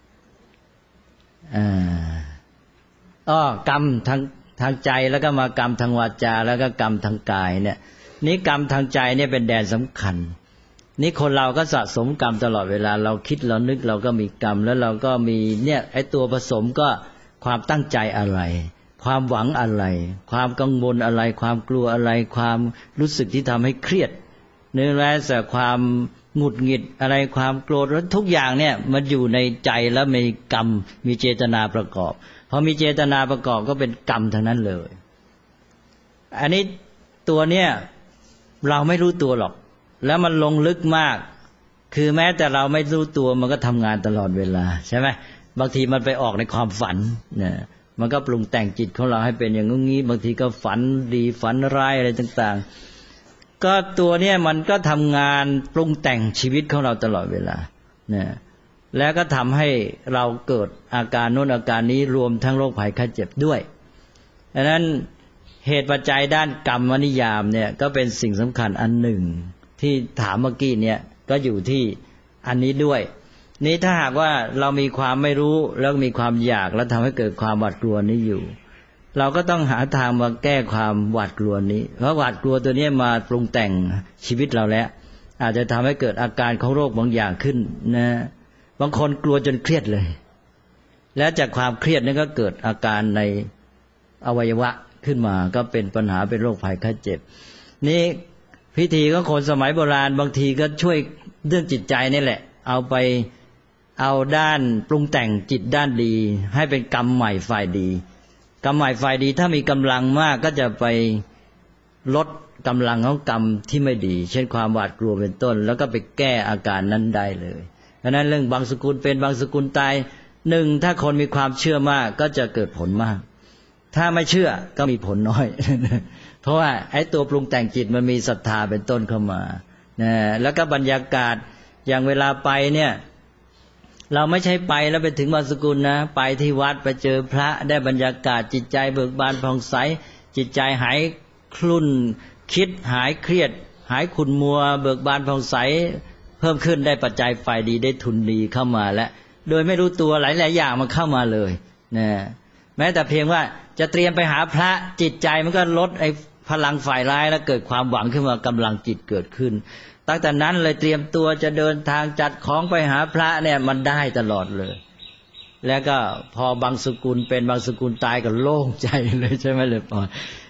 กรรมทางใจแล้วก็มากรรมทางวาจาแล้วก็กรรมทางกายเนี่ยนี่กรรมทางใจเนี่ยเป็นแดนสำคัญนี่คนเราก็สะสมกรรมตลอดเวลาเราคิดเรานึกเราก็มีกรรมแล้วเราก็มีเนี่ยไอ้ตัวผสมก็ความตั้งใจอะไรความหวังอะไรความกังวลอะไรความกลัวอะไรความรู้สึกที่ทำให้เครียดเนื้อแท้แต่ความหงุดหงิดอะไรความโกรธแล้วทุกอย่างเนี่ยมันอยู่ในใจแล้วมีกรรมมีเจตนาประกอบพอมีเจตนาประกอบก็เป็นกรรมทั้งนั้นเลยอันนี้ตัวเนี้ยเราไม่รู้ตัวหรอกแล้วมันลงลึกมากคือแม้แต่เราไม่รู้ตัวมันก็ทำงานตลอดเวลาใช่ไหมบางทีมันไปออกในความฝันเนี่ยมันก็ปรุงแต่งจิตของเราให้เป็นอย่างงี้บางทีก็ฝันดีฝันร้ายอะไรต่างๆก็ตัวเนี้ยมันก็ทำงานปรุงแต่งชีวิตของเราตลอดเวลาเนี่ยแล้วก็ทำให้เราเกิดอาการโน้นอาการนี้รวมทั้งโรคภัยไข้เจ็บด้วยดังนั้นเหตุปัจจัยด้านกรรมนิยามเนี่ยก็เป็นสิ่งสำคัญอันหนึ่งที่ถามเมื่อกี้เนี่ยก็อยู่ที่อันนี้ด้วยนี้ถ้าหากว่าเรามีความไม่รู้แล้วมีความอยากแล้วทำให้เกิดความหวาดกลัวนี้อยู่เราก็ต้องหาทางมาแก้ความหวาดกลัวนี้เพราะหวาดกลัวตัวนี้มาปรุงแต่งชีวิตเราแล้วอาจจะทำให้เกิดอาการของโรคบางอย่างขึ้นนะบางคนกลัวจนเครียดเลยและจากความเครียดนั้นก็เกิดอาการในอวัยวะขึ้นมาก็เป็นปัญหาเป็นโรคภัยไข้เจ็บนี่พิธีของคนสมัยโบราณบางทีก็ช่วยเรื่องจิตใจนี่แหละเอาด้านปรุงแต่งจิตด้านดีให้เป็นกรรมใหม่ฝ่ายดีกรรมใหม่ฝ่ายดีถ้ามีกำลังมากก็จะไปลดกำลังของกรรมที่ไม่ดีเช่นความหวาดกลัวเป็นต้นแล้วก็ไปแก้อาการนั้นได้เลยดังนั้นเรื่องบางสกุลเป็นบางสกุลตายถ้าคนมีความเชื่อมากก็จะเกิดผลมากถ้าไม่เชื่อก็มีผลน้อย เพราะว่าไอ้ตัวปรุงแต่งจิตมันมีศรัทธาเป็นต้นเข้ามานะแล้วก็บรรยากาศอย่างเวลาไปเนี่ยเราไม่ใช่ไปแล้วไปถึงบางสกุลนะไปที่วัดไปเจอพระได้บรรยากาศจิตใจเบิกบานผ่องใสจิตใจหายคลุ่นคิดหายเครียดหายขุ่นมัวเบิกบานผ่องใสเพิ่มขึ้นได้ปัจจัยฝ่ายดีได้ทุนดีเข้ามาแล้วโดยไม่รู้ตัวหลายๆอย่างมันเข้ามาเลยนะแม้แต่เพียงว่าจะเตรียมไปหาพระจิตใจมันก็ลดไอ้พลังฝ่ายร้ายแล้วเกิดความหวังขึ้นมากำลังจิตเกิดขึ้นตั้งแต่นั้นเลยเตรียมตัวจะเดินทางจัดของไปหาพระเนี่ยมันได้ตลอดเลยแล้วก็พอบางสกุลเป็นบางสกุลตายก็โล่งใจเลยใช่ไหมเลยพอ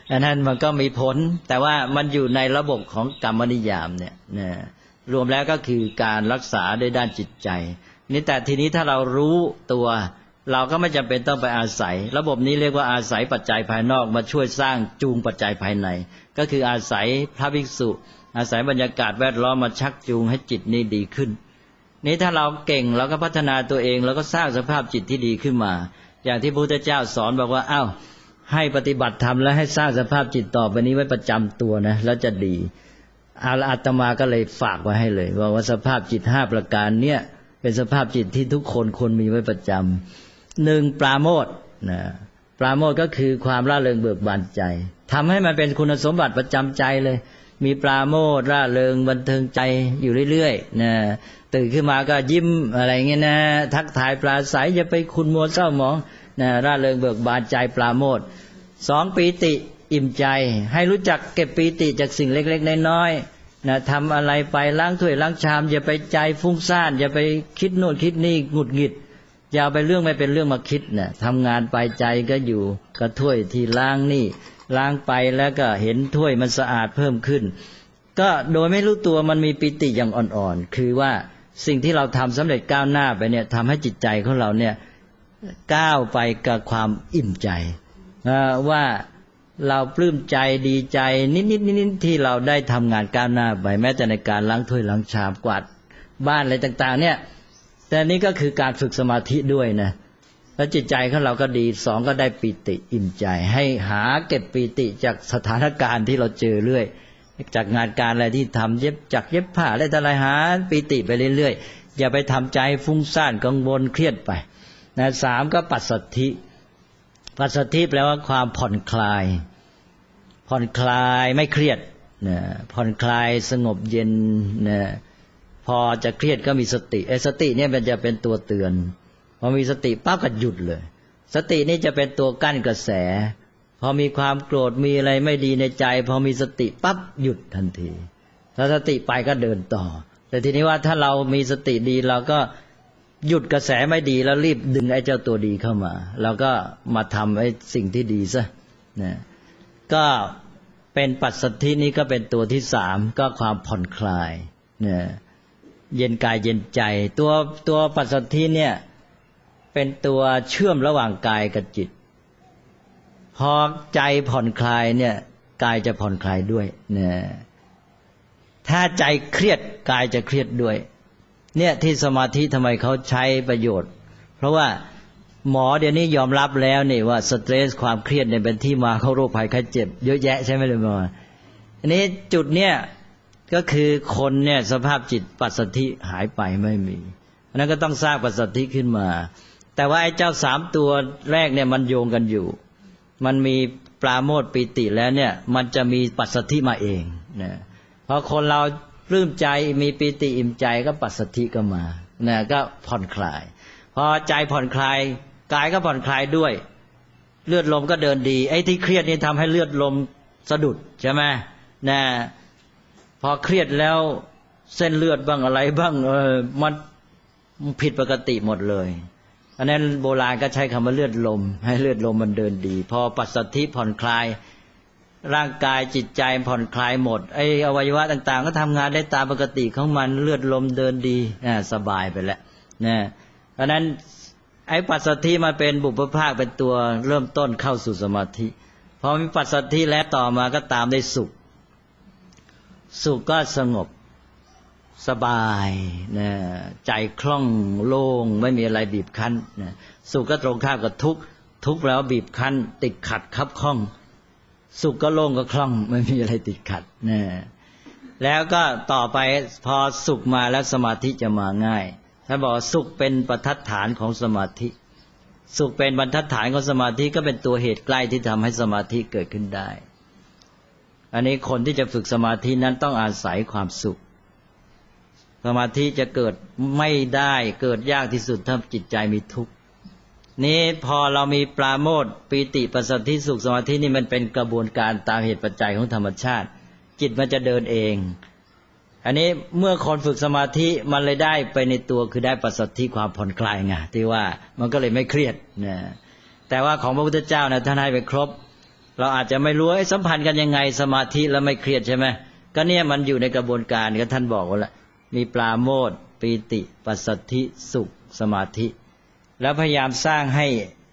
อันนั้นมันก็มีผลแต่ว่ามันอยู่ในระบบของกรรมนิยามเนี่ยนะรวมแล้วก็คือการรักษาด้วยด้านจิตใจนี่แต่ทีนี้ถ้าเรารู้ตัวเราก็ไม่จำเป็นต้องไปอาศัยระบบนี้เรียกว่าอาศัยปัจจัยภายนอกมาช่วยสร้างจูงปัจจัยภายในก็คืออาศัยพระภิกษุอาศัยบรรยากาศแวดล้อมมาชักจูงให้จิตนี้ดีขึ้นนี้ถ้าเราเก่งเราก็พัฒนาตัวเองแล้วก็สร้างสภาพจิตที่ดีขึ้นมาอย่างที่พระพุทธเจ้าสอนบอกว่าอ้าวให้ปฏิบัติธรรมและให้สร้างสภาพจิตต่อไปนี้ไว้ประจำตัวนะแล้วจะดีอาตมาก็เลยฝากไว้ให้เลยว่าสภาพจิต5ประการเนี่ยเป็นสภาพจิตที่ทุกคนควรมีไว้ประจำ1ปราโมทย์นะปราโมทย์ก็คือความร่าเริงเบิกบานใจทำให้มันเป็นคุณสมบัติประจำใจเลยมีปราโมทย์ร่าเริงบันเทิงใจอยู่เรื่อยๆนะตื่นขึ้นมาก็ยิ้มอะไรเงี้ยนะทักทายปราศัยอย่าไปขุ่นมัวเศร้าหมองนะร่าเริงเบิกบานใจปราโมทย์2ปีติอิ่มใจให้รู้จักเก็บปีติจากสิ่งเล็กๆน้อยๆนะทำอะไรไปล้างถ้วยล้างชามอย่าไปใจฟุ้งซ่านอย่าไปคิดโน่นคิดนี่หงุดหงิดอย่าไปเรื่องไม่เป็นเรื่องมาคิดนะทำงานไปใจก็อยู่กับถ้วยที่ล้างนี่ล้างไปแล้วก็เห็นถ้วยมันสะอาดเพิ่มขึ้นก็โดยไม่รู้ตัวมันมีปิติอย่างอ่อนๆคือว่าสิ่งที่เราทำสำเร็จก้าวหน้าไปเนี่ยทำให้จิตใจของเราเนี่ยก้าวไปกับความอิ่มใจว่าเราปลื้มใจดีใจนิดๆที่เราได้ทำงานก้าวหน้าไปแม้แต่ในการล้างถ้วยล้างชามกวาดบ้านอะไรต่างๆเนี่ยแต่นี่ก็คือการฝึกสมาธิด้วยนะแล้วจิตใจของเราก็ดี2ก็ได้ปิติอิ่มใจให้หาเก็บปิติจากสถานการณ์ที่เราเจอเรื่อยจากงานการอะไรที่ทำเย็บผ้าอะไรต่ออะไรหาปิติไปเรื่อยๆอย่าไปทำใจฟุ้งซ่านกังวลเครียดไปนะ3ก็ปัสสัทธิปัสสัทธิแปลว่าความผ่อนคลายไม่เครียดนะผ่อนคลายสงบเย็นนะพอจะเครียดก็มีสติสติเนี่ยมันจะเป็นตัวเตือนพอมีสติปั๊บก็หยุดเลยสตินี่จะเป็นตัวกั้นกระแสพอมีความโกรธมีอะไรไม่ดีในใจพอมีสติปั๊บหยุดทันทีถ้าสติไปก็เดินต่อแต่ทีนี้ว่าถ้าเรามีสติดีเราก็หยุดกระแสไม่ดีแล้วรีบดึงไอ้เจ้าตัวดีเข้ามาเราก็มาทำไอ้สิ่งที่ดีซะนะก็เป็นปัสสัทธินี้ก็เป็นตัวที่3ก็ความผ่อนคลายนะเย็นกายเย็นใจตัวปัสสัทธิเนี่ยเป็นตัวเชื่อมระหว่างกายกับจิตพอใจผ่อนคลายเนี่ยกายจะผ่อนคลายด้วยนะถ้าใจเครียดกายจะเครียดด้วยเนี่ยที่สมาธิทำไมเขาใช้ประโยชน์เพราะว่าหมอเดี๋ยวนี้ยอมรับแล้วนี่ว่าสเตรสความเครียดเนี่ยเป็นที่มาของโรคภัยไข้เจ็บเยอะแยะใช่ไหมเลยหมออันนี้จุดเนี่ยก็คือคนเนี่ยสภาพจิตปัสสัทธิหายไปไม่มีอันนั้นก็ต้องสร้างปัสสัทธิขึ้นมาแต่ว่าไอ้เจ้า3ตัวแรกเนี่ยมันโยงกันอยู่มันมีปราโมทย์ปิติแล้วเนี่ยมันจะมีปัสสัทธิมาเองนะพอคนเราปลื้มใจมีปิติอิ่มใจก็ปัสสัทธิก็มานะก็ผ่อนคลายพอใจผ่อนคลายกายก็ผ่อนคลายด้วยเลือดลมก็เดินดีไอ้ที่เครียดนี่ทำให้เลือดลมสะดุดใช่ไหมนะพอเครียดแล้วเส้นเลือดบ้างอะไรบ้างมันผิดปกติหมดเลยอันนั้นโบราณก็ใช้คำว่าเลือดลมให้เลือดลมมันเดินดีพอปัสสัทธิผ่อนคลายร่างกายจิตใจผ่อนคลายหมดไอ้อวัยวะต่างๆก็ทำงานได้ตามปกติของมันเลือดลมเดินดีสบายไปแล้วนะเพราะนั้นไอ้ปัสสัทธิมาเป็นบุพภาคเป็นตัวเริ่มต้นเข้าสู่สมาธิพอมีปัสสัทธิแล้วต่อมาก็ตามได้สุขก็สงบสบายนะใจคล่องโล่งไม่มีอะไรบีบคั้นนะสุขก็ตรงข้ามกับทุกข์แล้วบีบคั้นติดขัดคับข้องสุขก็โล่งก็คล่องไม่มีอะไรติดขัดนะแล้วก็ต่อไปพอสุขมาแล้วสมาธิจะมาง่ายถ้าบอกสุขเป็นประทัดฐานของสมาธิสุขเป็นบรรทัดฐานของสมาธิก็เป็นตัวเหตุใกล้ที่ทำให้สมาธิเกิดขึ้นได้อันนี้คนที่จะฝึกสมาธินั้นต้องอาศัยความสุขสมาธิจะเกิดไม่ได้เกิดยากที่สุดถ้าจิตใจมีทุกข์นี้พอเรามีปราโมทย์ปีติปัสสัทธิสุขสมาธินี่มันเป็นกระบวนการตามเหตุปัจจัยของธรรมชาติจิตมันจะเดินเองอันนี้เมื่อคนฝึกสมาธิมันเลยได้ไปในตัวคือได้ปัสสัทธิความผ่อนคลายไงที่ว่ามันก็เลยไม่เครียดนะแต่ว่าของพระพุทธเจ้านะท่านให้ไปครบเราอาจจะไม่รู้สัมพันธ์กันยังไงสมาธิแล้วไม่เครียดใช่ไหมก็เนี่ยมันอยู่ในกระบวนการก็ท่านบอกว่าละมีปราโมทย์ปีติปัสสัทธิสุขสมาธิแล้วพยายามสร้างให้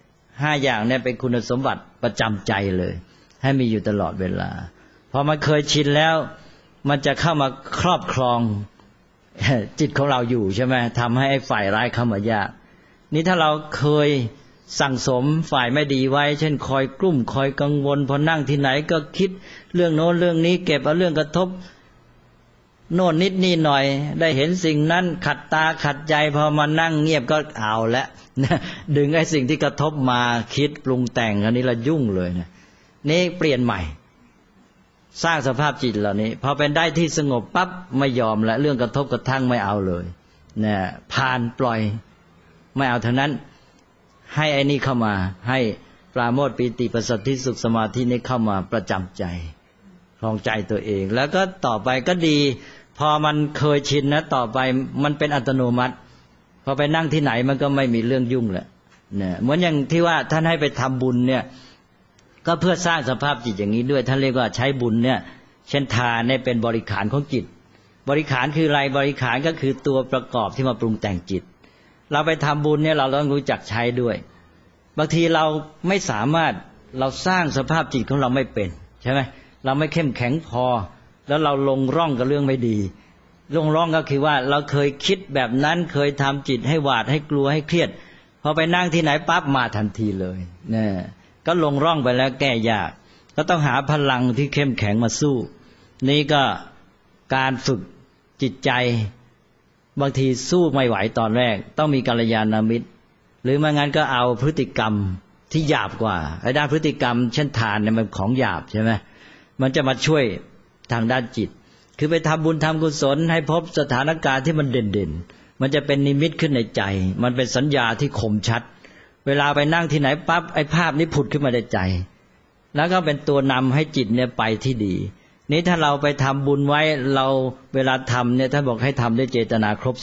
5อย่างเนี่ยเป็นคุณสมบัติประจำใจเลยให้มีอยู่ตลอดเวลาพอมันเคยชินแล้วมันจะเข้ามาครอบครองจิตของเราอยู่ใช่ไหมทำให้ไอ้ฝ่ายร้ายเข้ามายากนี่ถ้าเราเคยสั่งสมฝ่ายไม่ดีไว้เช่นคอยกลุ้มคอยกังวลพอนั่งที่ไหนก็คิดเรื่องโน้นเรื่องนี้เก็บเอาเรื่องกระทบโน่นนิดนี่หน่อยได้เห็นสิ่งนั้นขัดตาขัดใจพอมานั่งเงียบก็เอาละดึงไอ้สิ่งที่กระทบมาคิดปรุงแต่งอันนี้ละยุ่งเลยนะนี่เปลี่ยนใหม่สร้างสภาพจิตเหล่านี้พอเป็นได้ที่สงบปั๊บไม่ยอมละเรื่องกระทบกระทั่งไม่เอาเลยเนี่ยผ่านปล่อยไม่เอาทั้งนั้นให้ไอ้นี่เข้ามาให้ปราโมทย์ปีติปัสสัทธิสุขสมาธินี้เข้ามาประจำใจครองใจตัวเองแล้วก็ต่อไปก็ดีพอมันเคยชินนะต่อไปมันเป็นอัตโนมัติพอไปนั่งที่ไหนมันก็ไม่มีเรื่องยุ่งแหละเนี่ยเหมือนอย่างที่ว่าท่านให้ไปทำบุญเนี่ยก็เพื่อสร้างสภาพจิตอย่างนี้ด้วยท่านเรียกว่าใช้บุญเนี่ยเช่นทานเนี่ยเป็นบริขารของจิตบริขารคืออะไรบริขารก็คือตัวประกอบที่มาปรุงแต่งจิตเราไปทำบุญเนี่ยเราต้องรู้จักใช้ด้วยบางทีเราไม่สามารถเราสร้างสภาพจิตของเราไม่เป็นใช่ไหมเราไม่เข้มแข็งพอแล้วเราลงร่องกับเรื่องไม่ดีลงร่องก็คือว่าเราเคยคิดแบบนั้นเคยทำจิตให้หวาดให้กลัวให้เครียดพอไปนั่งที่ไหนปั๊บมาทันทีเลยเนี่ยก็ลงร่องไปแล้วแก้ยากก็ต้องหาพลังที่เข้มแข็งมาสู้นี่ก็การฝึกจิตใจบางทีสู้ไม่ไหวตอนแรกต้องมีกัลยาณมิตรหรือไม่งั้นก็เอาพฤติกรรมที่หยาบกว่าไอ้ด้านพฤติกรรมเช่นทานเนี่ยมันของหยาบใช่ไหมมันจะมาช่วยทางด้านจิตคือไปทำบุญทำกุศลให้พบสถานการณ์ที่มันเด่นๆมันจะเป็นนิมิตขึ้นในใจมันเป็นสัญญาที่คมชัดเวลาไปนั่งที่ไหนปั๊บไอ้ภาพนี้ผุดขึ้นมาในใจแล้วก็เป็นตัวนำให้จิตเนี่ยไปที่ดีนี้ถ้าเราไปทำบุญไว้เราเวลาทำเนี่ยท่านบอกให้ทำด้วยเจตนาครบ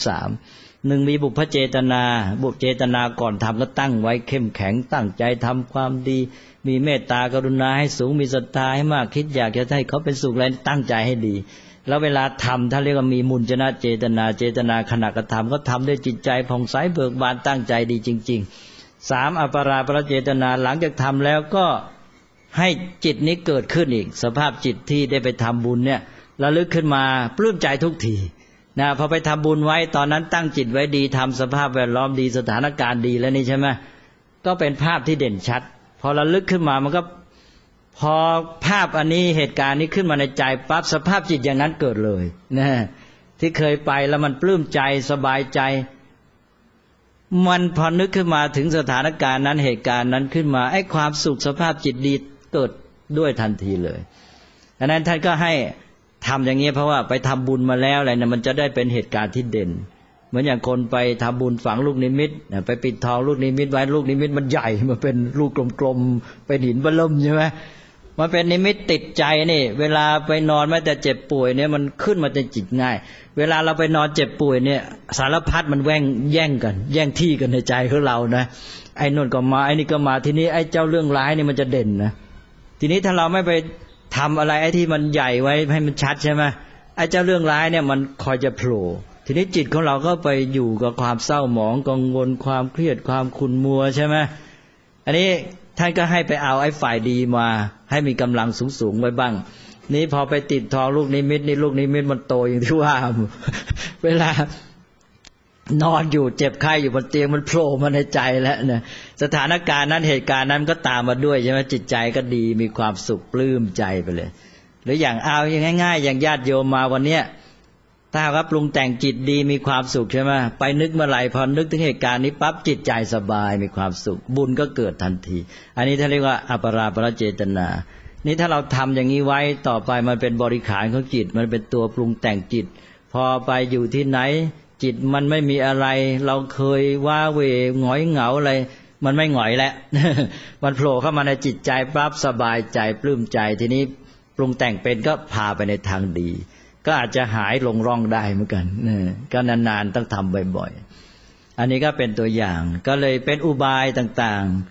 3 1มีบุพเจตนาบุพเจตนาก่อนทำก็ตั้งไว้เข้มแข็งตั้งใจทำความดีมีเมตตากรุณาให้สูงมีศรัทธาให้มากคิดอยากจะให้เขาเป็นสุขอะไรตั้งใจให้ดีแล้วเวลาทำถ้าเรียกว่ามีมุญจนะเจตนาเจตนาขณะกระทำก็ทำด้วยจิตใจผ่องใสเบิกบานตั้งใจดีจริงๆ3อัปปาราปรเจตนาหลังจากทำแล้วก็ให้จิตนี้เกิดขึ้นอีกสภาพจิตที่ได้ไปทำบุญเนี่ยระลึกขึ้นมาปลื้มใจทุกทีนะพอไปทำบุญไว้ตอนนั้นตั้งจิตไว้ดีทำสภาพแวดล้อมดีสถานการณ์ดีแล้วนี่ใช่ไหมก็เป็นภาพที่เด่นชัดพอระลึกขึ้นมามันก็พอภาพอันนี้เหตุการณ์นี้ขึ้นมาในใจปั๊บสภาพจิตอย่างนั้นเกิดเลยนะที่เคยไปแล้วมันปลื้มใจสบายใจมันพอนึกขึ้นมาถึงสถานการณ์นั้นเหตุการณ์นั้นขึ้นมาไอ้ความสุขสภาพจิตดีเกิดด้วยทันทีเลยดังนั้นท่านก็ให้ทำอย่างนี้เพราะว่าไปทำบุญมาแล้วอะไรเนี่ยมันจะได้เป็นเหตุการณ์ที่เด่นเหมือนอย่างคนไปทำบุญฝังลูกนิมิตไปปิดทองลูกนิมิตไว้ลูกนิมิตมันใหญ่มันเป็นลูกกลมๆเป็นหินเบิ่มใช่ไหมมันเป็นนิมิตติดใจนี่เวลาไปนอนแม้แต่เจ็บป่วยเนี่ยมันขึ้นมาในจิตง่ายเวลาเราไปนอนเจ็บป่วยเนี่ยสารพัดมันแย่งกันแย่งที่กันในใจของเรานะไอ้นู่นก็มาไอ้นี่ก็มาทีนี้ไอ้เจ้าเรื่องร้ายนี่มันจะเด่นนะทีนี้ถ้าเราไม่ไปทำอะไรไอ้ที่มันใหญ่ไว้ให้มันชัดใช่ไหมไอ้เจ้าเรื่องร้ายเนี่ยมันคอยจะโผล่ทีนี้จิตของเราก็ไปอยู่กับความเศร้าหมองกังวลความเครียดความขุ่นมัวใช่ไหมอันนี้ท่านก็ให้ไปเอาไอ้ฝ่ายดีมาให้มีกำลังสูงไว้บ้างนี้พอไปติดทองลูกนิมิตนี่ลูกนิมิตมันโตอย่างที่ว่าเวลานอนอยู่เจ็บไข้อยู่บนเตียงมันโผล่มาในใจแล้วเนี่ยสถานการณ์นั้นเหตุการณ์นั้นก็ตามมาด้วยใช่ไหมจิตใจก็ดีมีความสุขปลื้มใจไปเลยหรืออย่างเอาอย่างง่ายๆอย่างญาติโยมมาวันเนี้ยถ้าว่าปรุงแต่งจิตดีมีความสุขใช่ไหมไปนึกเมื่อไหร่พอนึกถึงเหตุการณ์นี้ปั๊บจิตใจสบายมีความสุขบุญก็เกิดทันทีอันนี้ท่านเรียกว่าอัปปาราปรเจตนานี่ถ้าเราทำอย่างนี้ไว้ต่อไปมันเป็นบริขารของจิตมันเป็นตัวปรุงแต่งจิตพอไปอยู่ที่ไหนจิตมันไม่มีอะไรเราเคยว้าเหวหงอยเหงาอะไรมันไม่หงอยแล้ว มันโผล่เข้ามาในจิตใจปั๊บสบายใจปลื้มใจทีนี้ปรุงแต่งเป็นก็พาไปในทางดีก็อาจจะหายลงร่องได้เหมือนกันก็นานๆต้องทำบ่อยๆอันนี้ก็เป็นตัวอย่างก็เลยเป็นอุบายต่างๆ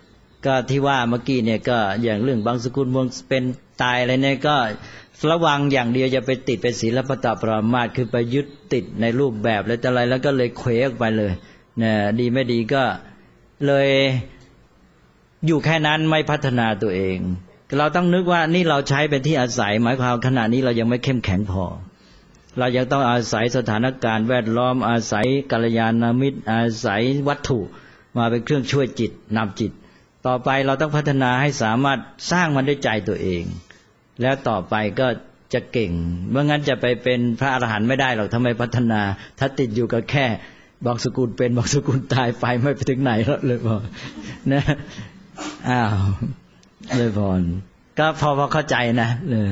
ก็ที่ว่าเมื่อกี้เนี่ยก็อย่างเรื่องบางสกุลเมืองเป็นตายอะไรเนี่ยก็ระวังอย่างเดียวจะไปติดเป็นศีลปตปรามาสคือไปยึดติดในรูปแบบแล้วอะไรแล้วก็เลยเขวออกไปเลยเนี่ยดีไม่ดีก็เลยอยู่แค่นั้นไม่พัฒนาตัวเองเราต้องนึกว่านี่เราใช้เป็นที่อาศัยหมายความขณะนี้เรายังไม่เข้มแข็งพอเรายังต้องอาศัยสถานการณ์แวดล้อมอาศัยกัลยาณมิตรอาศัยวัตถุมาเป็นเครื่องช่วยจิตนำจิตต่อไปเราต้องพัฒนาให้สามารถสร้างมันด้วยใจตัวเองแล้วต่อไปก็จะเก่งเมื่องั้นจะไปเป็นพระอรหันต์ไม่ได้หรอกถ้าไม่พัฒนาถ้าติดอยู่กับแค่บางสกุลเป็นบางสกุลตายไปไม่ไปถึงไหนเลยพอนะอ้าวเลยพรก็พอเข้าใจนะ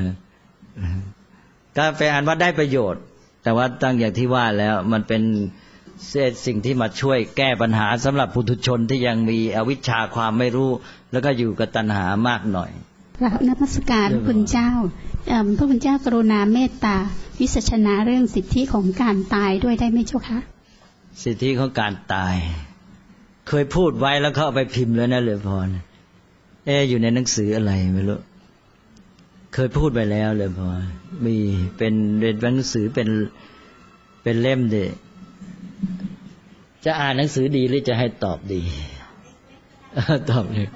ก็เป็นอันว่าได้ประโยชน์แต่ว่าตั้งอย่างที่ว่าแล้วมันเป็นสิ่งที่มาช่วยแก้ปัญหาสำหรับปุถุชนที่ยังมีอวิชชาความไม่รู้แล้วก็อยู่กับตัณหามากหน่อยกราบนมัสการพระคุณเจ้าพระคุณเจ้ากรุณาเมตตาวิสัชนาเรื่องสิทธิของการตายด้วยได้ไหมเจ้าคะสิทธิของการตายเคยพูดไว้แล้วเขาเอาไปพิมพ์แล้วนะเหลือพรอยู่ในหนังสืออะไรไม่รู้เคยพูดไปแล้วเลยพอมีเป็นหนังสือเป็นเล่มดิจะอ่านหนังสือดีหรือจะให้ตอบดีตอบเลย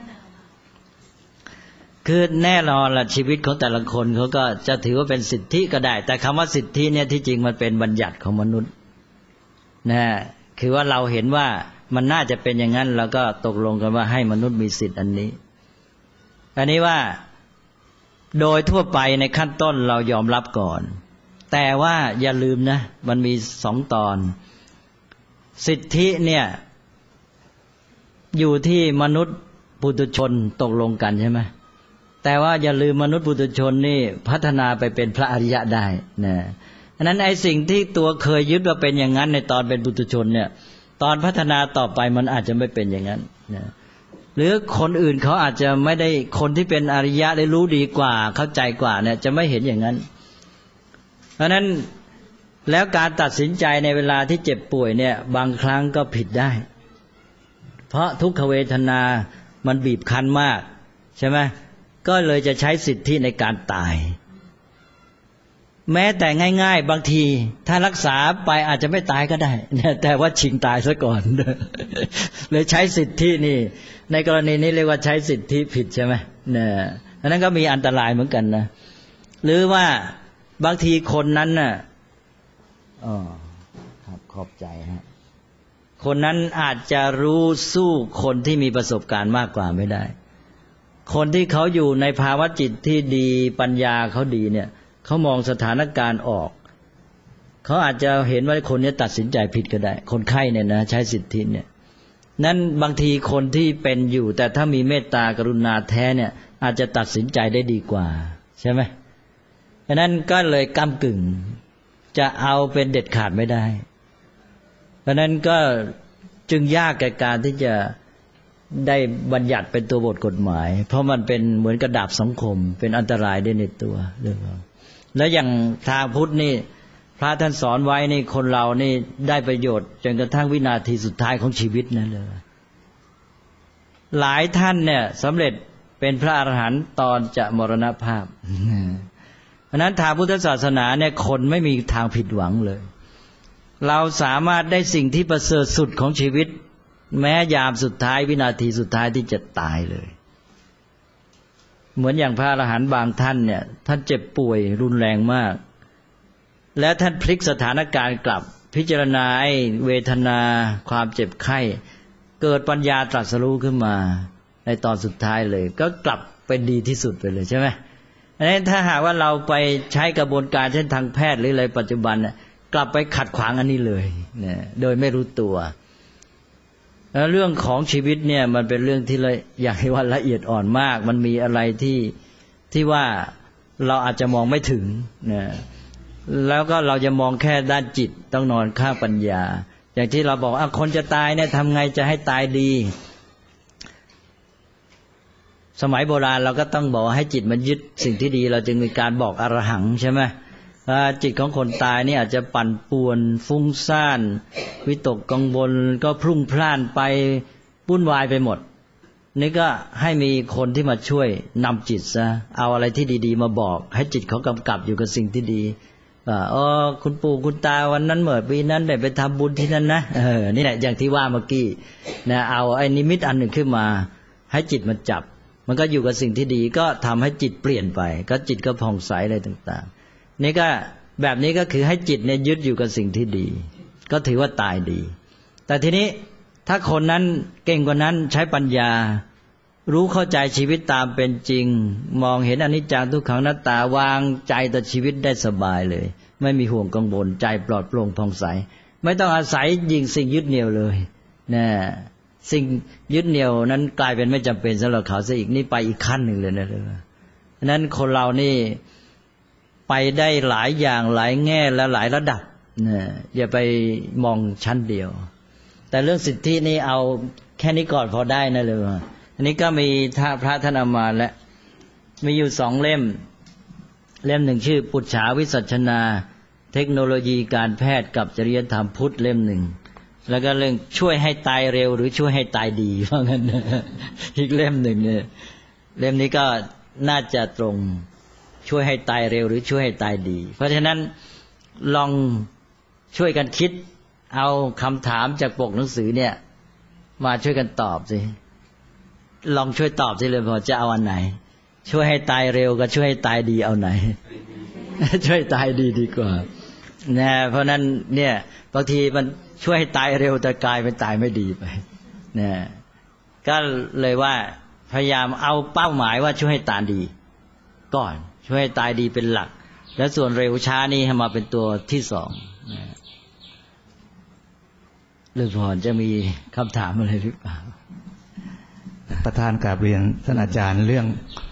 คือแน่นอนล่ะชีวิตของแต่ละคนเขาก็จะถือว่าเป็นสิทธิก็ได้แต่คำว่าสิทธิเนี่ยที่จริงมันเป็นบัญญัติของมนุษย์นะคือว่าเราเห็นว่ามันน่าจะเป็นอย่างนั้นเราก็ตกลงกันว่าให้มนุษย์มีสิทธิ์อันนี้ว่าโดยทั่วไปในขั้นต้นเรายอมรับก่อนแต่ว่าอย่าลืมนะมันมี2 ตอนสิทธิเนี่ยอยู่ที่มนุษย์ปุถุชนตกลงกันใช่ไหมแต่ว่าอย่าลืมมนุษย์ปุถุชนนี่พัฒนาไปเป็นพระอริยะได้นะฉะนั้นไอ้สิ่งที่ตัวเคยยึดว่าเป็นอย่างนั้นในตอนเป็นปุถุชนเนี่ยตอนพัฒนาต่อไปมันอาจจะไม่เป็นอย่างนั้นนะหรือคนอื่นเขาอาจจะไม่ได้คนที่เป็นอริยะได้รู้ดีกว่าเข้าใจกว่าเนี่ยจะไม่เห็นอย่างนั้นเพราะนั้นแล้วการตัดสินใจในเวลาที่เจ็บป่วยเนี่ยบางครั้งก็ผิดได้เพราะทุกขเวทนามันบีบคั้นมากใช่ไหมก็เลยจะใช้สิทธิในการตายแม้แต่ง่ายๆบางทีถ้ารักษาไปอาจจะไม่ตายก็ได้แต่ว่าชิงตายซะก่อนเลยใช้สิทธินี่ในกรณีนี้เรียกว่าใช้สิทธิผิดใช่ไหมเนี่ยอันนั้นก็มีอันตรายเหมือนกันนะหรือว่าบางทีคนนั้นน่ะครับขอบใจฮะคนนั้นอาจจะรู้สู้คนที่มีประสบการณ์มากกว่าไม่ได้คนที่เขาอยู่ในภาวะจิตที่ดีปัญญาเขาดีเนี่ยเขามองสถานการณ์ออกเขาอาจจะเห็นว่าคนนี้ตัดสินใจผิดก็ได้คนไข้เนี่ยนะใช้สิทธิเนี่ยนั้นบางทีคนที่เป็นอยู่แต่ถ้ามีเมตตากรุณาแท้เนี่ยอาจจะตัดสินใจได้ดีกว่าใช่ไหมฉะนั้นก็เลยก้ำกึ่งจะเอาเป็นเด็ดขาดไม่ได้เพราะนั้นก็จึงยากแก่การที่จะได้บัญญัติเป็นตัวบทกฎหมายเพราะมันเป็นเหมือนกระดาบสองคมเป็นอันตรายได้ในตัวเรื่องแล้วอย่างทางพุทธนี่พระท่านสอนไว้นี่คนเรานี่ได้ประโยชน์จนกระทั่งวินาทีสุดท้ายของชีวิตนั่นเลยหลายท่านเนี่ยสำเร็จเป็นพระอรหันต์ตอนจะมรณภาพเพราะนั้นทางพุทธศาสนาเนี่ยคนไม่มีทางผิดหวังเลยเราสามารถได้สิ่งที่ประเสริฐสุดของชีวิตแม้ยามสุดท้ายวินาทีสุดท้ายที่จะตายเลยเหมือนอย่างพระอรหันต์บางท่านเนี่ยท่านเจ็บป่วยรุนแรงมากและท่านพลิกสถานการณ์กลับพิจารณาเวทนาความเจ็บไข้เกิดปัญญาตรัสรู้ขึ้นมาในตอนสุดท้ายเลยก็กลับเป็นดีที่สุดไปเลยใช่ไหมอันนี้ถ้าหากว่าเราไปใช้กระบวนการเช่นทางแพทย์หรืออะไรปัจจุบันกลับไปขัดขวางอันนี้เลยเนี่ยโดยไม่รู้ตัวแล้วเรื่องของชีวิตเนี่ยมันเป็นเรื่องที่อย่างที่ว่าละเอียดอ่อนมากมันมีอะไรที่ว่าเราอาจจะมองไม่ถึงนะแล้วก็เราจะมองแค่ด้านจิตต้องนอนข้างปัญญาอย่างที่เราบอกคนจะตายเนี่ยทำไงจะให้ตายดีสมัยโบราณเราก็ต้องบอกให้จิตมันยึดสิ่งที่ดีเราจึงมีการบอกอรหังใช่ไหมจิตของคนตายนี่อาจจะปั่นป่วนฟุ้งซ่านวิตกกังวลก็พลุ่งพล่านไปวุ่นวายไปหมดนี่ก็ให้มีคนที่มาช่วยนำจิตซะเอาอะไรที่ดีๆมาบอกให้จิตเขากำกับอยู่กับสิ่งที่ดีคุณปู่คุณตาวันนั้นเมื่อปีนั้นได้ไปทำบุญที่นั่นนะนี่แหละอย่างที่ว่าเมื่อกี้นะเอาไอ้นิมิตอันหนึ่งขึ้นมาให้จิตมันจับมันก็อยู่กับสิ่งที่ดีก็ทำให้จิตเปลี่ยนไปก็จิตก็ผ่องใสอะไรต่างๆนี่ก็แบบนี้ก็คือให้จิตเนี่ยยึดอยู่กับสิ่งที่ดีก็ถือว่าตายดีแต่ทีนี้ถ้าคนนั้นเก่งกว่านั้นใช้ปัญญารู้เข้าใจชีวิตตามเป็นจริงมองเห็นอนิจจังทุกขังอนัตตาวางใจต่อชีวิตได้สบายเลยไม่มีห่วงกังวลใจปลอดโปร่งผ่องใสไม่ต้องอาศัยยิงสิ่งยึดเหนี่ยวเลยนะสิ่งยึดเหนี่ยวนั้นกลายเป็นไม่จำเป็นสำหรับเขาซะอีกนี่ไปอีกขั้นหนึ่งเลยนะฉะนั้นคนเรานี่ไปได้หลายอย่างหลายแง่และหลายระดับนะอย่าไปมองชั้นเดียวแต่เรื่องสิทธินี่เอาแค่นี้ก่อนพอได้นะเลยอันนี้ก็มีพระท่านเอามาและมีอยู่2 เล่มหนึ่งชื่อปุจฉาวิสัชนาเทคโนโลยีการแพทย์กับจริยธรรมพุทธเล่มหนึ่งแล้วก็เรื่องช่วยให้ตายเร็วหรือช่วยให้ตายดีว่างั้นอีกเล่มหนึ่งเนี่ยเล่มนี้ก็น่าจะตรงช่วยให้ตายเร็วหรือช่วยให้ตายดีเพราะฉะนั้นลองช่วยกันคิดเอาคำถามจากปกหนังสือเนี่ยมาช่วยกันตอบสิลองช่วยตอบสิเลยพอจะเอาอันไหนช่วยให้ตายเร็วกับช่วยให้ตายดีเอาไหน ช่วยตายดีดีกว่านะเพราะนั้นเนี่ยบางทีมันช่วยให้ตายเร็วแต่กลายเป็นตายไม่ดีไปนะก็เลยว่าพยายามเอาเป้าหมายว่าช่วยให้ตายดีก่อนช่วยให้ตายดีเป็นหลักแล้วส่วนเร็วช้านี่ให้มาเป็นตัวที่2นะเรื่องพรจะมีคำถามอะไรหรือเปล่าประธานกราบเรียนท่านอาจารย์เรื่อง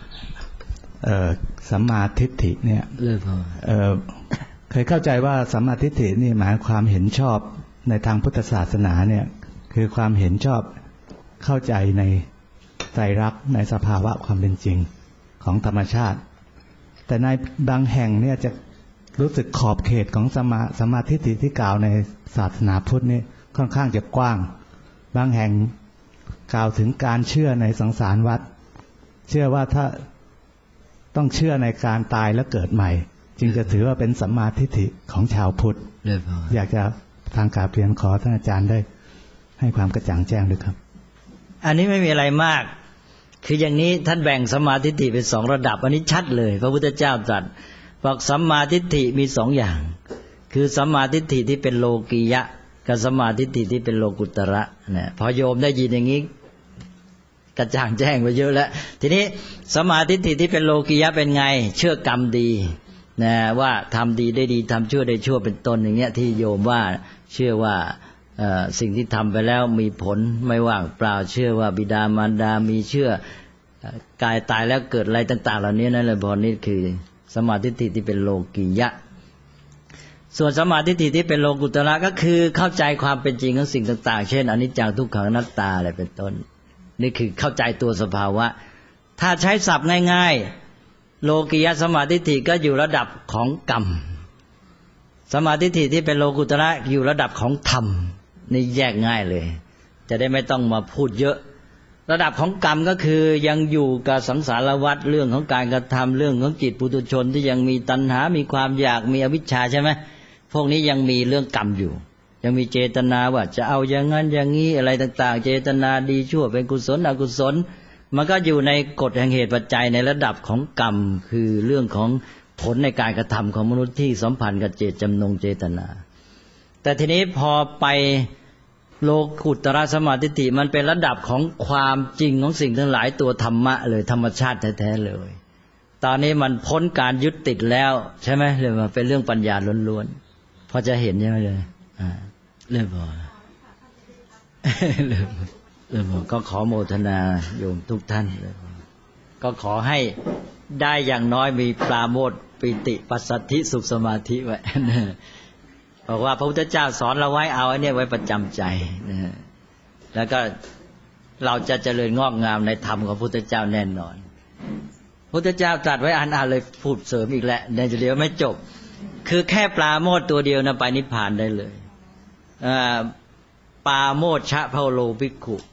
สัมมาทิฏฐิเนี่ยเคยเข้าใจว่าสัมมาทิฏฐินี่หมายความเห็นชอบในทางพุทธศาสนาเนี่ยคือความเห็นชอบเข้าใจในไตรลักษณ์ในสภาวะความเป็นจริงของธรรมชาติแต่ในบางแห่งเนี่ยจะรู้สึกขอบเขตของสัมมาทิฏฐิที่กล่าวในศาสนาพุทธนี่ค่อนข้างจะกว้างบางแห่งกล่าวถึงการเชื่อในสังสารวัฏเชื่อว่าถ้าต้องเชื่อในการตายและเกิดใหม่จึงจะถือว่าเป็นสัมมาทิฏฐิของชาวพุทธอยากจะทางกราบเรียนขอท่านอาจารย์ได้ให้ความกระจ่างแจ้งด้วยครับอันนี้ไม่มีอะไรมากคืออย่างนี้ท่านแบ่งสัมมาทิฏฐิเป็น2 ระดับอันนี้ชัดเลยพระพุทธเจ้าตรัสบอกสัมมาทิฏฐิมี2 อย่างคือสัมมาทิฏฐิที่เป็นโลกียะกับสัมมาทิฏฐิที่เป็นโลกุตระนะพอโยมได้ยินอย่างนี้กระจ่างแจ้งไปเยอะแล้วทีนี้สัมมาทิฏฐิที่เป็นโลกียะเป็นไงเชื่อกรรมดีนะว่าทำดีได้ดีทำชั่วได้ชั่วเป็นต้นอย่างเงี้ยที่โยมว่าเชื่อว่าสิ่งที่ทำไปแล้วมีผลไม่ว่างเปล่าเชื่อว่าบิดามารดามีเชื่อกายตายแล้วเกิดอะไรต่างๆเหล่านี้นั่นแหละพอนี่คือสัมมาทิฏฐิที่เป็นโลกียะส่วนสัมมาทิฏฐิที่เป็นโลกุตระก็คือเข้าใจความเป็นจริงของสิ่งต่างๆเช่นอนิจจังทุกขังอนัตตาอะไรเป็นต้นนี่คือเข้าใจตัวสภาวะถ้าใช้ศัพท์ง่ายๆโลกียะสัมมาทิฏฐิก็อยู่ระดับของกรรมสัมมาทิฏฐิที่เป็นโลกุตระอยู่ระดับของธรรมนี่แยกง่ายเลยจะได้ไม่ต้องมาพูดเยอะระดับของกรรมก็คือยังอยู่กับสังสารวัฏเรื่องของการกระทำเรื่องของจิตปุถุชนที่ยังมีตัณหามีความอยากมีอวิชชาใช่ไหมพวกนี้ยังมีเรื่องกรรมอยู่ยังมีเจตนาว่าจะเอาอย่างนั้นอย่างนี้อะไรต่างๆเจตนาดีชั่วเป็นกุศลอกุศลมันก็อยู่ในกฎแห่งเหตุปัจจัยในระดับของกรรมคือเรื่องของผลในการกระทำของมนุษย์ที่สัมพันธ์กับเจตจำนงเจตนาแต่ทีนี้พอไปโลกุตระสัมมาทิฏฐิมันเป็นระดับของความจริงของสิ่งทั้งหลายตัวธรรมะเลยธรรมชาติแท้ๆเลยตอนนี้มันพ้นการยึดติดแล้วใช่ไหมเลยมาเป็นเรื่องปัญญาล้วนๆพอจะเห็นใช่ไหมเลยเริ่มพอเริ่มพอก็ขอโมทนาโยมทุกท่านเลยก็ขอให้ได้อย่างน้อยมีปราโมทย์ปิติปัสสัทธิสุขสมาธิไว้บอกว่าพระพุทธเจ้าสอนเราไว้เอาไอ้เนี่ยไว้ประจำใจนะแล้วก็เราจะเจริญงอกงามในธรรมของพระพุทธเจ้าแน่นอนพระพุทธเจ้าตรัสไว้อ่านเลยพูดเสริมอีกแล้วในจะเดียวไม่จบคือแค่ปราโมทย์ตัวเดียวนะไปนิพพานได้เลยปาโมชฌะพะโลภิกขุ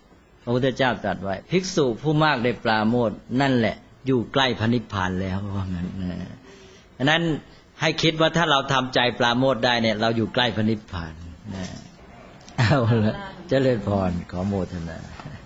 ระพุทธเจ้าตรัสไว้ภิกษุผู้มากได้ปราโมทย์นั่นแหละอยู่ใกล้พระนิพพานแล้วว่างั้นนะฉะนั้นให้คิดว่าถ้าเราทำใจปราโมทย์ได้เนี่ยเราอยู่ใกล้พระนิพพานนะเอาละเจริญพรขอโมทนา